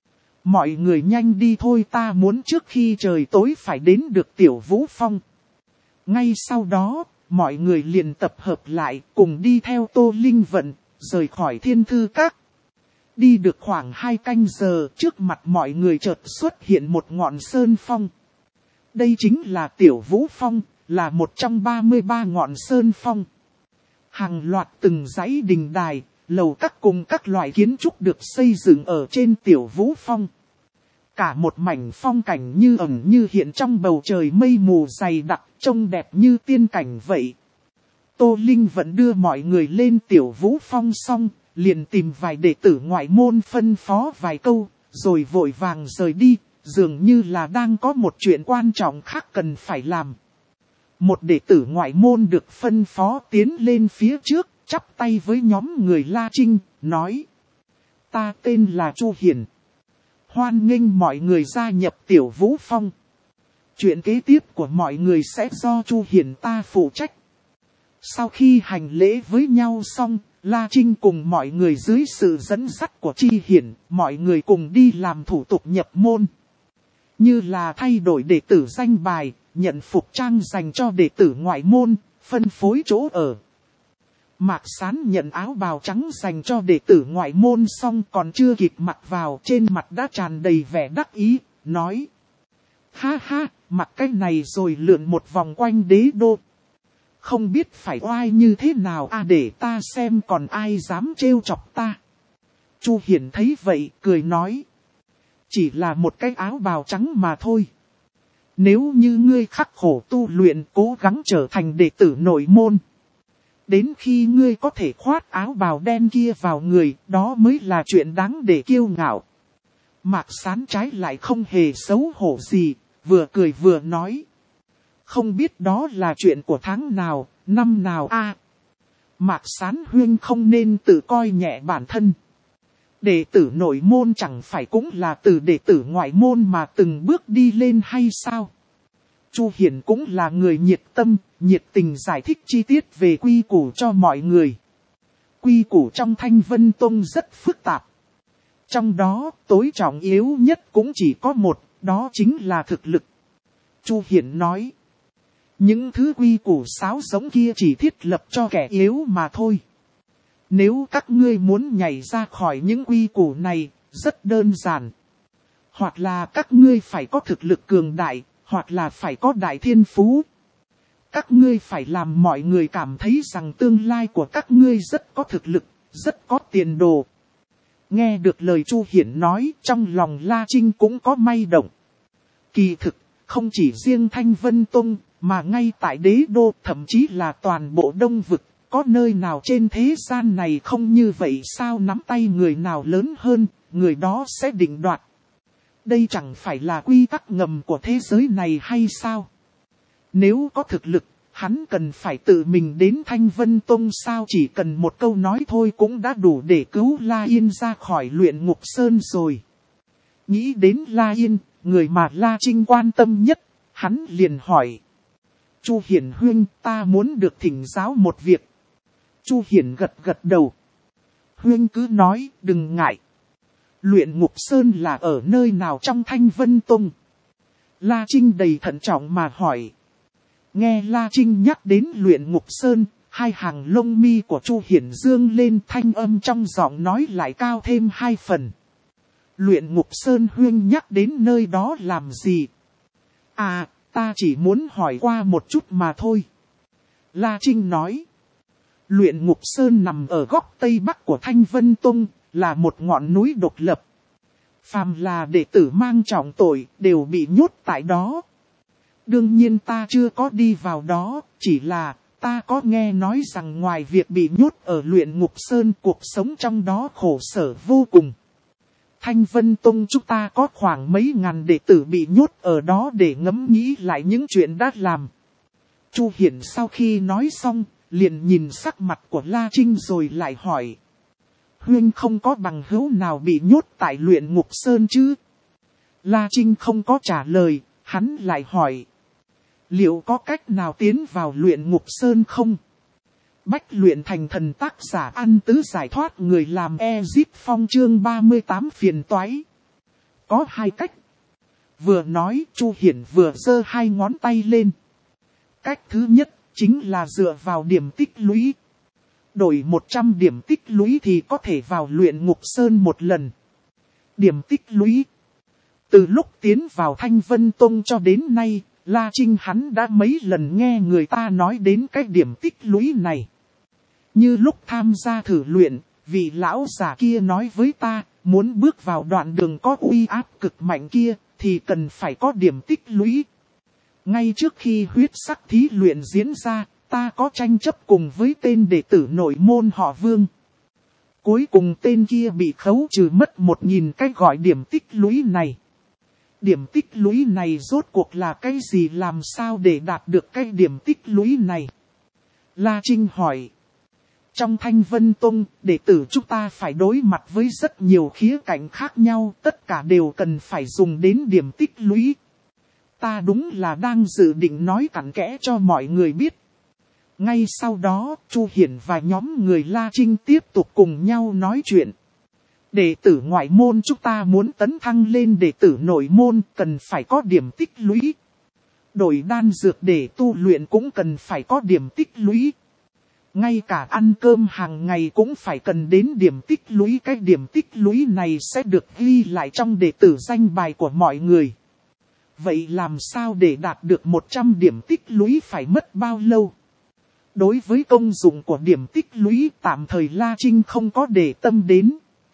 Mọi người nhanh đi thôi, ta muốn trước khi trời tối phải đến được Tiểu Vũ Phong. Ngay sau đó, mọi người liền tập hợp lại cùng đi theo Tô Linh Vận, rời khỏi Thiên Thư Các. Đi được khoảng hai canh giờ, trước mặt mọi người chợt xuất hiện một ngọn sơn phong. Đây chính là Tiểu Vũ Phong, là một trong ba mươi ba ngọn sơn phong. Hàng loạt từng dãy đình đài, lầu các cùng các loại kiến trúc được xây dựng ở trên Tiểu Vũ Phong. Cả một mảnh phong cảnh như ẩn như hiện trong bầu trời mây mù dày đặc, trông đẹp như tiên cảnh vậy. Tô Linh vẫn đưa mọi người lên Tiểu Vũ Phong xong, liền tìm vài đệ tử ngoại môn phân phó vài câu, rồi vội vàng rời đi, dường như là đang có một chuyện quan trọng khác cần phải làm. Một đệ tử ngoại môn được phân phó tiến lên phía trước, chắp tay với nhóm người La Trinh, nói. Ta tên là Chu Hiển. Hoan nghênh mọi người gia nhập Tiểu Vũ Phong. Chuyện kế tiếp của mọi người sẽ do Chu Hiển ta phụ trách. Sau khi hành lễ với nhau xong, La Trinh cùng mọi người dưới sự dẫn dắt của Chi Hiển, mọi người cùng đi làm thủ tục nhập môn. Như là thay đổi đệ tử danh bài, nhận phục trang dành cho đệ tử ngoại môn, phân phối chỗ ở. Mạc Sán nhận áo bào trắng dành cho đệ tử ngoại môn xong còn chưa kịp mặc vào, trên mặt đã tràn đầy vẻ đắc ý, nói. Ha ha, mặc cái này rồi lượn một vòng quanh đế đô. Không biết phải oai như thế nào à, để ta xem còn ai dám trêu chọc ta. Chu Hiển thấy vậy, cười nói. Chỉ là một cái áo bào trắng mà thôi. Nếu như ngươi khắc khổ tu luyện, cố gắng trở thành đệ tử nội môn. Đến khi ngươi có thể khoác áo bào đen kia vào người, đó mới là chuyện đáng để kiêu ngạo. Mạc Sán trái lại không hề xấu hổ gì, vừa cười vừa nói. Không biết đó là chuyện của tháng nào, năm nào a? À, Mạc Sán huynh không nên tự coi nhẹ bản thân. Đệ tử nội môn chẳng phải cũng là từ đệ tử ngoại môn mà từng bước đi lên hay sao? Chu Hiển cũng là người nhiệt tâm, nhiệt tình giải thích chi tiết về quy củ cho mọi người. Quy củ trong Thanh Vân Tông rất phức tạp. Trong đó, tối trọng yếu nhất cũng chỉ có một, đó chính là thực lực. Chu Hiển nói. Những thứ quy củ sáo giống kia chỉ thiết lập cho kẻ yếu mà thôi. Nếu các ngươi muốn nhảy ra khỏi những quy củ này, rất đơn giản. Hoặc là các ngươi phải có thực lực cường đại, hoặc là phải có đại thiên phú. Các ngươi phải làm mọi người cảm thấy rằng tương lai của các ngươi rất có thực lực, rất có tiền đồ. Nghe được lời Chu Hiển nói, trong lòng La Trinh cũng có may động. Kỳ thực, không chỉ riêng Thanh Vân Tông, mà ngay tại đế đô, thậm chí là toàn bộ Đông Vực, có nơi nào trên thế gian này không như vậy sao? Nắm tay người nào lớn hơn, người đó sẽ định đoạt. Đây chẳng phải là quy tắc ngầm của thế giới này hay sao? Nếu có thực lực, hắn cần phải tự mình đến Thanh Vân Tông sao? Chỉ cần một câu nói thôi cũng đã đủ để cứu La Yên ra khỏi Luyện Ngục Sơn rồi. Nghĩ đến La Yên, người mà La Trinh quan tâm nhất, hắn liền hỏi. Chu Hiển huynh, ta muốn được thỉnh giáo một việc. Chu Hiển gật gật đầu. Huynh cứ nói, đừng ngại. Luyện Ngục Sơn là ở nơi nào trong Thanh Vân Tông? La Trinh đầy thận trọng mà hỏi. Nghe La Trinh nhắc đến Luyện Ngục Sơn, hai hàng lông mi của Chu Hiển dương lên, thanh âm trong giọng nói lại cao thêm hai phần. Luyện Ngục Sơn huynh nhắc đến nơi đó làm gì? À, ta chỉ muốn hỏi qua một chút mà thôi. La Trinh nói. Luyện Ngục Sơn nằm ở góc tây bắc của Thanh Vân Tông, là một ngọn núi độc lập. Phàm là đệ tử mang trọng tội, đều bị nhốt tại đó. Đương nhiên ta chưa có đi vào đó, chỉ là ta có nghe nói rằng ngoài việc bị nhốt ở Luyện Ngục Sơn, cuộc sống trong đó khổ sở vô cùng. Thanh Vân Tông chúng ta có khoảng mấy ngàn đệ tử bị nhốt ở đó để ngẫm nghĩ lại những chuyện đã làm. Chu Hiển sau khi nói xong, liền nhìn sắc mặt của La Trinh rồi lại hỏi. Huynh không có bằng hữu nào bị nhốt tại Luyện Ngục Sơn chứ? La Trinh không có trả lời, hắn lại hỏi. Liệu có cách nào tiến vào Luyện Ngục Sơn không? Bách luyện thành thần tác giả An Tứ giải thoát người làm Ezip Phong chương ba mươi tám phiền toái. Có hai cách. Vừa nói Chu Hiển vừa giơ hai ngón tay lên. Cách thứ nhất chính là dựa vào điểm tích lũy. Đổi một trăm điểm tích lũy thì có thể vào Luyện Ngục Sơn một lần. Điểm tích lũy. Từ lúc tiến vào Thanh Vân Tông cho đến nay, La Trinh hắn đã mấy lần nghe người ta nói đến cái điểm tích lũy này. Như lúc tham gia thử luyện, vị lão già kia nói với ta, muốn bước vào đoạn đường có uy áp cực mạnh kia, thì cần phải có điểm tích lũy. Ngay trước khi huyết sắc thí luyện diễn ra, ta có tranh chấp cùng với tên đệ tử nội môn họ Vương. Cuối cùng tên kia bị khấu trừ mất một nghìn cái gọi điểm tích lũy này. Điểm tích lũy này rốt cuộc là cái gì, làm sao để đạt được cái điểm tích lũy này? La Trinh hỏi. Trong Thanh Vân Tông, đệ tử chúng ta phải đối mặt với rất nhiều khía cạnh khác nhau, tất cả đều cần phải dùng đến điểm tích lũy. Ta đúng là đang dự định nói cặn kẽ cho mọi người biết. Ngay sau đó, Chu Hiển và nhóm người La Trinh tiếp tục cùng nhau nói chuyện. Đệ tử ngoại môn chúng ta muốn tấn thăng lên đệ tử nội môn cần phải có điểm tích lũy. Đổi đan dược để tu luyện cũng cần phải có điểm tích lũy. Ngay cả ăn cơm hàng ngày cũng phải cần đến điểm tích lũy. Cái điểm tích lũy này sẽ được ghi lại trong đệ tử danh bài của mọi người. Vậy làm sao để đạt được một trăm điểm tích lũy phải mất bao lâu? Đối với công dụng của điểm tích lũy tạm thời La Trinh không có để tâm đến.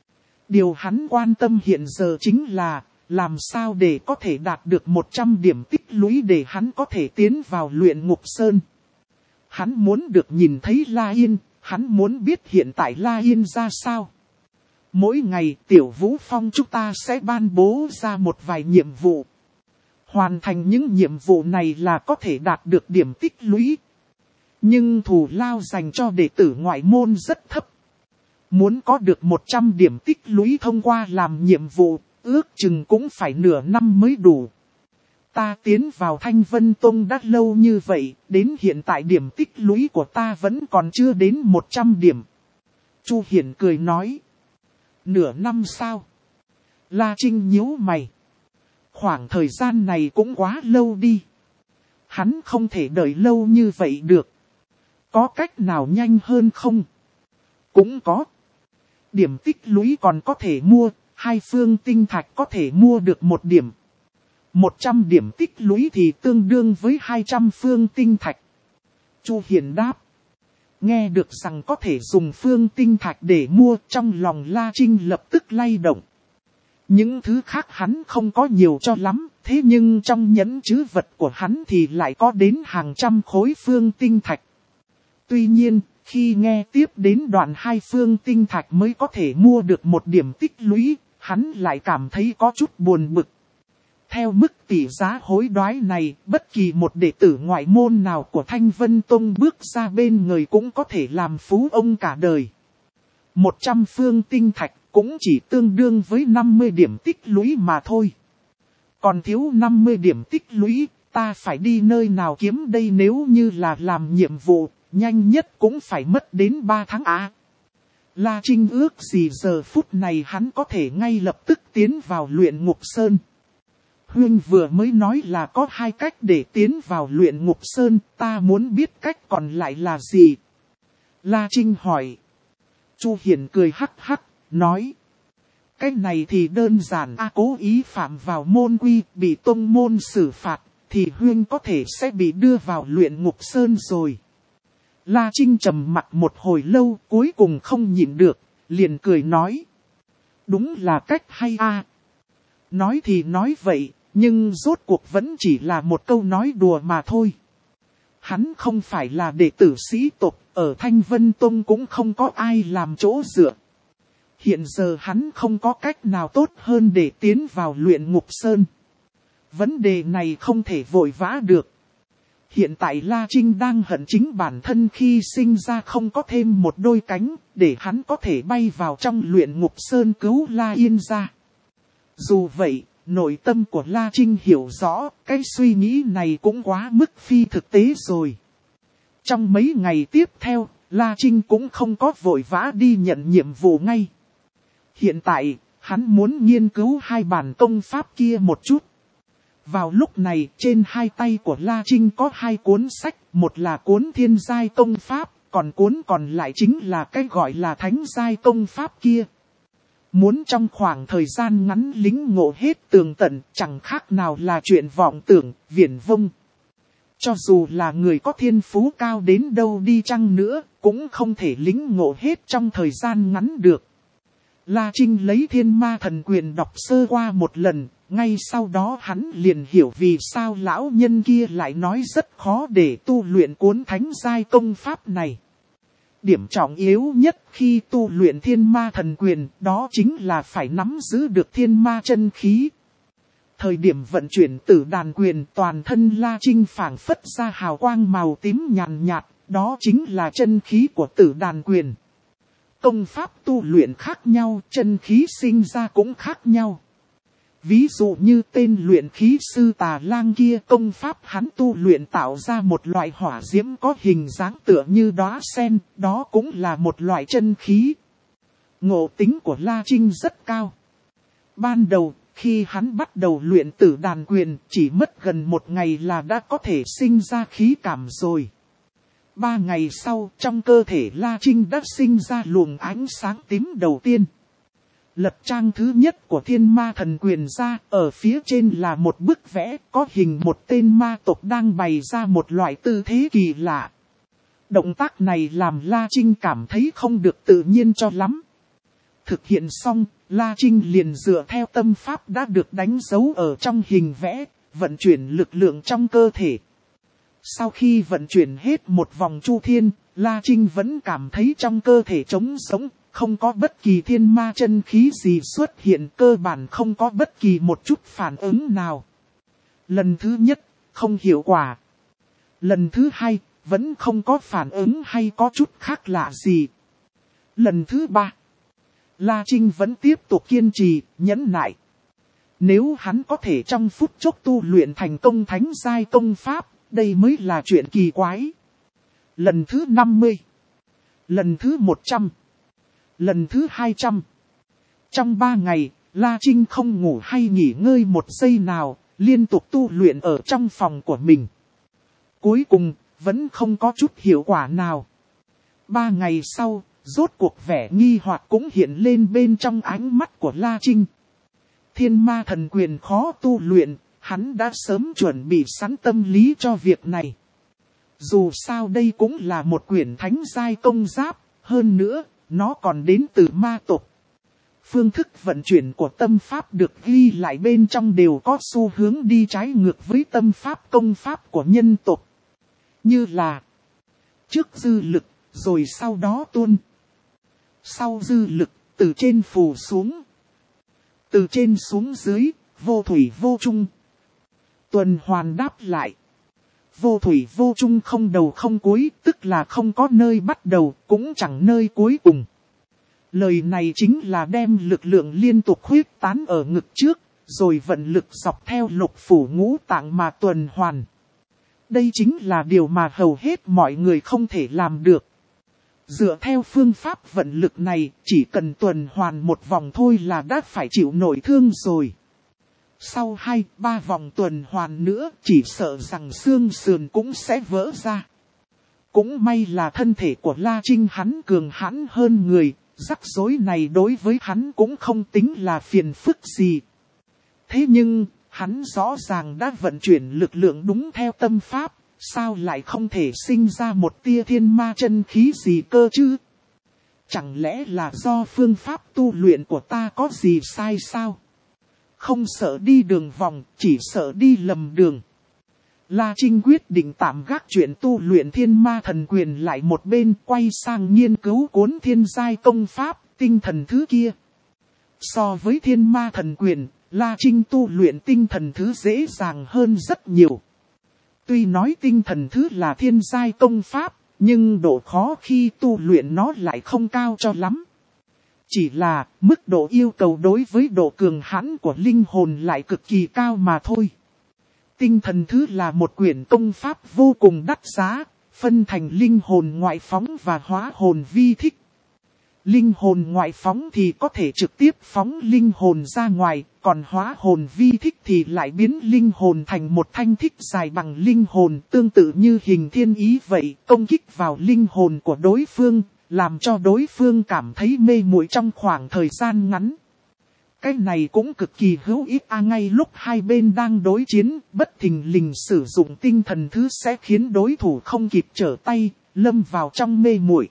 Điều hắn quan tâm hiện giờ chính là làm sao để có thể đạt được một trăm điểm tích lũy để hắn có thể tiến vào Luyện Ngục Sơn. Hắn muốn được nhìn thấy La Yên, hắn muốn biết hiện tại La Yên ra sao. Mỗi ngày Tiểu Vũ Phong chúng ta sẽ ban bố ra một vài nhiệm vụ. Hoàn thành những nhiệm vụ này là có thể đạt được điểm tích lũy. Nhưng thù lao dành cho đệ tử ngoại môn rất thấp. Muốn có được một trăm điểm tích lũy thông qua làm nhiệm vụ, ước chừng cũng phải nửa năm mới đủ. Ta tiến vào Thanh Vân Tông đã lâu như vậy, đến hiện tại điểm tích lũy của ta vẫn còn chưa đến một trăm điểm. Chu Hiển cười nói. Nửa năm sao? La Trinh nhíu mày. Khoảng thời gian này cũng quá lâu đi. Hắn không thể đợi lâu như vậy được. Có cách nào nhanh hơn không? Cũng có. Điểm tích lũy còn có thể mua, hai phương tinh thạch có thể mua được một điểm. một trăm điểm tích lũy thì tương đương với hai trăm phương tinh thạch. Chu Hiền đáp. Nghe được rằng có thể dùng phương tinh thạch để mua, trong lòng La Trinh lập tức lay động. Những thứ khác hắn không có nhiều cho lắm, thế nhưng trong nhẫn trữ vật của hắn thì lại có đến hàng trăm khối phương tinh thạch. Tuy nhiên, khi nghe tiếp đến đoạn hai phương tinh thạch mới có thể mua được một điểm tích lũy, hắn lại cảm thấy có chút buồn bực. Theo mức tỷ giá hối đoái này, bất kỳ một đệ tử ngoại môn nào của Thanh Vân Tông bước ra bên người cũng có thể làm phú ông cả đời. một trăm phương tinh thạch cũng chỉ tương đương với năm mươi điểm tích lũy mà thôi. Còn thiếu năm mươi điểm tích lũy, ta phải đi nơi nào kiếm đây? Nếu như là làm nhiệm vụ, nhanh nhất cũng phải mất đến ba tháng á. À, La Trinh ước gì giờ phút này hắn có thể ngay lập tức tiến vào luyện ngục sơn. Huynh vừa mới nói là có hai cách để tiến vào luyện ngục sơn, ta muốn biết cách còn lại là gì? La Trinh hỏi. Chu Hiền cười hắc hắc, nói. Cái này thì đơn giản, a à, cố ý phạm vào môn quy, bị tông môn xử phạt, thì Huynh có thể sẽ bị đưa vào luyện ngục sơn rồi. La Trinh trầm mặt một hồi lâu, cuối cùng không nhịn được, liền cười nói. Đúng là cách hay a. À. Nói thì nói vậy, nhưng rốt cuộc vẫn chỉ là một câu nói đùa mà thôi. Hắn không phải là đệ tử sĩ tộc, ở Thanh Vân Tông cũng không có ai làm chỗ dựa. Hiện giờ hắn không có cách nào tốt hơn để tiến vào luyện ngục sơn. Vấn đề này không thể vội vã được. Hiện tại La Trinh đang hận chính bản thân khi sinh ra không có thêm một đôi cánh, để hắn có thể bay vào trong luyện ngục sơn cứu La Yên ra. Dù vậy, nội tâm của La Trinh hiểu rõ, cái suy nghĩ này cũng quá mức phi thực tế rồi. Trong mấy ngày tiếp theo, La Trinh cũng không có vội vã đi nhận nhiệm vụ ngay. Hiện tại, hắn muốn nghiên cứu hai bản công pháp kia một chút. Vào lúc này, trên hai tay của La Trinh có hai cuốn sách, một là cuốn Thiên Giai Công Pháp, còn cuốn còn lại chính là cái gọi là Thánh Giai Công Pháp kia. Muốn trong khoảng thời gian ngắn lĩnh ngộ hết tường tận, chẳng khác nào là chuyện vọng tưởng, viển vông. Cho dù là người có thiên phú cao đến đâu đi chăng nữa, cũng không thể lĩnh ngộ hết trong thời gian ngắn được. La Trinh lấy Thiên Ma Thần Quyền đọc sơ qua một lần, ngay sau đó hắn liền hiểu vì sao lão nhân kia lại nói rất khó để tu luyện cuốn Thánh Giai Công Pháp này. Điểm trọng yếu nhất khi tu luyện Thiên Ma Thần Quyền đó chính là phải nắm giữ được thiên ma chân khí. Thời điểm vận chuyển Tử Đàn Quyền, toàn thân La Trinh phảng phất ra hào quang màu tím nhàn nhạt, đó chính là chân khí của Tử Đàn Quyền. Công pháp tu luyện khác nhau, chân khí sinh ra cũng khác nhau. Ví dụ như tên luyện khí sư Tà Lang kia, công pháp hắn tu luyện tạo ra một loại hỏa diễm có hình dáng tựa như đóa sen, đó cũng là một loại chân khí. Ngộ tính của La Trinh rất cao. Ban đầu, khi hắn bắt đầu luyện Tử Đàn Quyền, chỉ mất gần một ngày là đã có thể sinh ra khí cảm rồi. Ba ngày sau, trong cơ thể La Trinh đã sinh ra luồng ánh sáng tím đầu tiên. Lật trang thứ nhất của Thiên Ma Thần Quyền ra, ở phía trên là một bức vẽ có hình một tên ma tộc đang bày ra một loại tư thế kỳ lạ. Động tác này làm La Trinh cảm thấy không được tự nhiên cho lắm. Thực hiện xong, La Trinh liền dựa theo tâm pháp đã được đánh dấu ở trong hình vẽ, vận chuyển lực lượng trong cơ thể. Sau khi vận chuyển hết một vòng chu thiên, La Trinh vẫn cảm thấy trong cơ thể trống sống, không có bất kỳ thiên ma chân khí gì xuất hiện, cơ bản không có bất kỳ một chút phản ứng nào. Lần thứ nhất, không hiệu quả. Lần thứ hai, vẫn không có phản ứng hay có chút khác lạ gì. Lần thứ ba, La Trinh vẫn tiếp tục kiên trì, nhẫn nại. Nếu hắn có thể trong phút chốc tu luyện thành công Thánh Giai Công Pháp, đây mới là chuyện kỳ quái. Lần thứ năm mươi. Lần thứ một trăm. Lần thứ hai trăm. Trong ba ngày, La Trinh không ngủ hay nghỉ ngơi một giây nào, liên tục tu luyện ở trong phòng của mình. Cuối cùng, vẫn không có chút hiệu quả nào. Ba ngày sau, rốt cuộc vẻ nghi hoặc cũng hiện lên bên trong ánh mắt của La Trinh. Thiên ma thần quyền khó tu luyện, hắn đã sớm chuẩn bị sẵn tâm lý cho việc này. Dù sao đây cũng là một quyển thánh giai công giáp, hơn nữa, nó còn đến từ ma tộc. Phương thức vận chuyển của tâm pháp được ghi lại bên trong đều có xu hướng đi trái ngược với tâm pháp công pháp của nhân tộc. Như là trước dư lực, rồi sau đó tuôn. Sau dư lực, từ trên phù xuống. Từ trên xuống dưới, vô thủy vô chung. Tuần hoàn đáp lại. Vô thủy vô chung không đầu không cuối, tức là không có nơi bắt đầu, cũng chẳng nơi cuối cùng. Lời này chính là đem lực lượng liên tục huyết tán ở ngực trước, rồi vận lực dọc theo lục phủ ngũ tạng mà tuần hoàn. Đây chính là điều mà hầu hết mọi người không thể làm được. Dựa theo phương pháp vận lực này, chỉ cần tuần hoàn một vòng thôi là đã phải chịu nổi thương rồi. Sau hai, ba vòng tuần hoàn nữa, chỉ sợ rằng xương sườn cũng sẽ vỡ ra. Cũng may là thân thể của La Trinh hắn cường hãn hơn người, rắc rối này đối với hắn cũng không tính là phiền phức gì. Thế nhưng, hắn rõ ràng đã vận chuyển lực lượng đúng theo tâm pháp, sao lại không thể sinh ra một tia thiên ma chân khí gì cơ chứ? Chẳng lẽ là do phương pháp tu luyện của ta có gì sai sao? Không sợ đi đường vòng, chỉ sợ đi lầm đường. La Trinh quyết định tạm gác chuyện tu luyện thiên ma thần quyền lại một bên, quay sang nghiên cứu cuốn thiên giai công pháp, tinh thần thứ kia. So với thiên ma thần quyền, La Trinh tu luyện tinh thần thứ dễ dàng hơn rất nhiều. Tuy nói tinh thần thứ là thiên giai công pháp, nhưng độ khó khi tu luyện nó lại không cao cho lắm. Chỉ là mức độ yêu cầu đối với độ cường hãn của linh hồn lại cực kỳ cao mà thôi. Tinh thần thứ là một quyển công pháp vô cùng đắt giá, phân thành linh hồn ngoại phóng và hóa hồn vi thích. Linh hồn ngoại phóng thì có thể trực tiếp phóng linh hồn ra ngoài, còn hóa hồn vi thích thì lại biến linh hồn thành một thanh thích dài bằng linh hồn, tương tự như hình thiên ý vậy, công kích vào linh hồn của đối phương, làm cho đối phương cảm thấy mê muội trong khoảng thời gian ngắn. Cái này cũng cực kỳ hữu ích à, ngay lúc hai bên đang đối chiến, bất thình lình sử dụng tinh thần thứ sẽ khiến đối thủ không kịp trở tay, lâm vào trong mê muội.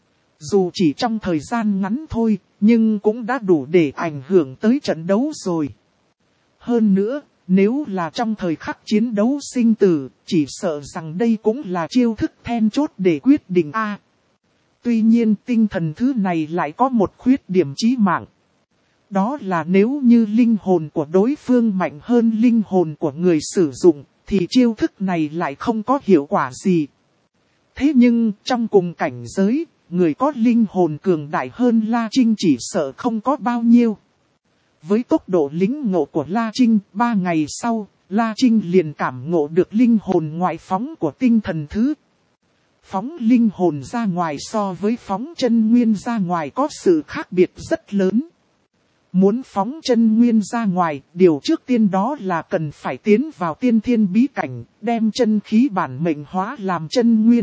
Dù chỉ trong thời gian ngắn thôi, nhưng cũng đã đủ để ảnh hưởng tới trận đấu rồi. Hơn nữa, nếu là trong thời khắc chiến đấu sinh tử, chỉ sợ rằng đây cũng là chiêu thức then chốt để quyết định A. À, tuy nhiên tinh thần thứ này lại có một khuyết điểm chí mạng. Đó là nếu như linh hồn của đối phương mạnh hơn linh hồn của người sử dụng, thì chiêu thức này lại không có hiệu quả gì. Thế nhưng trong cùng cảnh giới, người có linh hồn cường đại hơn La Trinh chỉ sợ không có bao nhiêu. Với tốc độ lĩnh ngộ của La Trinh, ba ngày sau, La Trinh liền cảm ngộ được linh hồn ngoại phóng của tinh thần thứ. Phóng linh hồn ra ngoài so với phóng chân nguyên ra ngoài có sự khác biệt rất lớn. Muốn phóng chân nguyên ra ngoài, điều trước tiên đó là cần phải tiến vào tiên thiên bí cảnh, đem chân khí bản mệnh hóa làm chân nguyên.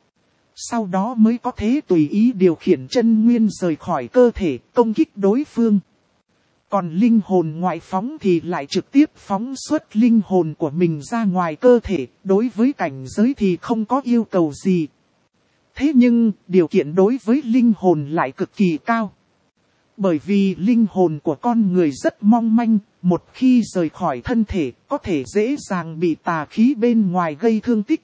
Sau đó mới có thể tùy ý điều khiển chân nguyên rời khỏi cơ thể, công kích đối phương. Còn linh hồn ngoại phóng thì lại trực tiếp phóng xuất linh hồn của mình ra ngoài cơ thể, đối với cảnh giới thì không có yêu cầu gì. Thế nhưng, điều kiện đối với linh hồn lại cực kỳ cao. Bởi vì linh hồn của con người rất mong manh, một khi rời khỏi thân thể, có thể dễ dàng bị tà khí bên ngoài gây thương tích.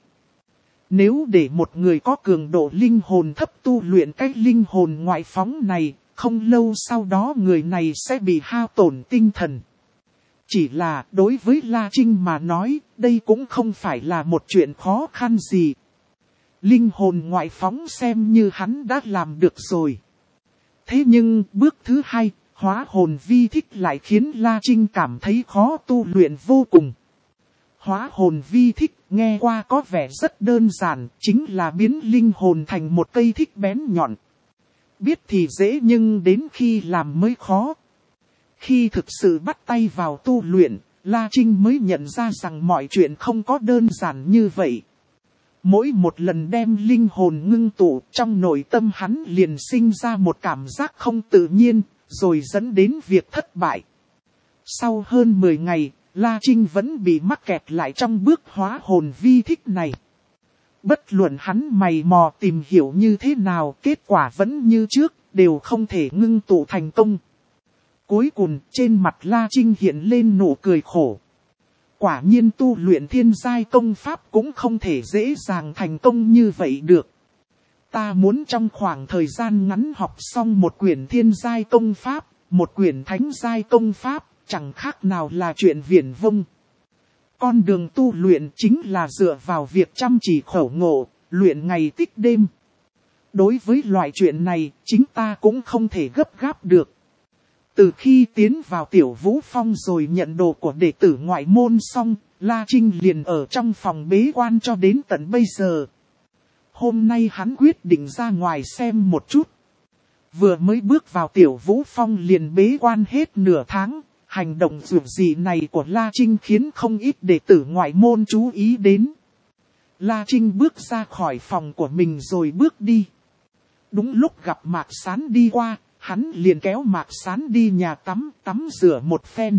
Nếu để một người có cường độ linh hồn thấp tu luyện cái linh hồn ngoại phóng này, không lâu sau đó người này sẽ bị hao tổn tinh thần. Chỉ là đối với La Trinh mà nói, đây cũng không phải là một chuyện khó khăn gì. Linh hồn ngoại phóng xem như hắn đã làm được rồi. Thế nhưng bước thứ hai, hóa hồn vi thích lại khiến La Trinh cảm thấy khó tu luyện vô cùng. Hóa hồn vi thích nghe qua có vẻ rất đơn giản, chính là biến linh hồn thành một cây thích bén nhọn. Biết thì dễ nhưng đến khi làm mới khó. Khi thực sự bắt tay vào tu luyện, La Trinh mới nhận ra rằng mọi chuyện không có đơn giản như vậy. Mỗi một lần đem linh hồn ngưng tụ, trong nội tâm hắn liền sinh ra một cảm giác không tự nhiên, rồi dẫn đến việc thất bại. Sau hơn mười ngày, La Trinh vẫn bị mắc kẹt lại trong bước hóa hồn vi thích này. Bất luận hắn mày mò tìm hiểu như thế nào, kết quả vẫn như trước, đều không thể ngưng tụ thành công. Cuối cùng, trên mặt La Trinh hiện lên nụ cười khổ. Quả nhiên tu luyện thiên giai công pháp cũng không thể dễ dàng thành công như vậy được. Ta muốn trong khoảng thời gian ngắn học xong một quyển thiên giai công pháp, một quyển thánh giai công pháp, chẳng khác nào là chuyện viển vông. Con đường tu luyện chính là dựa vào việc chăm chỉ khẩu ngộ, luyện ngày tích đêm. Đối với loại chuyện này, chính ta cũng không thể gấp gáp được. Từ khi tiến vào Tiểu Vũ Phong rồi nhận đồ của đệ tử ngoại môn xong, La Trinh liền ở trong phòng bế quan cho đến tận bây giờ. Hôm nay hắn quyết định ra ngoài xem một chút. Vừa mới bước vào Tiểu Vũ Phong liền bế quan hết nửa tháng. Hành động dù gì này của La Trinh khiến không ít đệ tử ngoại môn chú ý đến. La Trinh bước ra khỏi phòng của mình rồi bước đi. Đúng lúc gặp Mạc Sán đi qua, hắn liền kéo Mạc Sán đi nhà tắm, tắm rửa một phen.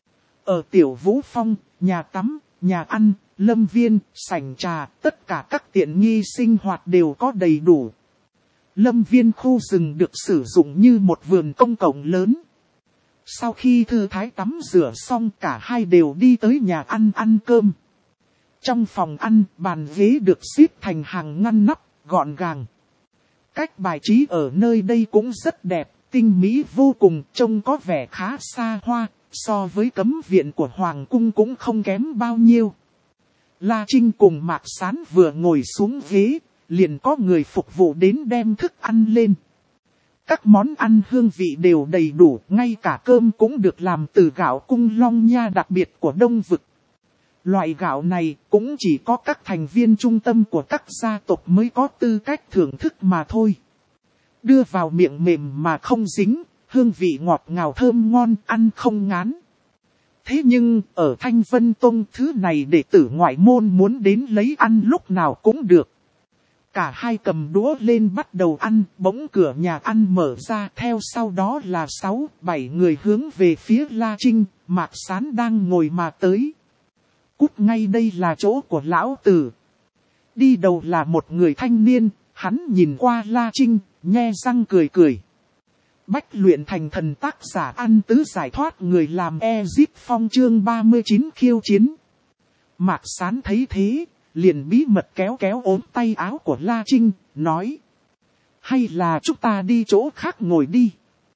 Ở Tiểu Vũ Phong, nhà tắm, nhà ăn, lâm viên, sảnh trà, tất cả các tiện nghi sinh hoạt đều có đầy đủ. Lâm viên khu rừng được sử dụng như một vườn công cộng lớn. Sau khi thư thái tắm rửa xong cả hai đều đi tới nhà ăn ăn cơm. Trong phòng ăn, bàn ghế được xếp thành hàng ngăn nắp, gọn gàng. Cách bài trí ở nơi đây cũng rất đẹp, tinh mỹ vô cùng, trông có vẻ khá xa hoa, so với cấm viện của Hoàng cung cũng không kém bao nhiêu. La Trinh cùng Mạc Sán vừa ngồi xuống ghế, liền có người phục vụ đến đem thức ăn lên. Các món ăn hương vị đều đầy đủ, ngay cả cơm cũng được làm từ gạo cung long nha đặc biệt của Đông Vực. Loại gạo này cũng chỉ có các thành viên trung tâm của các gia tộc mới có tư cách thưởng thức mà thôi. Đưa vào miệng mềm mà không dính, hương vị ngọt ngào thơm ngon, ăn không ngán. Thế nhưng, ở Thanh Vân Tông thứ này đệ tử ngoại môn muốn đến lấy ăn lúc nào cũng được. Cả hai cầm đũa lên bắt đầu ăn, bỗng cửa nhà ăn mở ra, theo sau đó là sáu, bảy người hướng về phía La Trinh, Mạc Sán đang ngồi mà tới. Cút ngay, đây là chỗ của lão tử. Đi đầu là một người thanh niên, hắn nhìn qua La Trinh, nhe răng cười cười. Bách luyện thành thần tác giả Ăn Tứ giải thoát người làm Ezip Phong chương ba mươi chín khiêu chiến. Mạc Sán thấy thế, liền bí mật kéo kéo ốm tay áo của La Trinh, nói. Hay là chúng ta đi chỗ khác ngồi đi.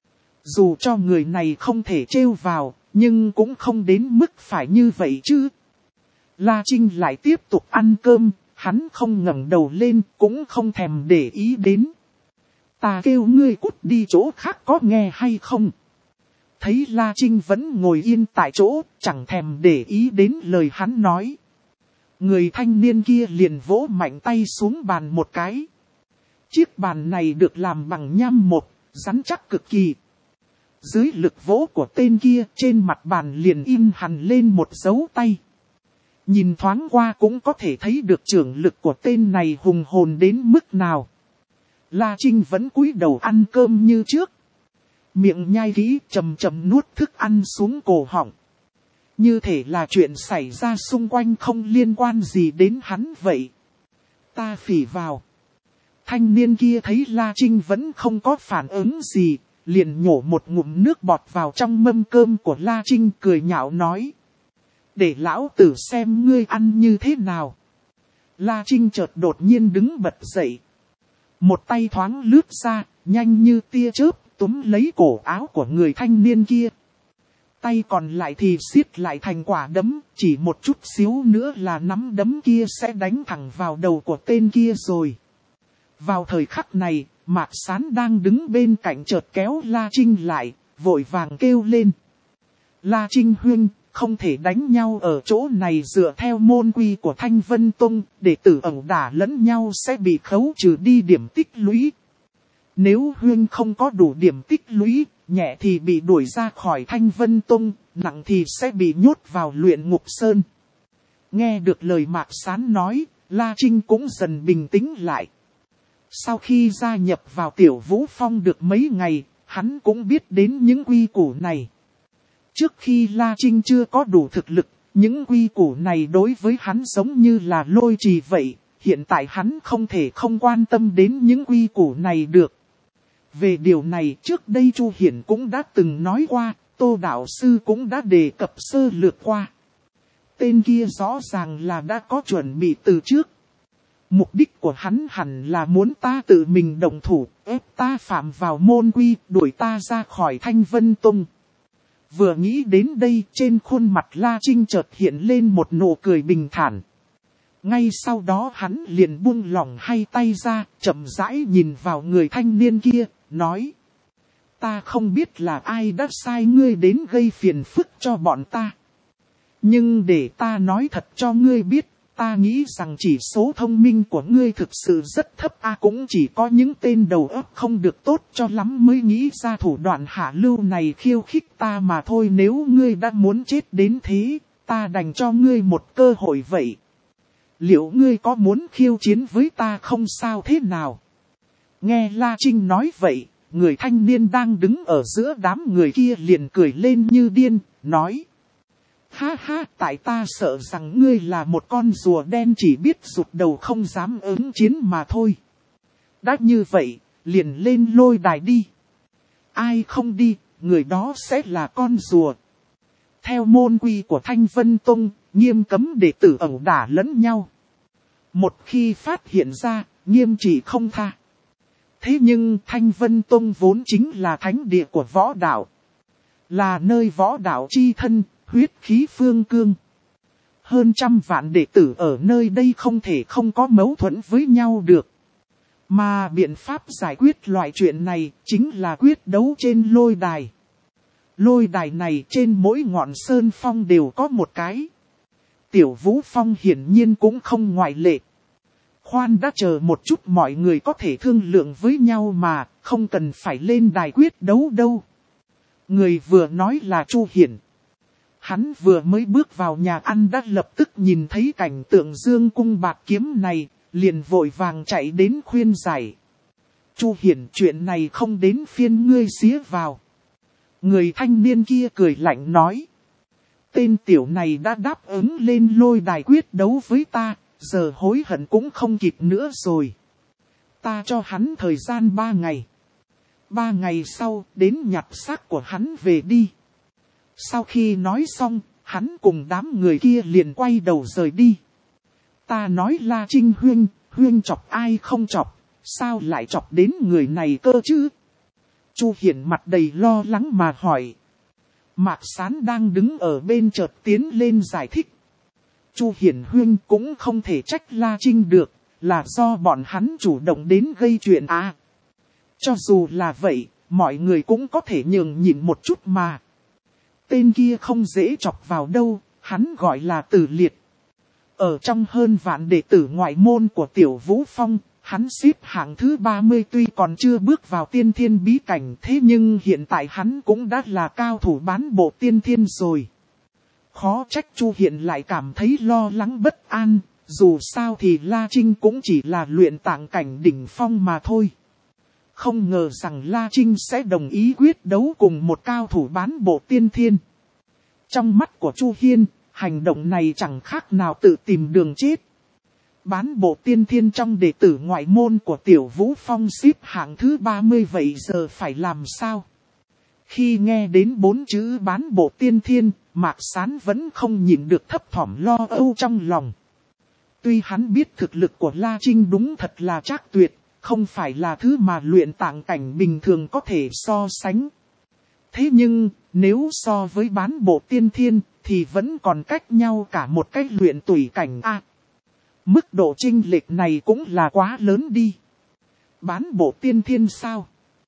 Dù cho người này không thể trêu vào, nhưng cũng không đến mức phải như vậy chứ. La Trinh lại tiếp tục ăn cơm, hắn không ngẩng đầu lên, cũng không thèm để ý đến. Ta kêu ngươi cút đi chỗ khác có nghe hay không? Thấy La Trinh vẫn ngồi yên tại chỗ, chẳng thèm để ý đến lời hắn nói. Người thanh niên kia liền vỗ mạnh tay xuống bàn một cái. Chiếc bàn này được làm bằng nham một, rắn chắc cực kỳ. Dưới lực vỗ của tên kia, trên mặt bàn liền in hằn lên một dấu tay. Nhìn thoáng qua cũng có thể thấy được trưởng lực của tên này hùng hồn đến mức nào. La Trinh vẫn cúi đầu ăn cơm như trước. Miệng nhai kỹ, chầm chầm nuốt thức ăn xuống cổ họng. Như thể là chuyện xảy ra xung quanh không liên quan gì đến hắn vậy. Ta phỉ vào. Thanh niên kia thấy La Trinh vẫn không có phản ứng gì, liền nhổ một ngụm nước bọt vào trong mâm cơm của La Trinh, cười nhạo nói. Để lão tử xem ngươi ăn như thế nào. La Trinh chợt đột nhiên đứng bật dậy. Một tay thoáng lướt ra, nhanh như tia chớp, túm lấy cổ áo của người thanh niên kia. Tay còn lại thì siết lại thành quả đấm, chỉ một chút xíu nữa là nắm đấm kia sẽ đánh thẳng vào đầu của tên kia rồi. Vào thời khắc này, Mạc Sán đang đứng bên cạnh chợt kéo La Trinh lại, vội vàng kêu lên. La Trinh huynh, không thể đánh nhau ở chỗ này, dựa theo môn quy của Thanh Vân Tông, đệ tử ẩu đả lẫn nhau sẽ bị khấu trừ đi điểm tích lũy. Nếu huynh không có đủ điểm tích lũy, nhẹ thì bị đuổi ra khỏi Thanh Vân Tông, nặng thì sẽ bị nhốt vào luyện ngục sơn. Nghe được lời Mạc Sán nói, La Trinh cũng dần bình tĩnh lại. Sau khi gia nhập vào Tiểu Vũ Phong được mấy ngày, hắn cũng biết đến những quy củ này. Trước khi La Trinh chưa có đủ thực lực, những quy củ này đối với hắn giống như là lôi trì vậy. Hiện tại hắn không thể không quan tâm đến những quy củ này được. Về điều này trước đây Chu Hiển cũng đã từng nói qua, Tô đạo sư cũng đã đề cập sơ lược qua. Tên kia rõ ràng là đã có chuẩn bị từ trước. Mục đích của hắn hẳn là muốn ta tự mình động thủ, ép ta phạm vào môn quy, đuổi ta ra khỏi Thanh Vân Tông. Vừa nghĩ đến đây, trên khuôn mặt La Trinh chợt hiện lên một nụ cười bình thản. Ngay sau đó hắn liền buông lỏng hai tay ra, chậm rãi nhìn vào người thanh niên kia, nói. Ta không biết là ai đã sai ngươi đến gây phiền phức cho bọn ta. Nhưng để ta nói thật cho ngươi biết, ta nghĩ rằng chỉ số thông minh của ngươi thực sự rất thấp. A cũng chỉ có những tên đầu óc không được tốt cho lắm mới nghĩ ra thủ đoạn hạ lưu này khiêu khích ta mà thôi. Nếu ngươi đã muốn chết đến thế, ta đành cho ngươi một cơ hội vậy. Liệu ngươi có muốn khiêu chiến với ta không sao thế nào? Nghe La Trinh nói vậy, người thanh niên đang đứng ở giữa đám người kia liền cười lên như điên, nói. Ha ha, tại ta sợ rằng ngươi là một con rùa đen chỉ biết rụt đầu không dám ứng chiến mà thôi. Đã như vậy, liền lên lôi đài đi. Ai không đi, người đó sẽ là con rùa. Theo môn quy của Thanh Vân Tông, nghiêm cấm đệ tử ẩu đả lẫn nhau. Một khi phát hiện ra, nghiêm trị không tha. Thế nhưng Thanh Vân Tông vốn chính là thánh địa của võ đạo. Là nơi võ đạo chi thân, huyết khí phương cương. Hơn trăm vạn đệ tử ở nơi đây không thể không có mâu thuẫn với nhau được. Mà biện pháp giải quyết loại chuyện này chính là quyết đấu trên lôi đài. Lôi đài này trên mỗi ngọn sơn phong đều có một cái. Tiểu Vũ Phong hiển nhiên cũng không ngoại lệ. Khoan đã chờ một chút, mọi người có thể thương lượng với nhau mà, không cần phải lên đài quyết đấu đâu. Người vừa nói là Chu Hiển. Hắn vừa mới bước vào nhà ăn đã lập tức nhìn thấy cảnh tượng dương cung bạt kiếm này, liền vội vàng chạy đến khuyên giải. Chu Hiển, chuyện này không đến phiên ngươi xía vào. Người thanh niên kia cười lạnh nói. Tên tiểu này đã đáp ứng lên lôi đài quyết đấu với ta, giờ hối hận cũng không kịp nữa rồi. Ta cho hắn thời gian ba ngày. Ba ngày sau, đến nhặt xác của hắn về đi. Sau khi nói xong, hắn cùng đám người kia liền quay đầu rời đi. Ta nói La Trinh huynh, huynh chọc ai không chọc, sao lại chọc đến người này cơ chứ? Chu Hiển mặt đầy lo lắng mà hỏi. Mạc Sán đang đứng ở bên chợt tiến lên giải thích. Chu Hiển huynh cũng không thể trách La Trinh được, là do bọn hắn chủ động đến gây chuyện à. Cho dù là vậy, mọi người cũng có thể nhường nhịn một chút mà. Tên kia không dễ chọc vào đâu, hắn gọi là Tử Liệt. Ở trong hơn vạn đệ tử ngoại môn của Tiểu Vũ Phong, hắn xếp hạng thứ ba mươi, tuy còn chưa bước vào tiên thiên bí cảnh, thế nhưng hiện tại hắn cũng đã là cao thủ bán bộ tiên thiên rồi. Khó trách Chu Hiển lại cảm thấy lo lắng bất an, dù sao thì La Trinh cũng chỉ là luyện tạng cảnh đỉnh phong mà thôi. Không ngờ rằng La Trinh sẽ đồng ý quyết đấu cùng một cao thủ bán bộ tiên thiên. Trong mắt của Chu Hiên, hành động này chẳng khác nào tự tìm đường chết. Bán bộ tiên thiên trong đệ tử ngoại môn của Tiểu Vũ Phong xếp hạng thứ ba mươi, vậy giờ phải làm sao? Khi nghe đến bốn chữ bán bộ tiên thiên, Mạc Sán vẫn không nhịn được thấp thỏm lo âu trong lòng. Tuy hắn biết thực lực của La Trinh đúng thật là trác tuyệt, không phải là thứ mà luyện tạng cảnh bình thường có thể so sánh. Thế nhưng, nếu so với bán bộ tiên thiên, thì vẫn còn cách nhau cả một cách luyện tùy cảnh A. Mức độ chênh lệch này cũng là quá lớn đi. Bán bộ tiên thiên sao?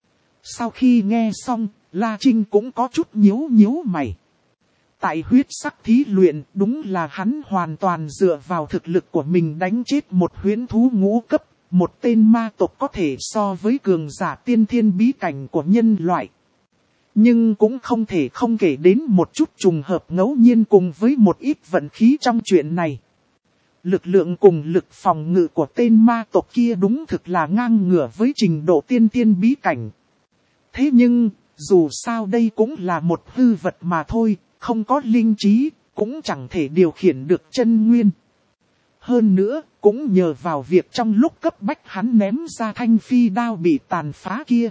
Sau khi nghe xong, La Trinh cũng có chút nhíu nhíu mày. Tại huyết sắc thí luyện, đúng là hắn hoàn toàn dựa vào thực lực của mình đánh chết một huyễn thú ngũ cấp, một tên ma tộc có thể so với cường giả tiên thiên bí cảnh của nhân loại. Nhưng cũng không thể không kể đến một chút trùng hợp ngẫu nhiên cùng với một ít vận khí trong chuyện này. Lực lượng cùng lực phòng ngự của tên ma tộc kia đúng thực là ngang ngửa với trình độ tiên tiên bí cảnh. Thế nhưng, dù sao đây cũng là một hư vật mà thôi, không có linh trí, cũng chẳng thể điều khiển được chân nguyên. Hơn nữa, cũng nhờ vào việc trong lúc cấp bách hắn ném ra thanh phi đao bị tàn phá kia.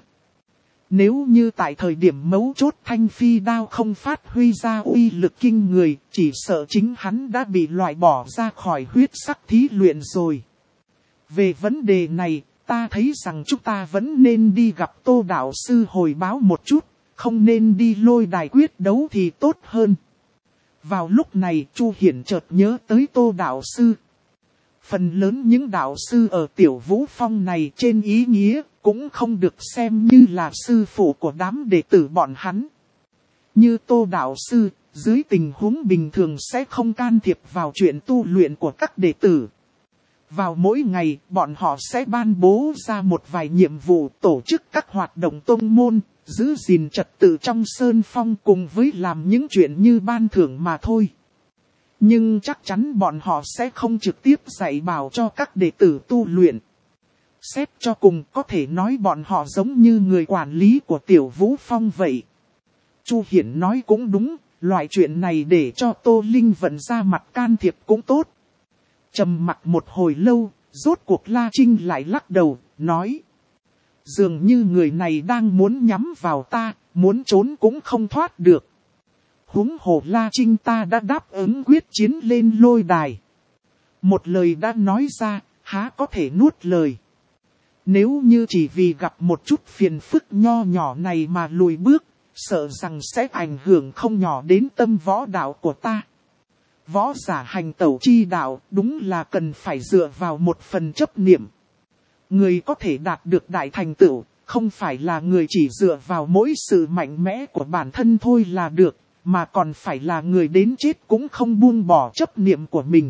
Nếu như tại thời điểm mấu chốt thanh phi đao không phát huy ra uy lực kinh người, chỉ sợ chính hắn đã bị loại bỏ ra khỏi huyết sắc thí luyện rồi. Về vấn đề này, ta thấy rằng chúng ta vẫn nên đi gặp Tô đạo sư hồi báo một chút, không nên đi lôi đài quyết đấu thì tốt hơn. Vào lúc này Chu Hiển chợt nhớ tới Tô đạo sư. Phần lớn những đạo sư ở Tiểu Vũ Phong này trên ý nghĩa cũng không được xem như là sư phụ của đám đệ tử bọn hắn. Như Tô đạo sư, dưới tình huống bình thường sẽ không can thiệp vào chuyện tu luyện của các đệ tử. Vào mỗi ngày, bọn họ sẽ ban bố ra một vài nhiệm vụ tổ chức các hoạt động tông môn, giữ gìn trật tự trong sơn phong cùng với làm những chuyện như ban thưởng mà thôi. Nhưng chắc chắn bọn họ sẽ không trực tiếp dạy bảo cho các đệ tử tu luyện. Xét cho cùng có thể nói bọn họ giống như người quản lý của Tiểu Vũ Phong vậy. Chu Hiển nói cũng đúng, loại chuyện này để cho Tô Linh Vận ra mặt can thiệp cũng tốt. Trầm mặc một hồi lâu, rốt cuộc La Trinh lại lắc đầu, nói. Dường như người này đang muốn nhắm vào ta, muốn trốn cũng không thoát được. Huống hồ La Trinh ta đã đáp ứng quyết chiến lên lôi đài. Một lời đã nói ra, há có thể nuốt lời. Nếu như chỉ vì gặp một chút phiền phức nho nhỏ này mà lùi bước, sợ rằng sẽ ảnh hưởng không nhỏ đến tâm võ đạo của ta. Võ giả hành tẩu chi đạo đúng là cần phải dựa vào một phần chấp niệm. Người có thể đạt được đại thành tựu, không phải là người chỉ dựa vào mỗi sự mạnh mẽ của bản thân thôi là được, mà còn phải là người đến chết cũng không buông bỏ chấp niệm của mình.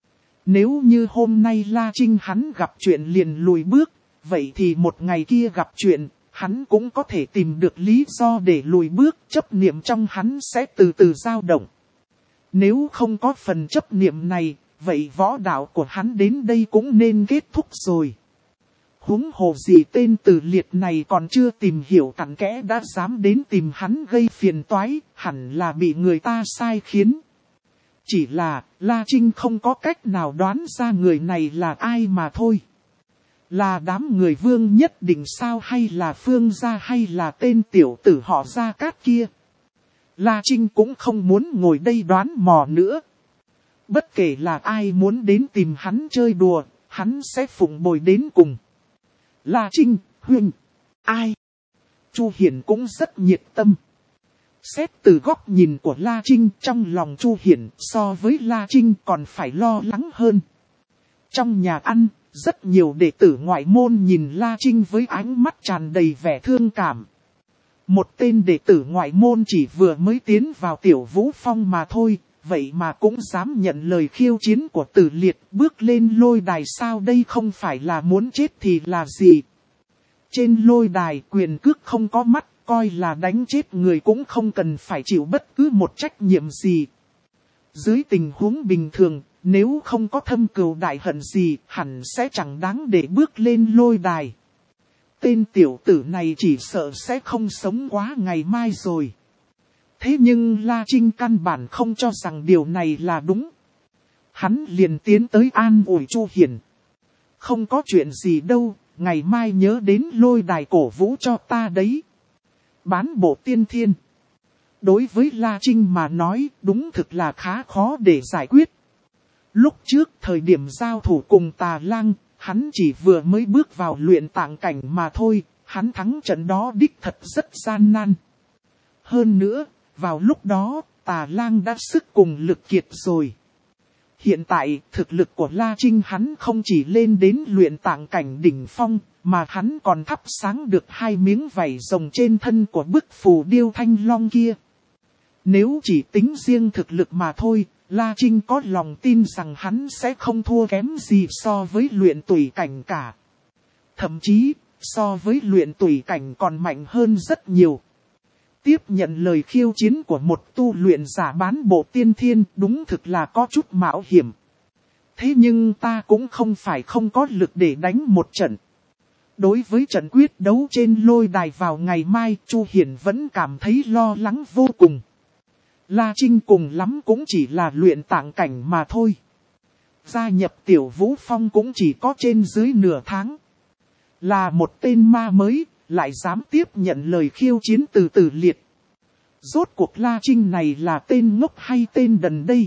Nếu như hôm nay La Trinh hắn gặp chuyện liền lùi bước, vậy thì một ngày kia gặp chuyện, hắn cũng có thể tìm được lý do để lùi bước, chấp niệm trong hắn sẽ từ từ dao động. Nếu không có phần chấp niệm này, vậy võ đạo của hắn đến đây cũng nên kết thúc rồi. Huống hồ gì tên Từ Liệt này còn chưa tìm hiểu cặn kẽ đã dám đến tìm hắn gây phiền toái, hẳn là bị người ta sai khiến. Chỉ là, La Trinh không có cách nào đoán ra người này là ai mà thôi. Là đám người Vương Nhất Định sao, hay là Phương gia, hay là tên tiểu tử họ Gia Cát kia. La Trinh cũng không muốn ngồi đây đoán mò nữa. Bất kể là ai muốn đến tìm hắn chơi đùa, hắn sẽ phụng bồi đến cùng. La Trinh, huynh, ai? Chu Hiển cũng rất nhiệt tâm. Xét từ góc nhìn của La Trinh, trong lòng Chu Hiển so với La Trinh còn phải lo lắng hơn. Trong nhà ăn, rất nhiều đệ tử ngoại môn nhìn La Trinh với ánh mắt tràn đầy vẻ thương cảm. Một tên đệ tử ngoại môn chỉ vừa mới tiến vào Tiểu Vũ Phong mà thôi, vậy mà cũng dám nhận lời khiêu chiến của Từ Liệt, bước lên lôi đài sao, đây không phải là muốn chết thì là gì. Trên lôi đài quyền cước không có mắt, coi là đánh chết người cũng không cần phải chịu bất cứ một trách nhiệm gì. Dưới tình huống bình thường, nếu không có thâm cừu đại hận gì, hẳn sẽ chẳng đáng để bước lên lôi đài. Tên tiểu tử này chỉ sợ sẽ không sống quá ngày mai rồi. Thế nhưng La Trinh căn bản không cho rằng điều này là đúng. Hắn liền tiến tới an ủi Chu Hiển. Không có chuyện gì đâu, ngày mai nhớ đến lôi đài cổ vũ cho ta đấy. Bán bộ tiên thiên. Đối với La Trinh mà nói, đúng thực là khá khó để giải quyết. Lúc trước thời điểm giao thủ cùng Tà Lang, hắn chỉ vừa mới bước vào luyện tạng cảnh mà thôi, hắn thắng trận đó đích thật rất gian nan. Hơn nữa, vào lúc đó, Tà Lang đã sức cùng lực kiệt rồi. Hiện tại, thực lực của La Trinh hắn không chỉ lên đến luyện tạng cảnh đỉnh phong, mà hắn còn thắp sáng được hai miếng vảy rồng trên thân của bức phù điêu thanh long kia. Nếu chỉ tính riêng thực lực mà thôi, La Trinh có lòng tin rằng hắn sẽ không thua kém gì so với luyện tùy cảnh cả. Thậm chí, so với luyện tùy cảnh còn mạnh hơn rất nhiều. Tiếp nhận lời khiêu chiến của một tu luyện giả bán bộ tiên thiên đúng thực là có chút mạo hiểm. Thế nhưng ta cũng không phải không có lực để đánh một trận. Đối với trận quyết đấu trên lôi đài vào ngày mai, Chu Hiển vẫn cảm thấy lo lắng vô cùng. La Trinh cùng lắm cũng chỉ là luyện tạng cảnh mà thôi. Gia nhập Tiểu Vũ Phong cũng chỉ có trên dưới nửa tháng. Là một tên ma mới, lại dám tiếp nhận lời khiêu chiến từ Từ Liệt. Rốt cuộc La Trinh này là tên ngốc hay tên đần đây?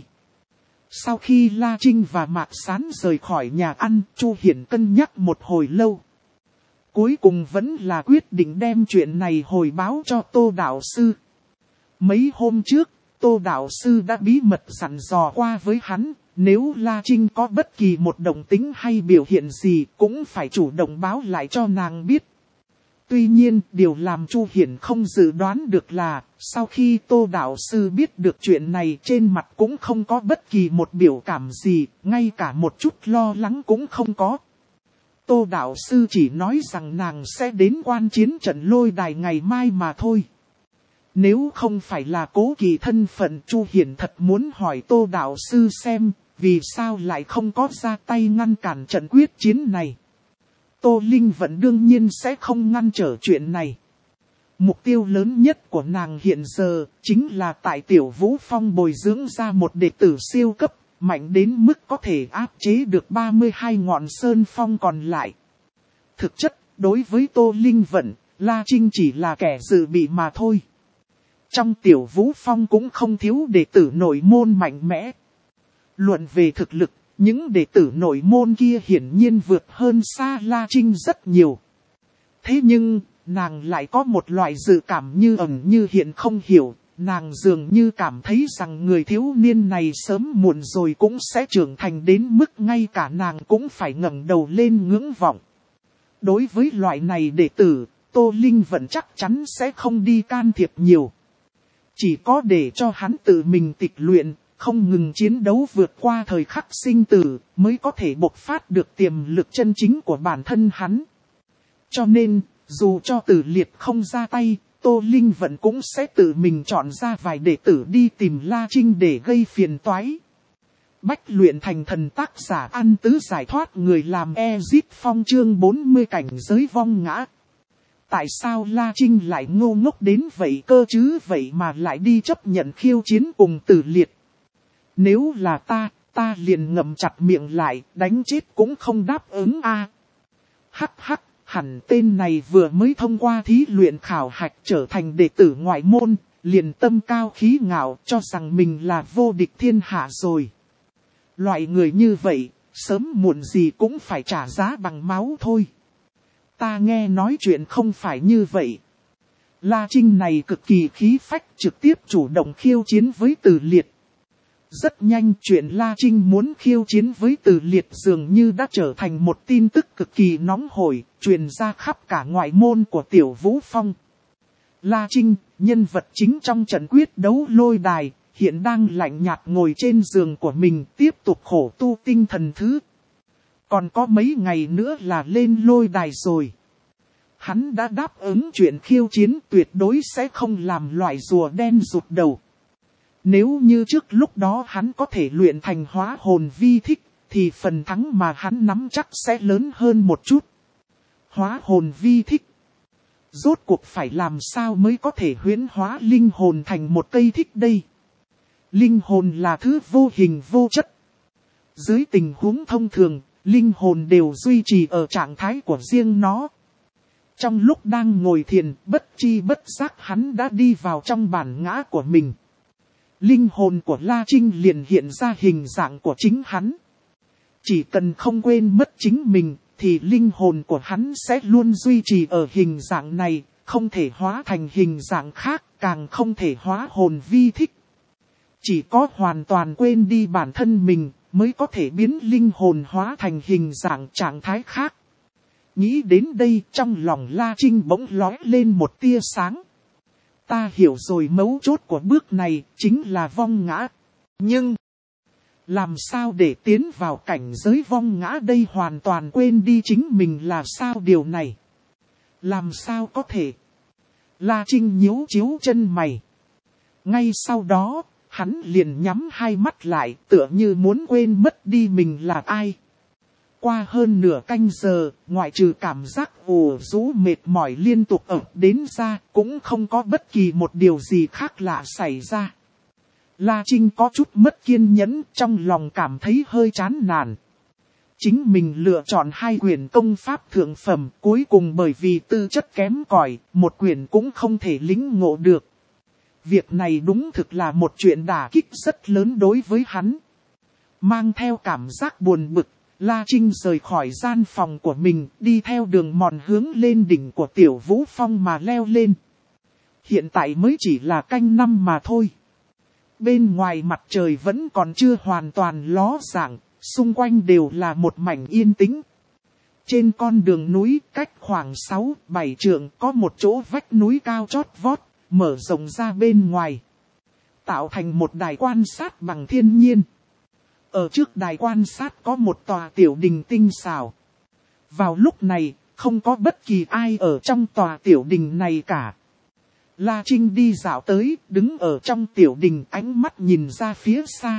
Sau khi La Trinh và Mạc Sán rời khỏi nhà ăn, Chu Hiển cân nhắc một hồi lâu. Cuối cùng vẫn là quyết định đem chuyện này hồi báo cho Tô Đạo Sư. Mấy hôm trước, Tô Đạo Sư đã bí mật dặn dò qua với hắn, nếu La Trinh có bất kỳ một động tính hay biểu hiện gì cũng phải chủ động báo lại cho nàng biết. Tuy nhiên, điều làm Chu Hiển không dự đoán được là, sau khi Tô Đạo Sư biết được chuyện này trên mặt cũng không có bất kỳ một biểu cảm gì, ngay cả một chút lo lắng cũng không có. Tô Đạo Sư chỉ nói rằng nàng sẽ đến quan chiến trận lôi đài ngày mai mà thôi. Nếu không phải là cố kỵ thân phận, Chu Hiển thật muốn hỏi Tô Đạo Sư xem, vì sao lại không có ra tay ngăn cản trận quyết chiến này. Tô Linh Vận đương nhiên sẽ không ngăn trở chuyện này. Mục tiêu lớn nhất của nàng hiện giờ chính là tại Tiểu Vũ Phong bồi dưỡng ra một đệ tử siêu cấp, mạnh đến mức có thể áp chế được ba mươi hai ngọn sơn phong còn lại. Thực chất, đối với Tô Linh Vận, La Trinh chỉ là kẻ dự bị mà thôi. Trong Tiểu Vũ Phong cũng không thiếu đệ tử nội môn mạnh mẽ. Luận về thực lực, những đệ tử nội môn kia hiển nhiên vượt hơn xa La Trinh rất nhiều. Thế nhưng, nàng lại có một loại dự cảm như ẩn như hiện không hiểu. Nàng dường như cảm thấy rằng người thiếu niên này sớm muộn rồi cũng sẽ trưởng thành đến mức ngay cả nàng cũng phải ngẩng đầu lên ngưỡng vọng. Đối với loại này đệ tử, Tô Linh Vận chắc chắn sẽ không đi can thiệp nhiều. Chỉ có để cho hắn tự mình tịch luyện, không ngừng chiến đấu vượt qua thời khắc sinh tử, mới có thể bộc phát được tiềm lực chân chính của bản thân hắn. Cho nên, dù cho Từ Liệt không ra tay, Tô Linh Vận cũng sẽ tự mình chọn ra vài đệ tử đi tìm La Trinh để gây phiền toái. Bách luyện thành thần tác giả An Tứ giải thoát người làm Ezit Phong chương bốn mươi cảnh giới vong ngã. Tại sao La Trinh lại ngô ngốc đến vậy cơ chứ, vậy mà lại đi chấp nhận khiêu chiến cùng Từ Liệt? Nếu là ta, ta liền ngậm chặt miệng lại, đánh chết cũng không đáp ứng a. Hắc hắc, hẳn tên này vừa mới thông qua thí luyện khảo hạch trở thành đệ tử ngoại môn, liền tâm cao khí ngạo cho rằng mình là vô địch thiên hạ rồi. Loại người như vậy, sớm muộn gì cũng phải trả giá bằng máu thôi. Ta nghe nói chuyện không phải như vậy. La Trinh này cực kỳ khí phách, trực tiếp chủ động khiêu chiến với Từ Liệt. Rất nhanh chuyện La Trinh muốn khiêu chiến với Từ Liệt dường như đã trở thành một tin tức cực kỳ nóng hổi, truyền ra khắp cả ngoại môn của Tiểu Vũ Phong. La Trinh, nhân vật chính trong trận quyết đấu lôi đài, hiện đang lạnh nhạt ngồi trên giường của mình tiếp tục khổ tu tinh thần thứ. Còn có mấy ngày nữa là lên lôi đài rồi. Hắn đã đáp ứng chuyện khiêu chiến, tuyệt đối sẽ không làm loại rùa đen rụt đầu. Nếu như trước lúc đó hắn có thể luyện thành hóa hồn vi thích, thì phần thắng mà hắn nắm chắc sẽ lớn hơn một chút. Hóa hồn vi thích. Rốt cuộc phải làm sao mới có thể huyễn hóa linh hồn thành một cây thích đây? Linh hồn là thứ vô hình vô chất. Dưới tình huống thông thường, linh hồn đều duy trì ở trạng thái của riêng nó. Trong lúc đang ngồi thiền, bất chi bất giác hắn đã đi vào trong bản ngã của mình. Linh hồn của La Trinh liền hiện ra hình dạng của chính hắn. Chỉ cần không quên mất chính mình, thì linh hồn của hắn sẽ luôn duy trì ở hình dạng này, không thể hóa thành hình dạng khác, càng không thể hóa hồn vi thích. Chỉ có hoàn toàn quên đi bản thân mình, mới có thể biến linh hồn hóa thành hình dạng trạng thái khác. Nghĩ đến đây, trong lòng La Trinh bỗng lóe lên một tia sáng. Ta hiểu rồi, mấu chốt của bước này chính là vong ngã. Nhưng, làm sao để tiến vào cảnh giới vong ngã đây, hoàn toàn quên đi chính mình là sao điều này? Làm sao có thể? La Trinh nhíu chiếu chân mày. Ngay sau đó, Hắn liền nhắm hai mắt lại, tựa như muốn quên mất đi mình là ai. Qua hơn nửa canh giờ, ngoại trừ cảm giác ủ rũ mệt mỏi liên tục ập đến ra, cũng không có bất kỳ một điều gì khác lạ xảy ra. La Trinh có chút mất kiên nhẫn, trong lòng cảm thấy hơi chán nản. Chính mình lựa chọn hai quyển công pháp thượng phẩm, cuối cùng bởi vì tư chất kém cỏi, một quyển cũng không thể lĩnh ngộ được. Việc này đúng thực là một chuyện đả kích rất lớn đối với hắn. Mang theo cảm giác buồn bực, La Trinh rời khỏi gian phòng của mình, đi theo đường mòn hướng lên đỉnh của Tiểu Vũ Phong mà leo lên. Hiện tại mới chỉ là canh năm mà thôi. Bên ngoài mặt trời vẫn còn chưa hoàn toàn ló dạng, xung quanh đều là một mảnh yên tĩnh. Trên con đường núi cách khoảng sáu bảy trượng có một chỗ vách núi cao chót vót, mở rộng ra bên ngoài. Tạo thành một đài quan sát bằng thiên nhiên. Ở trước đài quan sát có một tòa tiểu đình tinh xảo. Vào lúc này, không có bất kỳ ai ở trong tòa tiểu đình này cả. La Trinh đi dạo tới, đứng ở trong tiểu đình, ánh mắt nhìn ra phía xa.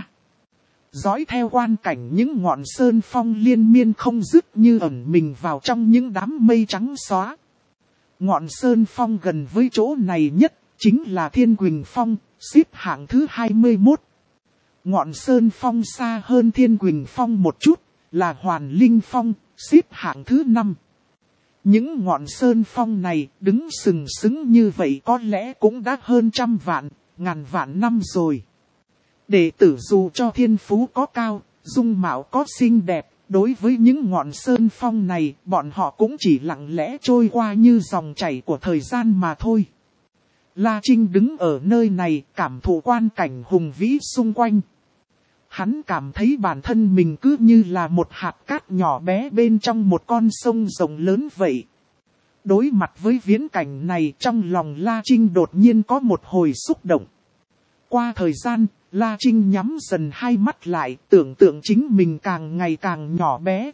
Dõi theo quan cảnh những ngọn sơn phong liên miên không dứt như ẩn mình vào trong những đám mây trắng xóa. Ngọn sơn phong gần với chỗ này nhất, chính là Thiên Quỳnh Phong, xếp hạng thứ hai mươi mốt. Ngọn sơn phong xa hơn Thiên Quỳnh Phong một chút, là Hoàn Linh Phong, xếp hạng thứ năm. Những ngọn sơn phong này đứng sừng sững như vậy có lẽ cũng đã hơn trăm vạn, ngàn vạn năm rồi. Đệ tử dù cho thiên phú có cao, dung mạo có xinh đẹp, đối với những ngọn sơn phong này, bọn họ cũng chỉ lặng lẽ trôi qua như dòng chảy của thời gian mà thôi. La Trinh đứng ở nơi này, cảm thụ quan cảnh hùng vĩ xung quanh. Hắn cảm thấy bản thân mình cứ như là một hạt cát nhỏ bé bên trong một con sông rộng lớn vậy. Đối mặt với viễn cảnh này, trong lòng La Trinh đột nhiên có một hồi xúc động. Qua thời gian, La Trinh nhắm dần hai mắt lại, tưởng tượng chính mình càng ngày càng nhỏ bé.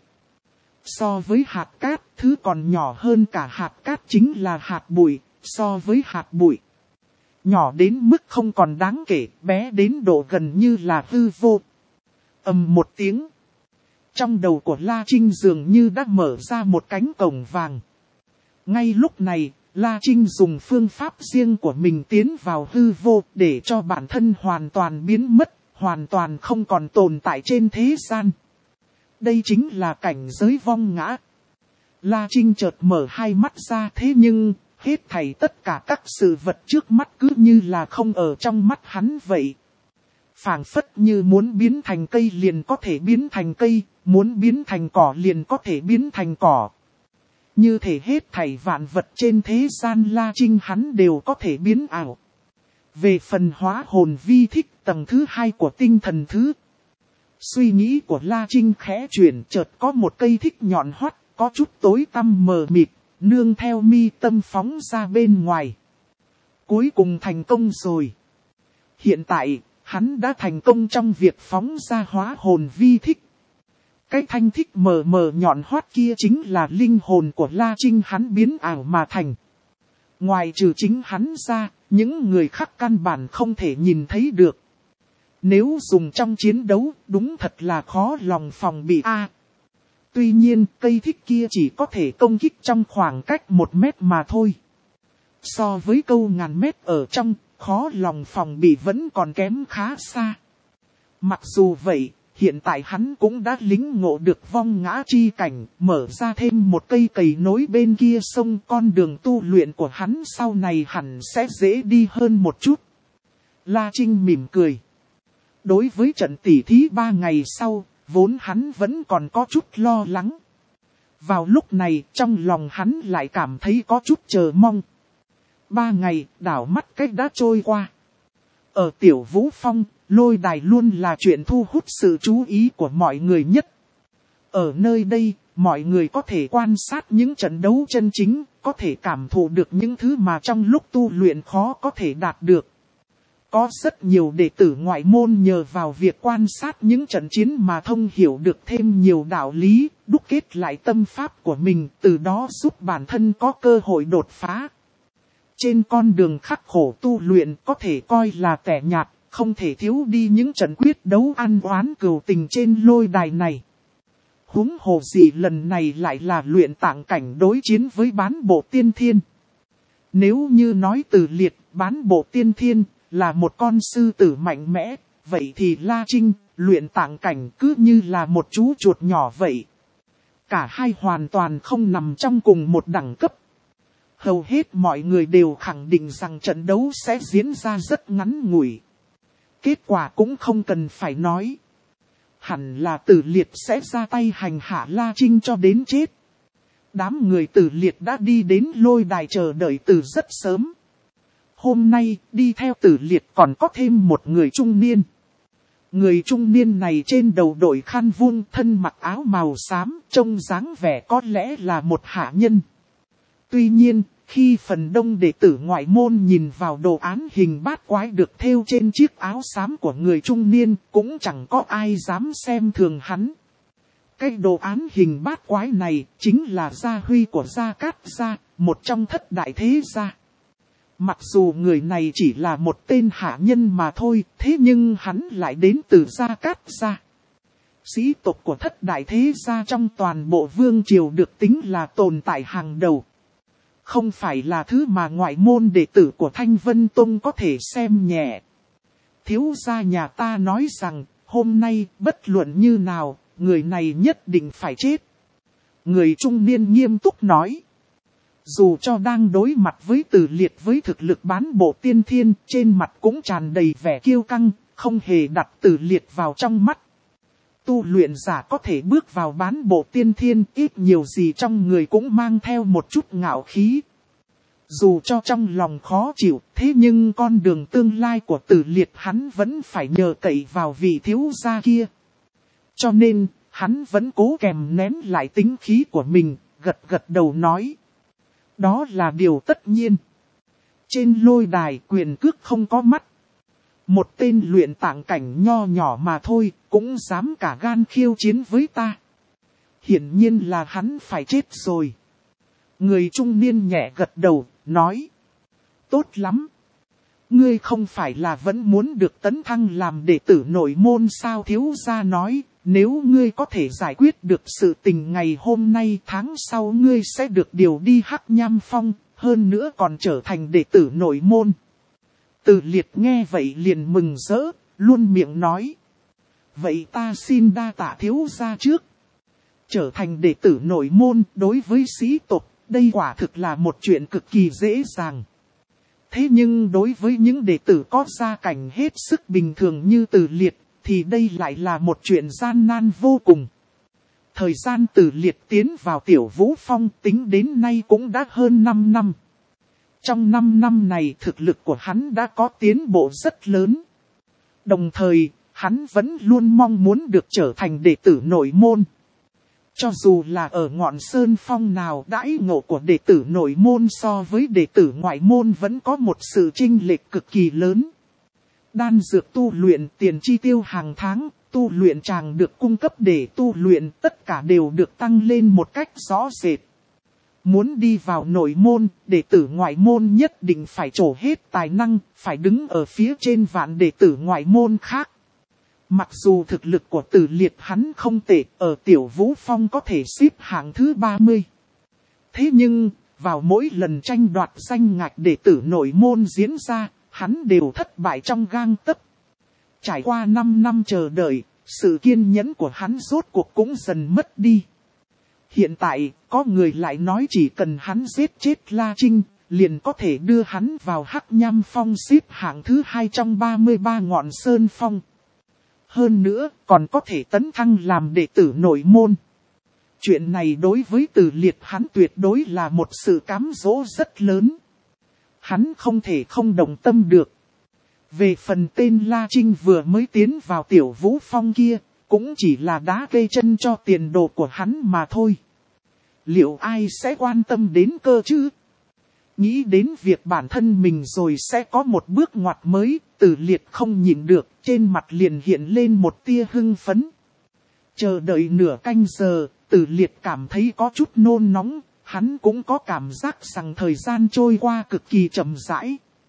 So với hạt cát, thứ còn nhỏ hơn cả hạt cát chính là hạt bụi, so với hạt bụi. Nhỏ đến mức không còn đáng kể, bé đến độ gần như là hư vô. Ầm một tiếng. Trong đầu của La Trinh dường như đã mở ra một cánh cổng vàng. Ngay lúc này, La Trinh dùng phương pháp riêng của mình tiến vào hư vô để cho bản thân hoàn toàn biến mất, hoàn toàn không còn tồn tại trên thế gian. Đây chính là cảnh giới vong ngã. La Trinh chợt mở hai mắt ra, thế nhưng, hết thảy tất cả các sự vật trước mắt cứ như là không ở trong mắt hắn vậy. Phảng phất như muốn biến thành cây liền có thể biến thành cây, muốn biến thành cỏ liền có thể biến thành cỏ. Như thể hết thảy vạn vật trên thế gian La Trinh hắn đều có thể biến ảo. Về phần hóa hồn vi thích tầng thứ hai của tinh thần thứ. Suy nghĩ của La Trinh khẽ chuyển, chợt có một cây thích nhọn hoắt, có chút tối tăm mờ mịt, nương theo mi tâm phóng ra bên ngoài. Cuối cùng thành công rồi. Hiện tại, hắn đã thành công trong việc phóng ra hóa hồn vi thích. Cái thanh thích mờ mờ nhọn hoắt kia chính là linh hồn của La Trinh hắn biến ảo mà thành. Ngoài trừ chính hắn ra, những người khác căn bản không thể nhìn thấy được. Nếu dùng trong chiến đấu, đúng thật là khó lòng phòng bị a. Tuy nhiên, cây thích kia chỉ có thể công kích trong khoảng cách một mét mà thôi. So với câu ngàn mét ở trong, khó lòng phòng bị vẫn còn kém khá xa. Mặc dù vậy, hiện tại hắn cũng đã lĩnh ngộ được vong ngã chi cảnh, mở ra thêm một cây cầy nối bên kia sông, con đường tu luyện của hắn sau này hẳn sẽ dễ đi hơn một chút. La Trinh mỉm cười. Đối với trận tỉ thí ba ngày sau, vốn hắn vẫn còn có chút lo lắng. Vào lúc này, trong lòng hắn lại cảm thấy có chút chờ mong. Ba ngày, đảo mắt cách đã trôi qua. Ở Tiểu Vũ Phong, lôi đài luôn là chuyện thu hút sự chú ý của mọi người nhất. Ở nơi đây, mọi người có thể quan sát những trận đấu chân chính, có thể cảm thụ được những thứ mà trong lúc tu luyện khó có thể đạt được. Có rất nhiều đệ tử ngoại môn nhờ vào việc quan sát những trận chiến mà thông hiểu được thêm nhiều đạo lý, đúc kết lại tâm pháp của mình, từ đó giúp bản thân có cơ hội đột phá. Trên con đường khắc khổ tu luyện có thể coi là tẻ nhạt, không thể thiếu đi những trận quyết đấu ăn oán cừu tình trên lôi đài này. Huống hồ gì lần này lại là luyện tạng cảnh đối chiến với bán bộ tiên thiên. Nếu như nói Từ Liệt, bán bộ tiên thiên, là một con sư tử mạnh mẽ, vậy thì La Trinh, luyện tạng cảnh cứ như là một chú chuột nhỏ vậy. Cả hai hoàn toàn không nằm trong cùng một đẳng cấp. Hầu hết mọi người đều khẳng định rằng trận đấu sẽ diễn ra rất ngắn ngủi. Kết quả cũng không cần phải nói. Hẳn là Từ Liệt sẽ ra tay hành hạ La Trinh cho đến chết. Đám người Từ Liệt đã đi đến lôi đài chờ đợi từ rất sớm. Hôm nay, đi theo Từ Liệt còn có thêm một người trung niên. Người trung niên này trên đầu đội khăn vuông, thân mặc áo màu xám, trông dáng vẻ có lẽ là một hạ nhân. Tuy nhiên, khi phần đông đệ tử ngoại môn nhìn vào đồ án hình bát quái được thêu trên chiếc áo xám của người trung niên, cũng chẳng có ai dám xem thường hắn. Cái đồ án hình bát quái này chính là gia huy của Gia Cát Gia, một trong thất đại thế gia. Mặc dù người này chỉ là một tên hạ nhân mà thôi, thế nhưng hắn lại đến từ Gia Cát Gia. Sĩ tộc của thất đại thế gia trong toàn bộ vương triều được tính là tồn tại hàng đầu. Không phải là thứ mà ngoại môn đệ tử của Thanh Vân Tông có thể xem nhẹ. Thiếu gia nhà ta nói rằng, hôm nay bất luận như nào, người này nhất định phải chết. Người trung niên nghiêm túc nói. Dù cho đang đối mặt với Từ Liệt với thực lực bán bộ tiên thiên, trên mặt cũng tràn đầy vẻ kiêu căng, không hề đặt Từ Liệt vào trong mắt. Tu luyện giả có thể bước vào bán bộ tiên thiên, ít nhiều gì trong người cũng mang theo một chút ngạo khí. Dù cho trong lòng khó chịu, thế nhưng con đường tương lai của Từ Liệt hắn vẫn phải nhờ cậy vào vị thiếu gia kia. Cho nên, hắn vẫn cố kèm nén lại tính khí của mình, gật gật đầu nói. Đó là điều tất nhiên. Trên lôi đài quyền cước không có mắt. Một tên luyện tạng cảnh nho nhỏ mà thôi, cũng dám cả gan khiêu chiến với ta. Hiển nhiên là hắn phải chết rồi. Người trung niên nhẹ gật đầu, nói. Tốt lắm. Ngươi không phải là vẫn muốn được tấn thăng làm đệ tử nội môn sao? Thiếu gia nói, nếu ngươi có thể giải quyết được sự tình ngày hôm nay, tháng sau ngươi sẽ được điều đi Hắc Nham Phong, hơn nữa còn trở thành đệ tử nội môn. Từ Liệt nghe vậy liền mừng rỡ, luôn miệng nói. Vậy ta xin đa tạ thiếu gia trước. Trở thành đệ tử nội môn đối với sĩ tộc, đây quả thực là một chuyện cực kỳ dễ dàng. Thế nhưng đối với những đệ tử có gia cảnh hết sức bình thường như Từ Liệt, thì đây lại là một chuyện gian nan vô cùng. Thời gian Từ Liệt tiến vào Tiểu Vũ Phong tính đến nay cũng đã hơn năm năm. Trong năm năm này thực lực của hắn đã có tiến bộ rất lớn. Đồng thời, hắn vẫn luôn mong muốn được trở thành đệ tử nội môn. Cho dù là ở ngọn sơn phong nào, đãi ngộ của đệ tử nội môn so với đệ tử ngoại môn vẫn có một sự chênh lệch cực kỳ lớn. Đan dược tu luyện, tiền chi tiêu hàng tháng, tu luyện tràng được cung cấp để tu luyện, tất cả đều được tăng lên một cách rõ rệt. Muốn đi vào nội môn, đệ tử ngoại môn nhất định phải trổ hết tài năng, phải đứng ở phía trên vạn đệ tử ngoại môn khác. Mặc dù thực lực của Từ Liệt hắn không tệ, ở Tiểu Vũ Phong có thể xếp hạng thứ ba mươi. Thế nhưng, vào mỗi lần tranh đoạt danh ngạch đệ tử nội môn diễn ra, hắn đều thất bại trong gang tấc. Trải qua năm năm chờ đợi, sự kiên nhẫn của hắn rốt cuộc cũng dần mất đi. Hiện tại, có người lại nói chỉ cần hắn giết chết La Trinh, liền có thể đưa hắn vào Hắc Nham Phong xếp hạng thứ hai trong ba mươi ba ngọn sơn phong. Hơn nữa, còn có thể tấn thăng làm đệ tử nội môn. Chuyện này đối với Từ Liệt hắn tuyệt đối là một sự cám dỗ rất lớn. Hắn không thể không đồng tâm được. Về phần tên La Trinh vừa mới tiến vào Tiểu Vũ Phong kia, cũng chỉ là đá cây chân cho tiền đồ của hắn mà thôi. Liệu ai sẽ quan tâm đến cơ chứ? Nghĩ đến việc bản thân mình rồi sẽ có một bước ngoặt mới, Từ Liệt không nhịn được, trên mặt liền hiện lên một tia hưng phấn. Chờ đợi nửa canh giờ, Từ Liệt cảm thấy có chút nôn nóng, hắn cũng có cảm giác rằng thời gian trôi qua cực kỳ chậm rãi.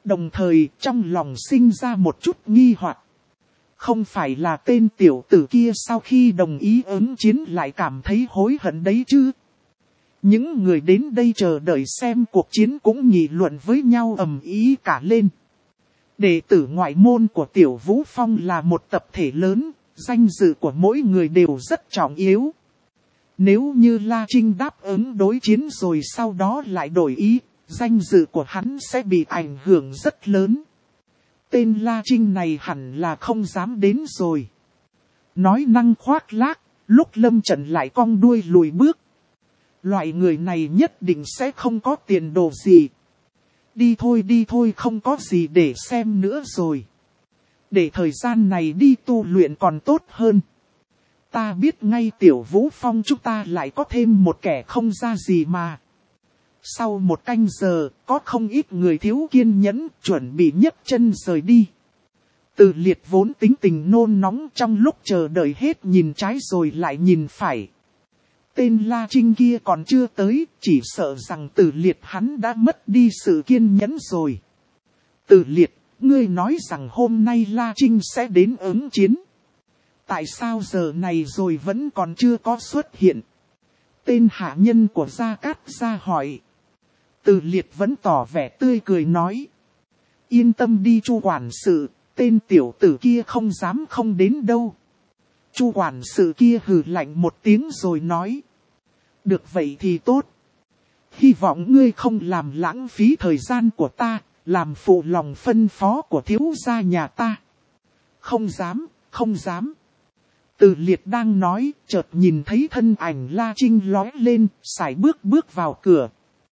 Đồng thời trong lòng sinh ra một chút nghi hoặc. Không phải là tên tiểu tử kia sau khi đồng ý ứng chiến lại cảm thấy hối hận đấy chứ. Những người đến đây chờ đợi xem cuộc chiến cũng nghị luận với nhau ầm ĩ cả lên. Đệ tử ngoại môn của Tiểu Vũ Phong là một tập thể lớn, danh dự của mỗi người đều rất trọng yếu. Nếu như La Trinh đáp ứng đối chiến rồi sau đó lại đổi ý, danh dự của hắn sẽ bị ảnh hưởng rất lớn. Tên La Trinh này hẳn là không dám đến rồi. Nói năng khoác lác, lúc lâm trận lại cong đuôi lùi bước. Loại người này nhất định sẽ không có tiền đồ gì. Đi thôi đi thôi, không có gì để xem nữa rồi. Để thời gian này đi tu luyện còn tốt hơn. Ta biết ngay Tiểu Vũ Phong chúng ta lại có thêm một kẻ không ra gì mà. Sau một canh giờ, có không ít người thiếu kiên nhẫn, chuẩn bị nhấc chân rời đi. Từ Liệt vốn tính tình nôn nóng, trong lúc chờ đợi hết nhìn trái rồi lại nhìn phải. Tên La Trinh kia còn chưa tới, chỉ sợ rằng Từ Liệt hắn đã mất đi sự kiên nhẫn rồi. Từ Liệt, ngươi nói rằng hôm nay La Trinh sẽ đến ứng chiến. Tại sao giờ này rồi vẫn còn chưa có xuất hiện? Tên hạ nhân của Gia Cát Gia hỏi. Từ Liệt vẫn tỏ vẻ tươi cười nói. Yên tâm đi Chu quản sự, tên tiểu tử kia không dám không đến đâu. Chu quản sự kia hừ lạnh một tiếng rồi nói. Được vậy thì tốt. Hy vọng ngươi không làm lãng phí thời gian của ta, làm phụ lòng phân phó của thiếu gia nhà ta. Không dám, không dám. Từ Liệt đang nói, chợt nhìn thấy thân ảnh La Trinh lói lên, sải bước bước vào cửa.